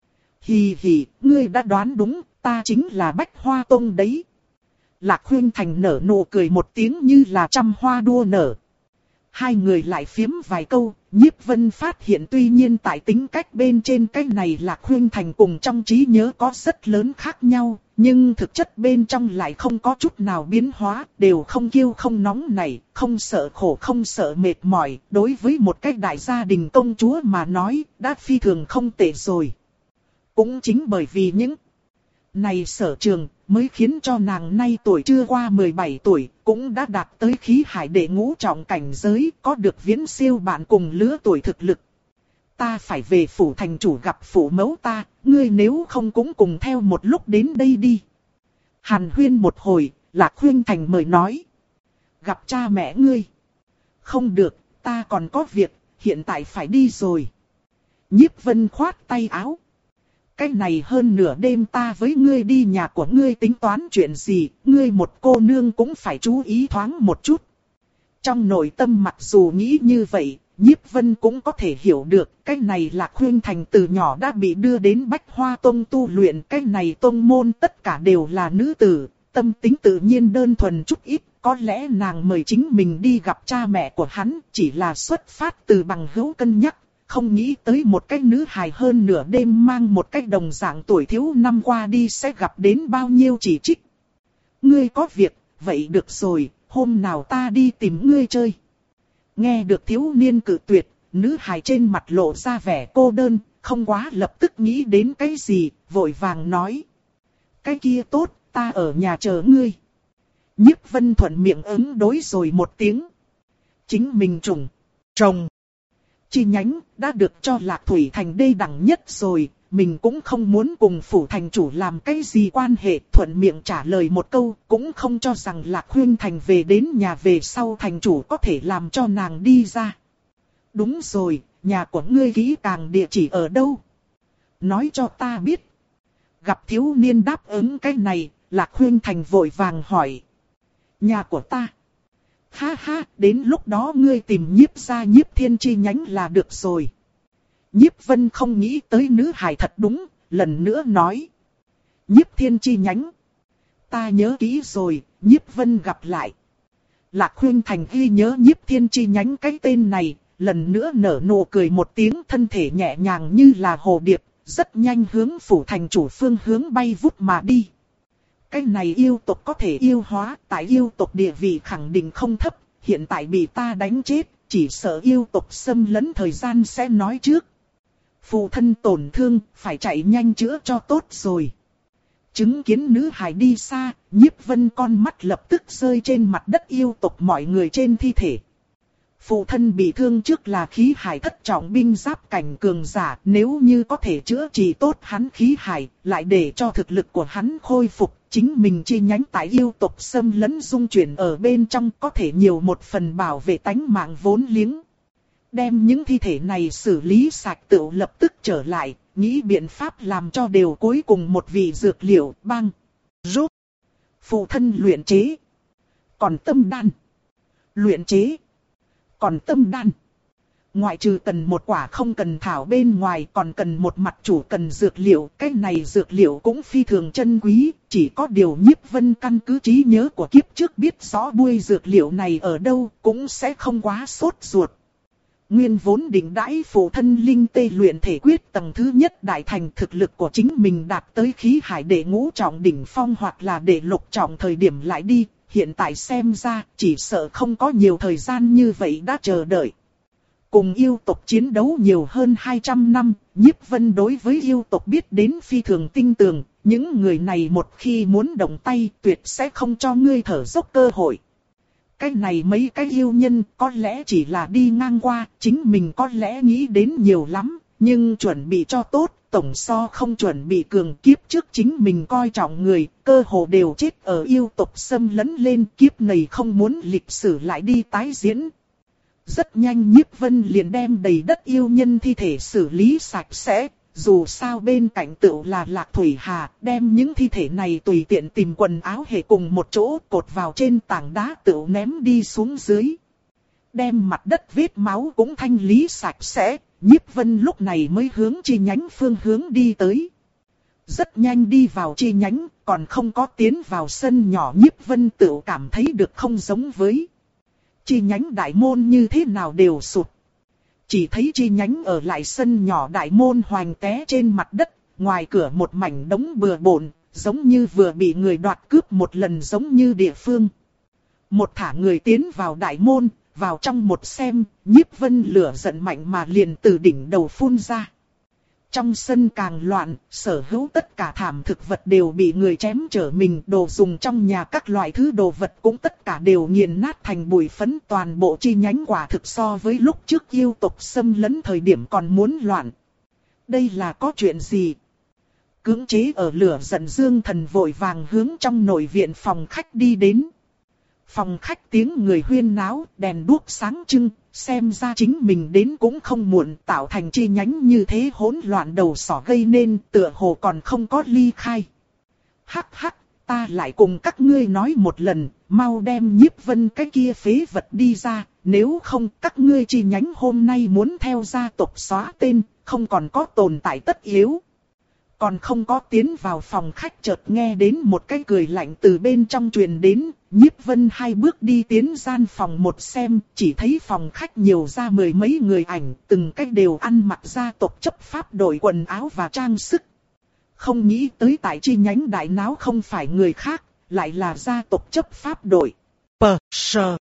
S1: Hì hì, ngươi đã đoán đúng, ta chính là Bách Hoa Tông đấy. Lạc Khuynh Thành nở nụ cười một tiếng như là trăm hoa đua nở. Hai người lại phiếm vài câu, Nhiếp Vân phát hiện tuy nhiên tại tính cách bên trên cái này Lạc Khuynh Thành cùng trong trí nhớ có rất lớn khác nhau, nhưng thực chất bên trong lại không có chút nào biến hóa, đều không kiêu không nóng nảy, không sợ khổ không sợ mệt mỏi, đối với một cái đại gia đình công chúa mà nói, đã phi thường không tệ rồi. Cũng chính bởi vì những này sở trường, mới khiến cho nàng nay tuổi chưa qua mười bảy tuổi, cũng đã đạt tới khí hải đệ ngũ trọng cảnh giới, có được viễn siêu bạn cùng lứa tuổi thực lực. Ta phải về phủ thành chủ gặp phủ mẫu ta, ngươi nếu không cũng cùng theo một lúc đến đây đi. Hàn huyên một hồi, Lạc Khuynh Thành mời nói. Gặp cha mẹ ngươi. Không được, ta còn có việc, hiện tại phải đi rồi. Nhiếp Vân khoát tay áo. Cái này hơn nửa đêm ta với ngươi đi nhà của ngươi tính toán chuyện gì, ngươi một cô nương cũng phải chú ý thoáng một chút. Trong nội tâm mặc dù nghĩ như vậy, Nhiếp Vân cũng có thể hiểu được, cái này Lạc Khuynh Thành từ nhỏ đã bị đưa đến Bách Hoa Tông tu luyện, cái này tông môn tất cả đều là nữ tử, tâm tính tự nhiên đơn thuần chút ít, có lẽ nàng mời chính mình đi gặp cha mẹ của hắn, chỉ là xuất phát từ bằng hữu cân nhắc. Không nghĩ tới một cái nữ hài hơn nửa đêm mang một cái đồng dạng tuổi thiếu năm qua đi sẽ gặp đến bao nhiêu chỉ trích. Ngươi có việc, vậy được rồi, hôm nào ta đi tìm ngươi chơi. Nghe được thiếu niên cự tuyệt, nữ hài trên mặt lộ ra vẻ cô đơn, không quá lập tức nghĩ đến cái gì, vội vàng nói. Cái kia tốt, ta ở nhà chờ ngươi. Nhiếp Vân thuận miệng ứng đối rồi một tiếng. Chính mình trùng, trồng. Chi nhánh đã được cho Lạc Thủy Thành đê đẳng nhất rồi, mình cũng không muốn cùng phủ thành chủ làm cái gì quan hệ, thuận miệng trả lời một câu, cũng không cho rằng Lạc Khuynh Thành về đến nhà về sau thành chủ có thể làm cho nàng đi ra. Đúng rồi, nhà của ngươi kỹ càng địa chỉ ở đâu? Nói cho ta biết. Gặp thiếu niên đáp ứng cái này, Lạc Khuynh Thành vội vàng hỏi. Nhà của ta. Ha ha, đến lúc đó ngươi tìm Nhiếp gia Nhiếp Thiên chi nhánh là được rồi. Nhiếp Vân không nghĩ tới nữ hài thật đúng, lần nữa nói. Nhiếp Thiên chi nhánh. Ta nhớ kỹ rồi, Nhiếp Vân gặp lại. Lạc Khuynh Thành ghi nhớ Nhiếp Thiên chi nhánh cái tên này, lần nữa nở nụ cười một tiếng, thân thể nhẹ nhàng như là hồ điệp, rất nhanh hướng phủ thành chủ phương hướng bay vút mà đi. Cái này yêu tộc có thể yêu hóa, tại yêu tộc địa vị khẳng định không thấp, hiện tại bị ta đánh chết, chỉ sợ yêu tộc xâm lấn thời gian sẽ nói trước. Phụ thân tổn thương, phải chạy nhanh chữa cho tốt rồi. Chứng kiến nữ hài đi xa, Nhiếp Vân con mắt lập tức rơi trên mặt đất yêu tộc mọi người trên thi thể. Phụ thân bị thương trước là khí hải thất trọng binh giáp cảnh cường giả, nếu như có thể chữa trị tốt hắn khí hải, lại để cho thực lực của hắn khôi phục, chính mình chi nhánh tại yêu tộc xâm lấn dung chuyển ở bên trong có thể nhiều một phần bảo vệ tánh mạng vốn liếng. Đem những thi thể này xử lý sạch tựu lập tức trở lại, nghĩ biện pháp làm cho đều cuối cùng một vị dược liệu băng, rút. Phụ thân luyện chế. Còn tâm đan. Luyện chế. Còn tâm đan. Ngoại trừ cần một quả không cần thảo bên ngoài còn cần một mặt chủ cần dược liệu. Cái này dược liệu cũng phi thường chân quý. Chỉ có điều Nhiếp Vân căn cứ trí nhớ của kiếp trước biết rõ buôi dược liệu này ở đâu cũng sẽ không quá sốt ruột. Nguyên vốn định đãi phụ thân linh tê luyện thể quyết tầng thứ nhất đại thành thực lực của chính mình đạt tới khí hải đệ ngũ trọng đỉnh phong hoặc là đệ lục trọng thời điểm lại đi. Hiện tại xem ra chỉ sợ không có nhiều thời gian như vậy đã chờ đợi. Cùng yêu tộc chiến đấu nhiều hơn hai trăm năm, Nhiếp Vân đối với yêu tộc biết đến phi thường tinh tường. Những người này một khi muốn động tay tuyệt sẽ không cho ngươi thở dốc cơ hội. Cái này mấy cái yêu nhân có lẽ chỉ là đi ngang qua, chính mình có lẽ nghĩ đến nhiều lắm, nhưng chuẩn bị cho tốt, tổng so không chuẩn bị cường. Kiếp trước chính mình coi trọng người, cơ hồ đều chết ở yêu tộc xâm lấn lên, kiếp này không muốn lịch sử lại đi tái diễn. Rất nhanh Nhiếp Vân liền đem đầy đất yêu nhân thi thể xử lý sạch sẽ. Dù sao bên cạnh tựu là Lạc Thủy Hà, đem những thi thể này tùy tiện tìm quần áo hệ cùng một chỗ cột vào trên tảng đá tựu ném đi xuống dưới. đem mặt đất vết máu cũng thanh lý sạch sẽ, Nhiếp Vân lúc này mới hướng chi nhánh phương hướng đi tới. Rất nhanh đi vào chi nhánh, còn không có tiến vào sân nhỏ, Nhiếp Vân tự cảm thấy được không giống với chi nhánh đại môn như thế nào đều sụp. Chỉ thấy chi nhánh ở lại sân nhỏ đại môn hoành té trên mặt đất, ngoài cửa một mảnh đống bừa bộn, giống như vừa bị người đoạt cướp một lần giống như địa phương. Một thả người tiến vào đại môn, vào trong một xem, Nhiếp Vân lửa giận mạnh mà liền từ đỉnh đầu phun ra. Trong sân càng loạn, sở hữu tất cả thảm thực vật đều bị người chém trở mình, đồ dùng trong nhà các loại thứ đồ vật cũng tất cả đều nghiền nát thành bụi phấn, toàn bộ chi nhánh quả thực so với lúc trước yêu tộc xâm lấn thời điểm còn muốn loạn. Đây là có chuyện gì? Cưỡng chế ở lửa giận Dương Thần vội vàng hướng trong nội viện phòng khách đi đến. Phòng khách tiếng người huyên náo, đèn đuốc sáng trưng, xem ra chính mình đến cũng không muộn, tạo thành chi nhánh như thế hỗn loạn đầu sỏ gây nên, tựa hồ còn không có ly khai. Hắc hắc, ta lại cùng các ngươi nói một lần, mau đem Nhiếp Vân cái kia phế vật đi ra, nếu không các ngươi chi nhánh hôm nay muốn theo gia tộc xóa tên, không còn có tồn tại tất yếu. Còn không có tiến vào phòng khách chợt nghe đến một cái cười lạnh từ bên trong truyền đến, Nhiếp Vân hai bước đi tiến gian phòng một xem, chỉ thấy phòng khách nhiều ra mười mấy người ảnh, từng cách đều ăn mặc gia tộc chấp pháp đội quần áo và trang sức. Không nghĩ tới tại chi nhánh đại náo không phải người khác, lại là gia tộc chấp pháp đội. Pờ sờ.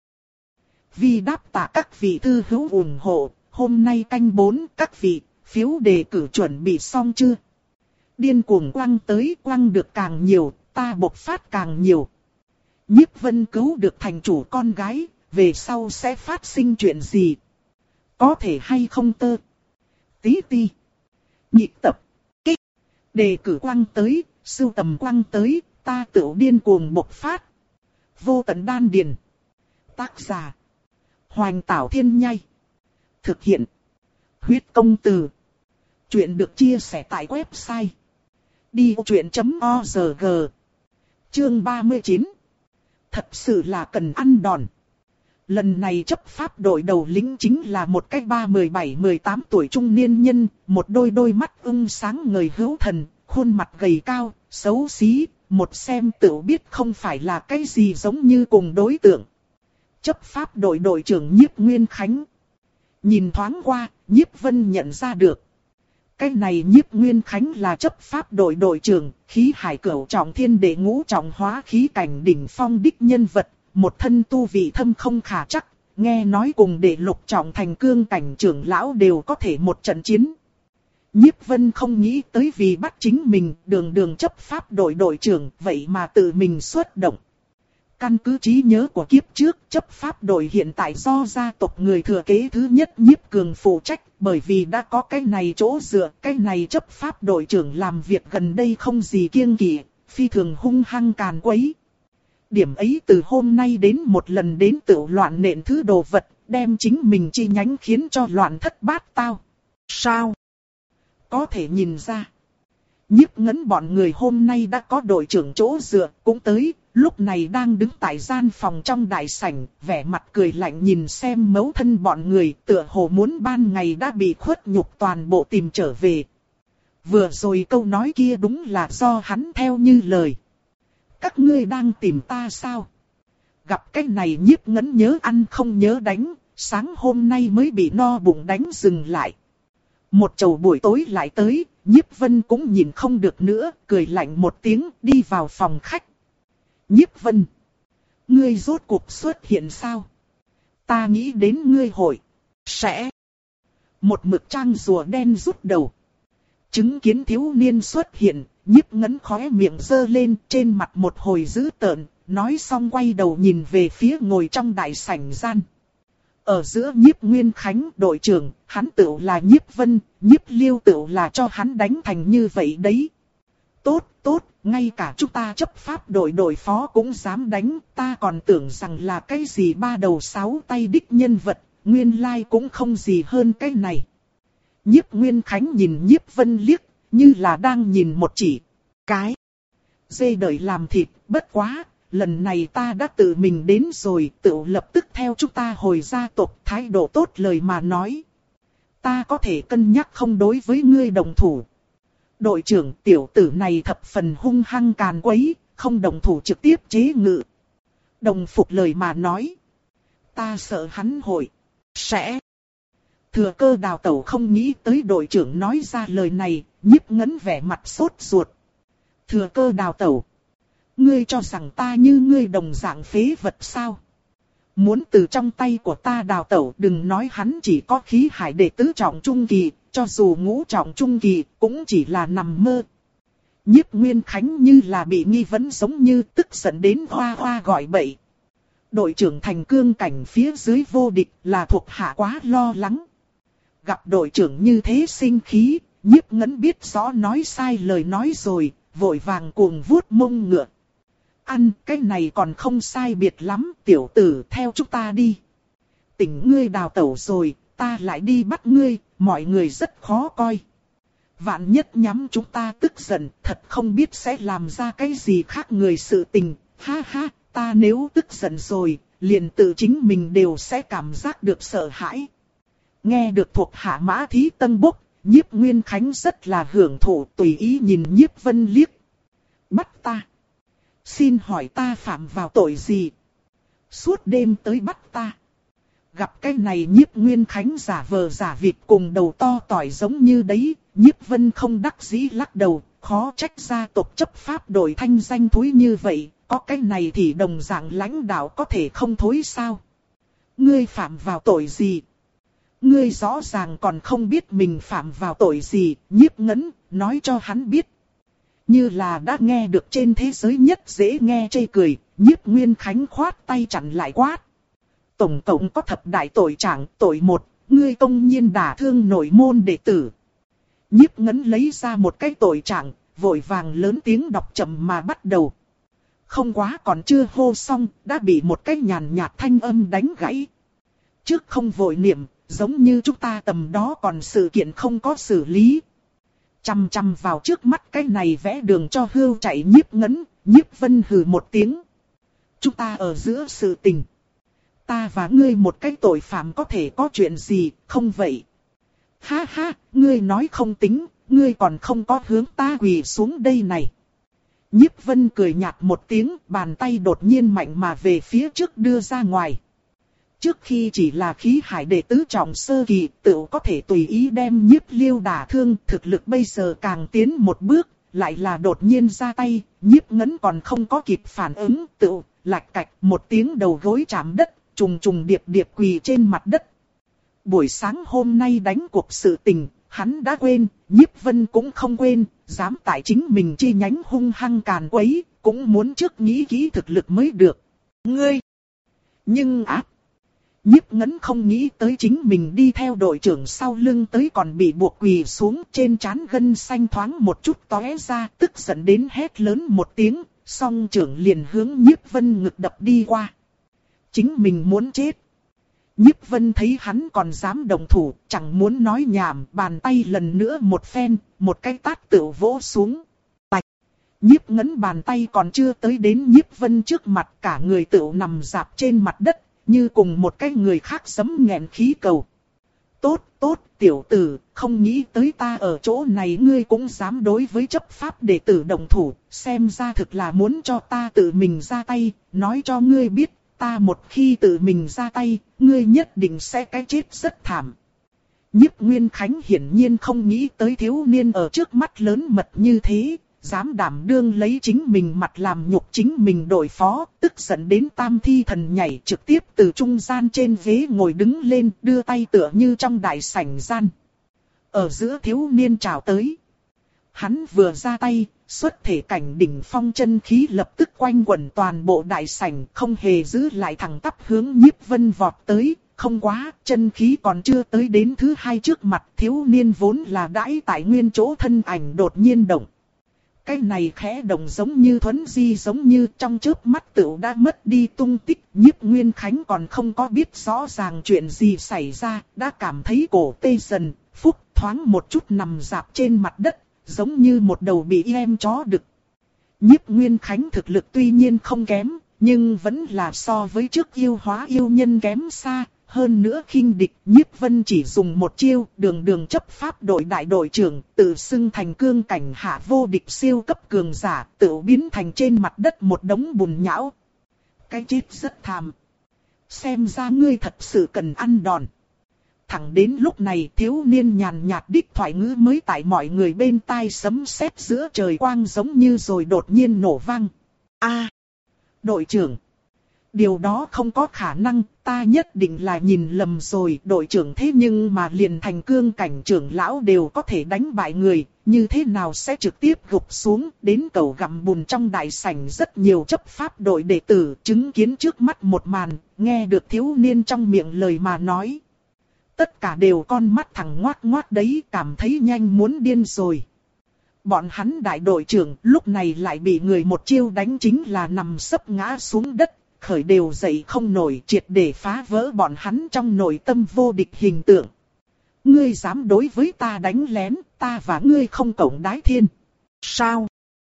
S1: Vì đáp tạ các vị thư hữu ủng hộ, hôm nay canh bốn các vị, phiếu đề cử chuẩn bị xong chưa? Điên cuồng quăng tới, quăng được càng nhiều, ta bộc phát càng nhiều. Nhiếp Vân cứu được thành chủ con gái, về sau sẽ phát sinh chuyện gì? Có thể hay không tơ? Tí ti. Nhịp tập. Kích. Đề cử quăng tới, sưu tầm quăng tới, ta tự điên cuồng bộc phát. Vô tận đan điền. Tác giả. Hoành Tảo Thiên Nhai. Thực hiện. Huyết công từ. Chuyện được chia sẻ tại website đi vô chuyện chấm org. Chương ba mươi chín. Thật sự là cần ăn đòn. Lần này chấp pháp đội đầu lĩnh chính là một cái ba mười bảy mười tám tuổi trung niên nhân, một đôi đôi mắt ưng sáng ngời hữu thần, khuôn mặt gầy cao, xấu xí, một xem tự biết không phải là cái gì giống như cùng đối tượng. Chấp pháp đội đội trưởng Nhiếp Nguyên Khánh. Nhìn thoáng qua, Nhiếp Vân nhận ra được. Cái này Nhiếp Nguyên Khánh là chấp pháp đội đội trưởng, khí hải cửu trọng thiên đệ ngũ trọng hóa khí cảnh đỉnh phong đích nhân vật, một thân tu vị thâm không khả chắc, nghe nói cùng đệ lục trọng thành cương cảnh trưởng lão đều có thể một trận chiến. Nhiếp Vân không nghĩ tới vì bắt chính mình, đường đường chấp pháp đội đội trưởng, vậy mà tự mình xuất động. Căn cứ trí nhớ của kiếp trước, chấp pháp đội hiện tại do gia tộc người thừa kế thứ nhất Nhiếp Cường phụ trách, bởi vì đã có cái này chỗ dựa, cái này chấp pháp đội trưởng làm việc gần đây không gì kiêng kỵ, phi thường hung hăng càn quấy. Điểm ấy từ hôm nay đến một lần đến tự loạn nện thứ đồ vật, đem chính mình chi nhánh khiến cho loạn thất bát tao. Sao? Có thể nhìn ra. Nhiếp Ngấn bọn người hôm nay đã có đội trưởng chỗ dựa, cũng tới, lúc này đang đứng tại gian phòng trong đại sảnh, vẻ mặt cười lạnh nhìn xem mẫu thân bọn người, tựa hồ muốn ban ngày đã bị khuất nhục toàn bộ tìm trở về. Vừa rồi câu nói kia đúng là do hắn theo như lời. Các ngươi đang tìm ta sao? Gặp cái này Nhiếp Ngấn nhớ ăn không nhớ đánh, sáng hôm nay mới bị no bụng đánh dừng lại. Một chầu buổi tối lại tới, Nhiếp Vân cũng nhìn không được nữa, cười lạnh một tiếng, đi vào phòng khách. Nhiếp Vân, ngươi rốt cuộc xuất hiện sao? Ta nghĩ đến ngươi hội sẽ một mực trang rùa đen rút đầu. Chứng kiến thiếu niên xuất hiện, Nhiếp Ngấn khóe miệng giơ lên, trên mặt một hồi dữ tợn, nói xong quay đầu nhìn về phía ngồi trong đại sảnh gian. Ở giữa Nhiếp Nguyên Khánh đội trưởng, hắn tự là Nhiếp Vân, Nhiếp Liêu tự là cho hắn đánh thành như vậy đấy. Tốt, tốt, ngay cả chúng ta chấp pháp đội đội phó cũng dám đánh, ta còn tưởng rằng là cái gì ba đầu sáu tay đích nhân vật, nguyên lai cũng không gì hơn cái này. Nhiếp Nguyên Khánh nhìn Nhiếp Vân liếc, như là đang nhìn một chỉ cái dê đợi làm thịt, bất quá, lần này ta đã tự mình đến rồi, tự lập tức theo chúng ta hồi gia tộc, thái độ tốt lời mà nói. Ta có thể cân nhắc không đối với ngươi đồng thủ. Đội trưởng tiểu tử này thập phần hung hăng càn quấy, không đồng thủ trực tiếp chế ngự. Đồng phục lời mà nói. Ta sợ hắn hội. Sẽ. Thừa Cơ Đào tẩu không nghĩ tới đội trưởng nói ra lời này, Nhiếp Ngấn vẻ mặt sốt ruột. Thừa Cơ Đào tẩu. Ngươi cho rằng ta như ngươi đồng dạng phế vật sao? Muốn từ trong tay của ta đào tẩu, đừng nói hắn chỉ có khí hải đệ tứ trọng trung kỳ, cho dù ngũ trọng trung kỳ cũng chỉ là nằm mơ. Nhiếp Nguyên Khánh như là bị nghi vấn giống như tức giận đến hoa hoa gọi bậy. Đội trưởng thành cương cảnh phía dưới vô địch là thuộc hạ quá lo lắng. Gặp đội trưởng như thế sinh khí, Nhiếp Ngấn biết rõ nói sai lời nói rồi, vội vàng cuồng vuốt mông ngựa. Ăn, cái này còn không sai biệt lắm, tiểu tử theo chúng ta đi. Tỉnh ngươi đào tẩu rồi, ta lại đi bắt ngươi, mọi người rất khó coi. Vạn nhất nhắm chúng ta tức giận, thật không biết sẽ làm ra cái gì khác người sự tình. Ha ha, ta nếu tức giận rồi, liền tự chính mình đều sẽ cảm giác được sợ hãi. Nghe được thuộc hạ Mã Thí Tân bốc, Nhiếp Nguyên Khánh rất là hưởng thụ, tùy ý nhìn Nhiếp Vân liếc. Bắt ta. Xin hỏi ta phạm vào tội gì? Suốt đêm tới bắt ta. Gặp cái này Nhiếp Nguyên Khánh giả vờ giả vịt cùng đầu to tỏi giống như đấy, Nhiếp Vân không đắc dĩ lắc đầu, khó trách gia tộc chấp pháp đổi thanh danh thúi như vậy, có cái này thì đồng dạng lãnh đạo có thể không thối sao? Ngươi phạm vào tội gì? Ngươi rõ ràng còn không biết mình phạm vào tội gì, Nhiếp Ngấn, nói cho hắn biết. Như là đã nghe được trên thế giới nhất dễ nghe chê cười, Nhiếp Nguyên Khánh khoát tay chặn lại quát. Tổng cộng có thập đại tội trạng, tội một, ngươi công nhiên đả thương nội môn đệ tử. Nhiếp Ngấn lấy ra một cái tội trạng, vội vàng lớn tiếng đọc chậm mà bắt đầu. Không quá còn chưa hô xong, đã bị một cái nhàn nhạt thanh âm đánh gãy. Trước không vội niệm, giống như chúng ta tầm đó còn sự kiện không có xử lý. Chăm chăm vào trước mắt cái này vẽ đường cho hươu chạy Nhiếp Ngấn, Nhiếp Vân hừ một tiếng. Chúng ta ở giữa sự tình. Ta và ngươi một cái tội phạm có thể có chuyện gì, không vậy? Ha ha, ngươi nói không tính, ngươi còn không có hướng ta quỳ xuống đây này. Nhiếp Vân cười nhạt một tiếng, bàn tay đột nhiên mạnh mà về phía trước đưa ra ngoài. Trước khi chỉ là khí hải đệ tứ trọng sơ kỳ, tự có thể tùy ý đem Nhiếp Liêu đả thương, thực lực bây giờ càng tiến một bước, lại là đột nhiên ra tay, Nhiếp Ngấn còn không có kịp phản ứng, tự lạch cạch một tiếng đầu gối chạm đất, trùng trùng điệp điệp quỳ trên mặt đất. Buổi sáng hôm nay đánh cuộc sự tình, hắn đã quên, Nhiếp Vân cũng không quên, dám tại chính mình chi nhánh hung hăng càn quấy, cũng muốn trước nghĩ kỹ thực lực mới được. Ngươi! Nhưng áp! Nhiếp Ngấn không nghĩ tới chính mình đi theo đội trưởng sau lưng tới còn bị buộc quỳ xuống, trên trán gân xanh thoáng một chút tóe ra, tức giận đến hét lớn một tiếng, song trưởng liền hướng Nhiếp Vân ngực đập đi qua. Chính mình muốn chết. Nhiếp Vân thấy hắn còn dám đồng thủ, chẳng muốn nói nhảm, bàn tay lần nữa một phen, một cái tát tựu vỗ xuống. Tạch! Nhiếp Ngấn bàn tay còn chưa tới đến Nhiếp Vân trước mặt, cả người tựu nằm rạp trên mặt đất, như cùng một cái người khác giẫm nghẹn khí cầu. Tốt, tốt, tiểu tử, không nghĩ tới ta ở chỗ này ngươi cũng dám đối với chấp pháp đệ tử đồng thủ, xem ra thực là muốn cho ta tự mình ra tay, nói cho ngươi biết, ta một khi tự mình ra tay, ngươi nhất định sẽ cái chết rất thảm. Nhiếp Nguyên Khánh hiển nhiên không nghĩ tới thiếu niên ở trước mắt lớn mật như thế, dám đảm đương lấy chính mình mặt làm nhục chính mình đội phó, tức giận đến tam thi thần nhảy trực tiếp từ trung gian trên ghế ngồi đứng lên, đưa tay tựa như trong đại sảnh gian. Ở giữa thiếu niên chào tới. Hắn vừa ra tay, xuất thể cảnh đỉnh phong chân khí lập tức quanh quẩn toàn bộ đại sảnh, không hề giữ lại thẳng tắp hướng Nhiếp Vân vọt tới. Không quá, chân khí còn chưa tới đến thứ hai trước mặt, thiếu niên vốn là đãi tại nguyên chỗ, thân ảnh đột nhiên động. Cái này khẽ động giống như thuấn di, giống như trong chớp mắt tựu đã mất đi tung tích. Nhiếp Nguyên Khánh còn không có biết rõ ràng chuyện gì xảy ra, đã cảm thấy cổ tê dần, phúc thoáng một chút nằm rạp trên mặt đất, giống như một đầu bị em chó đực. Nhiếp Nguyên Khánh thực lực tuy nhiên không kém, Nhưng vẫn là so với trước yêu hóa yêu nhân kém xa. Hơn nữa khinh địch, Nhiếp Vân chỉ dùng một chiêu, đường đường chấp pháp đội đại đội trưởng, tự xưng thành cương cảnh hạ vô địch siêu cấp cường giả, tự biến thành trên mặt đất một đống bùn nhão. Cái chết rất thảm. Xem ra ngươi thật sự cần ăn đòn. Thẳng đến lúc này thiếu niên nhàn nhạt đích thoại ngữ mới tại mọi người bên tai sấm sét giữa trời quang giống như rồi đột nhiên nổ vang. A, đội trưởng. Điều đó không có khả năng, ta nhất định là nhìn lầm rồi, đội trưởng thế nhưng mà liền thành cương cảnh trưởng lão đều có thể đánh bại người, như thế nào sẽ trực tiếp gục xuống, đến cầu gặm bùn trong đại sảnh rất nhiều chấp pháp đội đệ tử, chứng kiến trước mắt một màn, nghe được thiếu niên trong miệng lời mà nói. Tất cả đều con mắt thẳng ngoác ngoác đấy, cảm thấy nhanh muốn điên rồi. Bọn hắn đại đội trưởng lúc này lại bị người một chiêu đánh chính là nằm sấp ngã xuống đất. Khởi đều dậy không nổi, triệt để phá vỡ bọn hắn trong nội tâm vô địch hình tượng. Ngươi dám đối với ta đánh lén, ta và ngươi không cộng đái thiên. Sao?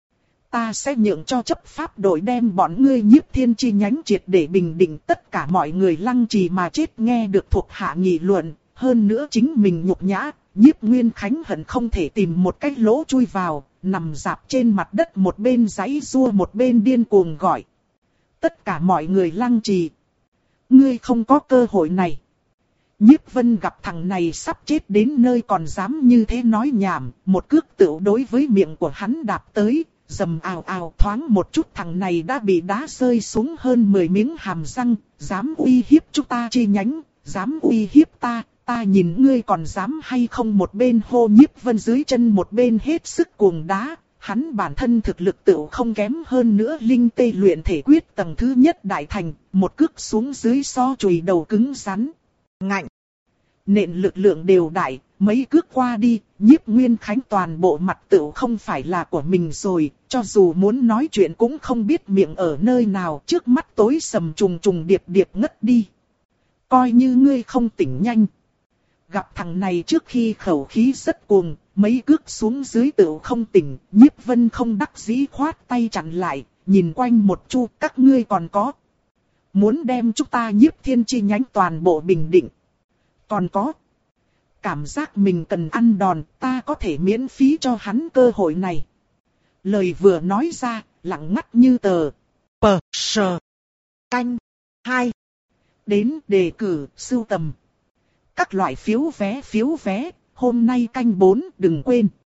S1: Ta sẽ nhượng cho chấp pháp đội đem bọn ngươi Nhiếp Thiên chi nhánh triệt để bình định, tất cả mọi người lăng trì mà chết nghe được thuộc hạ nghị luận. Hơn nữa chính mình nhục nhã, Nhiếp Nguyên Khánh hận không thể tìm một cái lỗ chui vào, nằm rạp trên mặt đất một bên giãy giụa một bên điên cuồng gọi. Tất cả mọi người lăng trì. Ngươi không có cơ hội này. Nhiếp Vân gặp thằng này sắp chết đến nơi còn dám như thế nói nhảm. Một cước tựu đối với miệng của hắn đạp tới. Dầm ào ào thoáng một chút thằng này đã bị đá rơi xuống hơn mười miếng hàm răng. Dám uy hiếp chúng ta chi nhánh. Dám uy hiếp ta. Ta nhìn ngươi còn dám hay không, một bên hô. Nhiếp Vân dưới chân một bên hết sức cuồng đá. Hắn bản thân thực lực tựu không kém hơn nữa, linh tê luyện thể quyết tầng thứ nhất đại thành, một cước xuống dưới so chùy đầu cứng rắn. Ngạnh. Nện lực lượng đều đại, mấy cước qua đi, Nhiếp Nguyên Khánh toàn bộ mặt tựu không phải là của mình rồi, cho dù muốn nói chuyện cũng không biết miệng ở nơi nào, trước mắt tối sầm trùng trùng điệp điệp ngất đi. Coi như ngươi không tỉnh nhanh. Gặp thằng này trước khi khẩu khí rất cuồng, mấy cước xuống dưới tựu không tỉnh, Nhiếp Vân không đắc dĩ khoát tay chặn lại, nhìn quanh một chu, các ngươi còn có. Muốn đem chúng ta Nhiếp Thiên chi nhánh toàn bộ bình định. Còn có. Cảm giác mình cần ăn đòn, ta có thể miễn phí cho hắn cơ hội này. Lời vừa nói ra, lặng ngắt như tờ. Pờ, sờ, canh, hai. Đến đề cử, sưu tầm. Các loại phiếu vé phiếu vé, hôm nay canh bốn đừng quên.